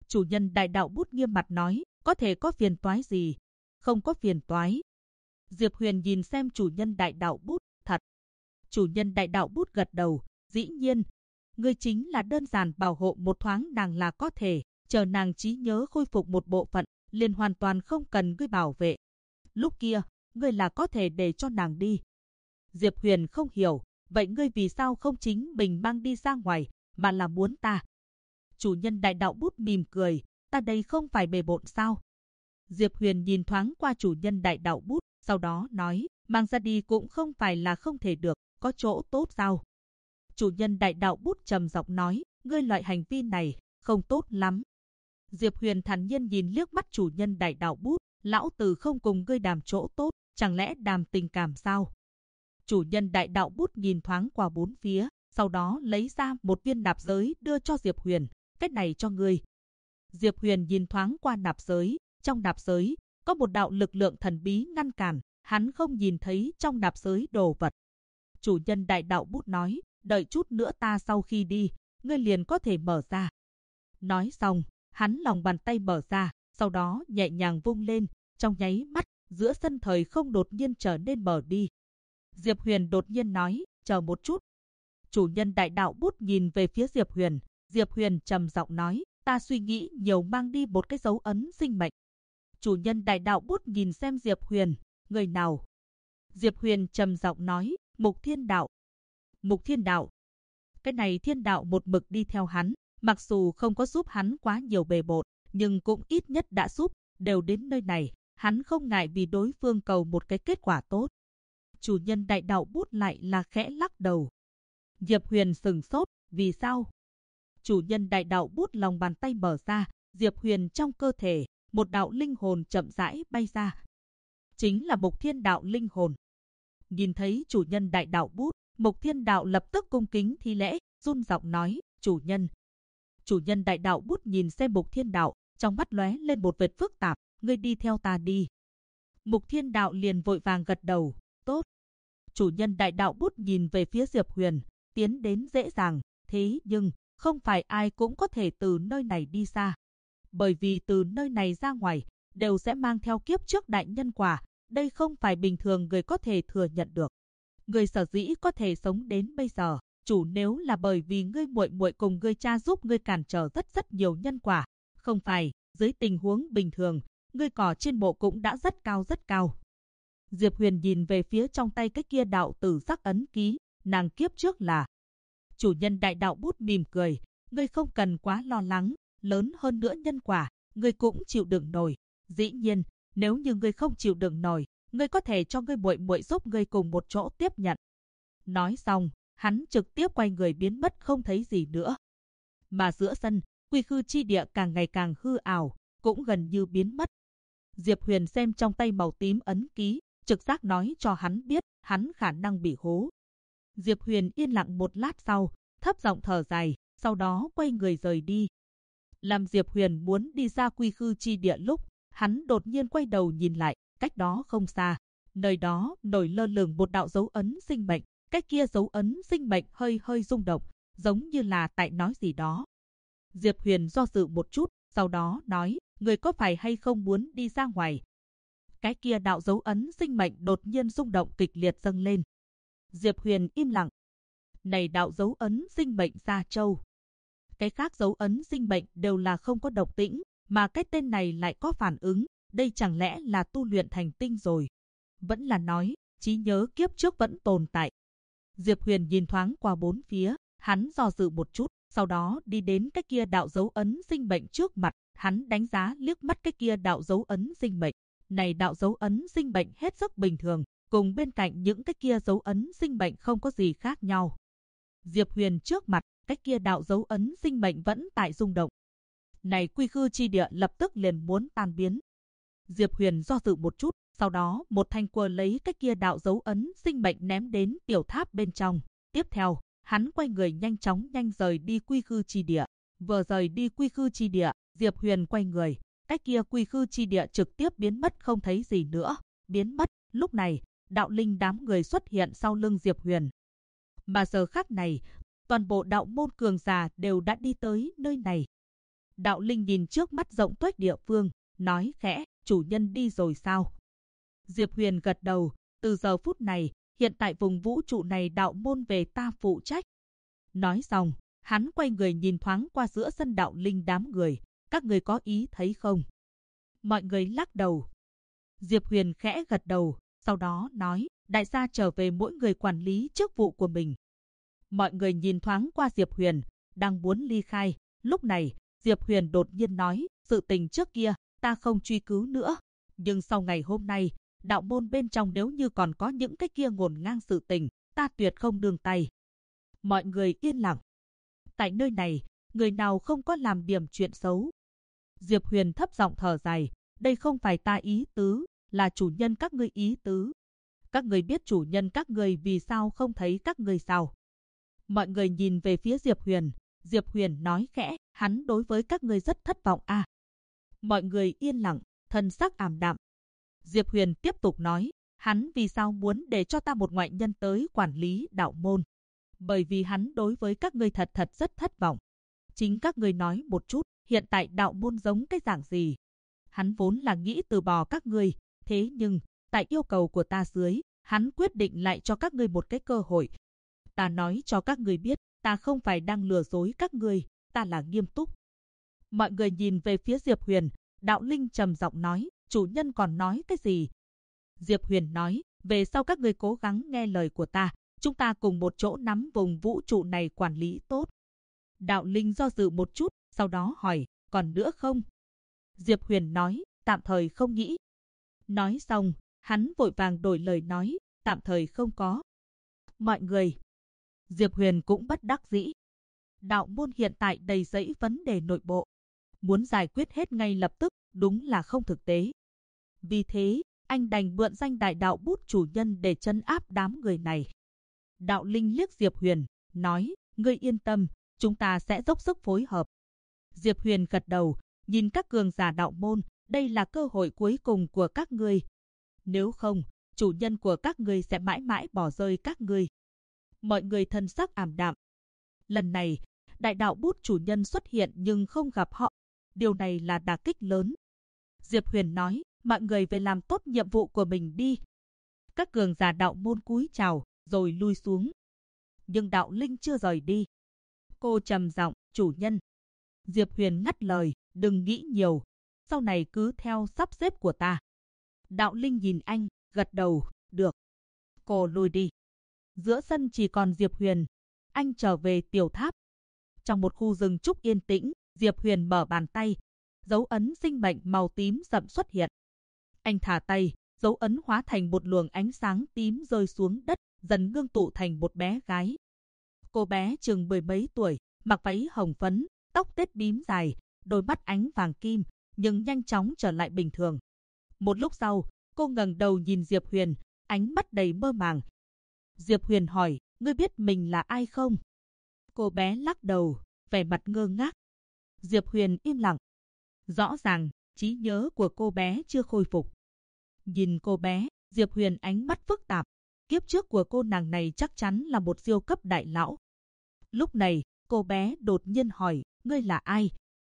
S1: Chủ nhân đại đạo bút nghiêm mặt nói, có thể có phiền toái gì? Không có phiền toái. Diệp Huyền nhìn xem chủ nhân đại đạo bút, thật. Chủ nhân đại đạo bút gật đầu, dĩ nhiên. Ngươi chính là đơn giản bảo hộ một thoáng nàng là có thể, chờ nàng trí nhớ khôi phục một bộ phận, liền hoàn toàn không cần ngươi bảo vệ. Lúc kia, ngươi là có thể để cho nàng đi. Diệp Huyền không hiểu, vậy ngươi vì sao không chính mình mang đi ra ngoài, mà là muốn ta? Chủ nhân đại đạo bút mỉm cười, ta đây không phải bề bộn sao? Diệp Huyền nhìn thoáng qua chủ nhân đại đạo bút, sau đó nói, mang ra đi cũng không phải là không thể được, có chỗ tốt sao? Chủ nhân đại đạo bút trầm giọng nói, ngươi loại hành vi này, không tốt lắm. Diệp Huyền thản nhiên nhìn liếc mắt chủ nhân đại đạo bút, lão tử không cùng ngươi đàm chỗ tốt, chẳng lẽ đàm tình cảm sao? Chủ nhân đại đạo bút nhìn thoáng qua bốn phía, sau đó lấy ra một viên nạp giới đưa cho Diệp Huyền, cái này cho ngươi. Diệp Huyền nhìn thoáng qua nạp giới, trong nạp giới có một đạo lực lượng thần bí ngăn cản, hắn không nhìn thấy trong nạp giới đồ vật. Chủ nhân đại đạo bút nói, đợi chút nữa ta sau khi đi, ngươi liền có thể mở ra. Nói xong, hắn lòng bàn tay mở ra, sau đó nhẹ nhàng vung lên, trong nháy mắt, giữa sân thời không đột nhiên trở nên mở đi. Diệp Huyền đột nhiên nói, chờ một chút. Chủ nhân đại đạo bút nhìn về phía Diệp Huyền, Diệp Huyền trầm giọng nói, ta suy nghĩ nhiều mang đi một cái dấu ấn sinh mệnh. Chủ nhân đại đạo bút nhìn xem Diệp Huyền, người nào? Diệp Huyền trầm giọng nói, Mục Thiên Đạo. Mục Thiên Đạo. Cái này Thiên Đạo một mực đi theo hắn, mặc dù không có giúp hắn quá nhiều bề bộn, nhưng cũng ít nhất đã giúp, đều đến nơi này, hắn không ngại vì đối phương cầu một cái kết quả tốt. Chủ nhân đại đạo bút lại là khẽ lắc đầu. Diệp Huyền sừng sốt, vì sao? Chủ nhân đại đạo bút lòng bàn tay mở ra, Diệp Huyền trong cơ thể, một đạo linh hồn chậm rãi bay ra. Chính là Mục Thiên Đạo linh hồn. Nhìn thấy chủ nhân đại đạo bút, Mục Thiên Đạo lập tức cung kính thi lễ, run giọng nói, chủ nhân. Chủ nhân đại đạo bút nhìn xem Mục Thiên Đạo, trong mắt lóe lên một vệt phức tạp, ngươi đi theo ta đi. Mục Thiên Đạo liền vội vàng gật đầu, tốt. Chủ nhân đại đạo bút nhìn về phía Diệp Huyền, tiến đến dễ dàng, thế nhưng không phải ai cũng có thể từ nơi này đi xa. Bởi vì từ nơi này ra ngoài, đều sẽ mang theo kiếp trước đại nhân quả, đây không phải bình thường người có thể thừa nhận được. Người sở dĩ có thể sống đến bây giờ, chủ nếu là bởi vì ngươi muội muội cùng ngươi cha giúp ngươi cản trở rất nhiều nhân quả, không phải, dưới tình huống bình thường, ngươi cỏ trên mộ cũng đã rất cao. Diệp Huyền nhìn về phía trong tay cái kia đạo tử sắc ấn ký, nàng kiếp trước là. Chủ nhân đại đạo bút mỉm cười, ngươi không cần quá lo lắng, lớn hơn nữa nhân quả, ngươi cũng chịu đựng nổi. Dĩ nhiên, nếu như ngươi không chịu đựng nổi, ngươi có thể cho ngươi muội muội giúp ngươi cùng một chỗ tiếp nhận. Nói xong, hắn trực tiếp quay người biến mất không thấy gì nữa. Mà giữa sân, quy khư chi địa càng ngày càng hư ảo, cũng gần như biến mất. Diệp Huyền xem trong tay màu tím ấn ký, trực giác nói cho hắn biết, hắn khả năng bị hố. Diệp Huyền yên lặng một lát sau, thấp giọng thở dài, sau đó quay người rời đi. Làm Diệp Huyền muốn đi ra quy khư chi địa lúc, hắn đột nhiên quay đầu nhìn lại, cách đó không xa, nơi đó nổi lơ lửng một đạo dấu ấn sinh mệnh, cái kia dấu ấn sinh mệnh hơi rung động, giống như là tại nói gì đó. Diệp Huyền do dự một chút, sau đó nói, người có phải hay không muốn đi ra ngoài? Cái kia đạo dấu ấn sinh mệnh đột nhiên rung động kịch liệt dâng lên. Diệp Huyền im lặng. Này đạo dấu ấn sinh mệnh Gia Châu. Cái khác dấu ấn sinh mệnh đều là không có động tĩnh, mà cái tên này lại có phản ứng, đây chẳng lẽ là tu luyện thành tinh rồi? Vẫn là nói, trí nhớ kiếp trước vẫn tồn tại. Diệp Huyền nhìn thoáng qua bốn phía, hắn do dự một chút, sau đó đi đến cái kia đạo dấu ấn sinh mệnh trước mặt, hắn đánh giá liếc mắt cái kia đạo dấu ấn sinh mệnh. Này đạo dấu ấn sinh mệnh hết sức bình thường, cùng bên cạnh những cái kia dấu ấn sinh mệnh không có gì khác nhau. Diệp Huyền trước mặt, cái kia đạo dấu ấn sinh mệnh vẫn tại rung động. Này quy khư chi địa lập tức liền muốn tan biến. Diệp Huyền do dự một chút, sau đó một thanh quơ lấy cái kia đạo dấu ấn sinh mệnh ném đến tiểu tháp bên trong. Tiếp theo, hắn quay người nhanh chóng rời đi quy khư chi địa. Vừa rời đi quy khư chi địa, Diệp Huyền quay người, cái kia quy khư chi địa trực tiếp biến mất không thấy gì nữa. Biến mất, lúc này, đạo linh đám người xuất hiện sau lưng Diệp Huyền. Mà giờ khắc này, toàn bộ đạo môn cường giả đều đã đi tới nơi này. Đạo Linh nhìn trước mắt rộng tuếch địa phương, nói khẽ, chủ nhân đi rồi sao? Diệp Huyền gật đầu, từ giờ phút này, hiện tại vùng vũ trụ này đạo môn về ta phụ trách. Nói xong, hắn quay người nhìn thoáng qua giữa sân Đạo Linh đám người, các người có ý thấy không? Mọi người lắc đầu. Diệp Huyền khẽ gật đầu, sau đó nói, đại gia trở về mỗi người quản lý chức vụ của mình. Mọi người nhìn thoáng qua Diệp Huyền, đang muốn ly khai. Lúc này, Diệp Huyền đột nhiên nói, sự tình trước kia, ta không truy cứu nữa. Nhưng sau ngày hôm nay, đạo môn bên trong nếu như còn có những cái kia ngổn ngang sự tình, ta tuyệt không nương tay. Mọi người yên lặng. Tại nơi này, người nào không có làm điểm chuyện xấu. Diệp Huyền thấp giọng thở dài, đây không phải ta ý tứ, là chủ nhân các ngươi ý tứ. Các người biết chủ nhân các người vì sao không thấy các người sao? Mọi người nhìn về phía Diệp Huyền. Diệp Huyền nói khẽ, hắn đối với các người rất thất vọng à? Mọi người yên lặng, thân sắc ảm đạm. Diệp Huyền tiếp tục nói, hắn vì sao muốn để cho ta một ngoại nhân tới quản lý đạo môn? Bởi vì hắn đối với các ngươi thật rất thất vọng. Chính các ngươi nói một chút, hiện tại đạo môn giống cái dạng gì? Hắn vốn là nghĩ từ bỏ các ngươi, thế nhưng, tại yêu cầu của ta dưới, hắn quyết định lại cho các ngươi một cái cơ hội. Ta nói cho các ngươi biết, ta không phải đang lừa dối các ngươi, ta là nghiêm túc. Mọi người nhìn về phía Diệp Huyền, Đạo Linh trầm giọng nói, chủ nhân còn nói cái gì? Diệp Huyền nói, về sau các ngươi cố gắng nghe lời của ta, chúng ta cùng một chỗ nắm vùng vũ trụ này quản lý tốt. Đạo Linh do dự một chút, sau đó hỏi, còn nữa không? Diệp Huyền nói, tạm thời không nghĩ. Nói xong, hắn vội vàng đổi lời nói, tạm thời không có. Mọi người. Diệp Huyền cũng bất đắc dĩ. Đạo môn hiện tại đầy rẫy vấn đề nội bộ. Muốn giải quyết hết ngay lập tức, đúng là không thực tế. Vì thế, anh đành mượn danh đại đạo bút chủ nhân để trấn áp đám người này. Đạo Linh liếc Diệp Huyền, nói, ngươi yên tâm, chúng ta sẽ dốc sức phối hợp. Diệp Huyền gật đầu, nhìn các cường giả đạo môn, đây là cơ hội cuối cùng của các ngươi. Nếu không, chủ nhân của các ngươi sẽ mãi mãi bỏ rơi các ngươi. Mọi người thân sắc ảm đạm. Lần này, đại đạo bút chủ nhân xuất hiện nhưng không gặp họ. Điều này là đả kích lớn. Diệp Huyền nói, mọi người về làm tốt nhiệm vụ của mình đi. Các cường giả đạo môn cúi chào, rồi lui xuống. Nhưng Đạo Linh chưa rời đi. Cô trầm giọng, chủ nhân. Diệp Huyền ngắt lời, đừng nghĩ nhiều. Sau này cứ theo sắp xếp của ta. Đạo Linh nhìn anh, gật đầu, được. Cô lui đi. Giữa sân chỉ còn Diệp Huyền. Anh trở về tiểu tháp. Trong một khu rừng trúc yên tĩnh, Diệp Huyền mở bàn tay. Dấu ấn sinh mệnh màu tím sậm xuất hiện. Anh thả tay, dấu ấn hóa thành một luồng ánh sáng tím rơi xuống đất, dần ngưng tụ thành một bé gái. Cô bé chừng 10 mấy tuổi, mặc váy hồng phấn, tóc tết bím dài, đôi mắt ánh vàng kim, nhưng nhanh chóng trở lại bình thường. Một lúc sau, cô ngẩng đầu nhìn Diệp Huyền, ánh mắt đầy mơ màng. Diệp Huyền hỏi, ngươi biết mình là ai không? Cô bé lắc đầu, vẻ mặt ngơ ngác. Diệp Huyền im lặng. Rõ ràng, trí nhớ của cô bé chưa khôi phục. Nhìn cô bé, Diệp Huyền ánh mắt phức tạp. Kiếp trước của cô nàng này chắc chắn là một siêu cấp đại lão. Lúc này, cô bé đột nhiên hỏi, ngươi là ai?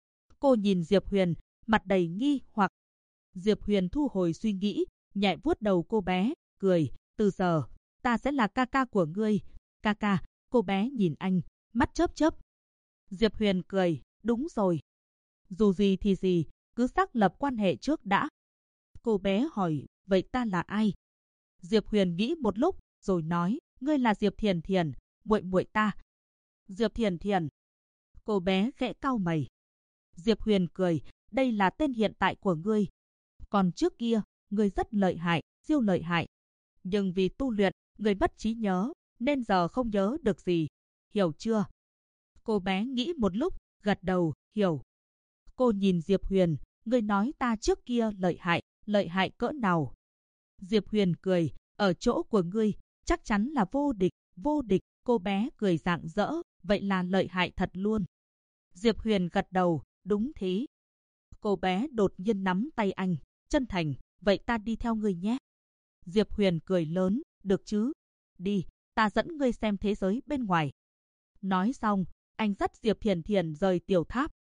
S1: Cô nhìn Diệp Huyền, mặt đầy nghi hoặc. Diệp Huyền thu hồi suy nghĩ, nhẹ vuốt đầu cô bé, cười, từ giờ, ta sẽ là ca ca của ngươi. Ca ca, cô bé nhìn anh, mắt chớp chớp. Diệp Huyền cười, đúng rồi. Dù gì thì gì, cứ xác lập quan hệ trước đã. Cô bé hỏi, vậy ta là ai? Diệp Huyền nghĩ một lúc, rồi nói, ngươi là Diệp Thiền Thiền, muội muội ta. Diệp Thiền Thiền. Cô bé khẽ cau mày. Diệp Huyền cười, đây là tên hiện tại của ngươi. Còn trước kia, ngươi rất lợi hại, siêu lợi hại. Nhưng vì tu luyện, ngươi mất trí nhớ, nên giờ không nhớ được gì. Hiểu chưa? Cô bé nghĩ một lúc, gật đầu, hiểu. Cô nhìn Diệp Huyền, ngươi nói ta trước kia lợi hại cỡ nào? Diệp Huyền cười, ở chỗ của ngươi, chắc chắn là vô địch. Cô bé cười rạng rỡ, vậy là lợi hại thật luôn. Diệp Huyền gật đầu, đúng thế. Cô bé đột nhiên nắm tay anh, chân thành, vậy ta đi theo ngươi nhé. Diệp Huyền cười lớn, được chứ? Đi, ta dẫn ngươi xem thế giới bên ngoài. Nói xong, anh dắt Diệp Thiền Thiền rời tiểu tháp.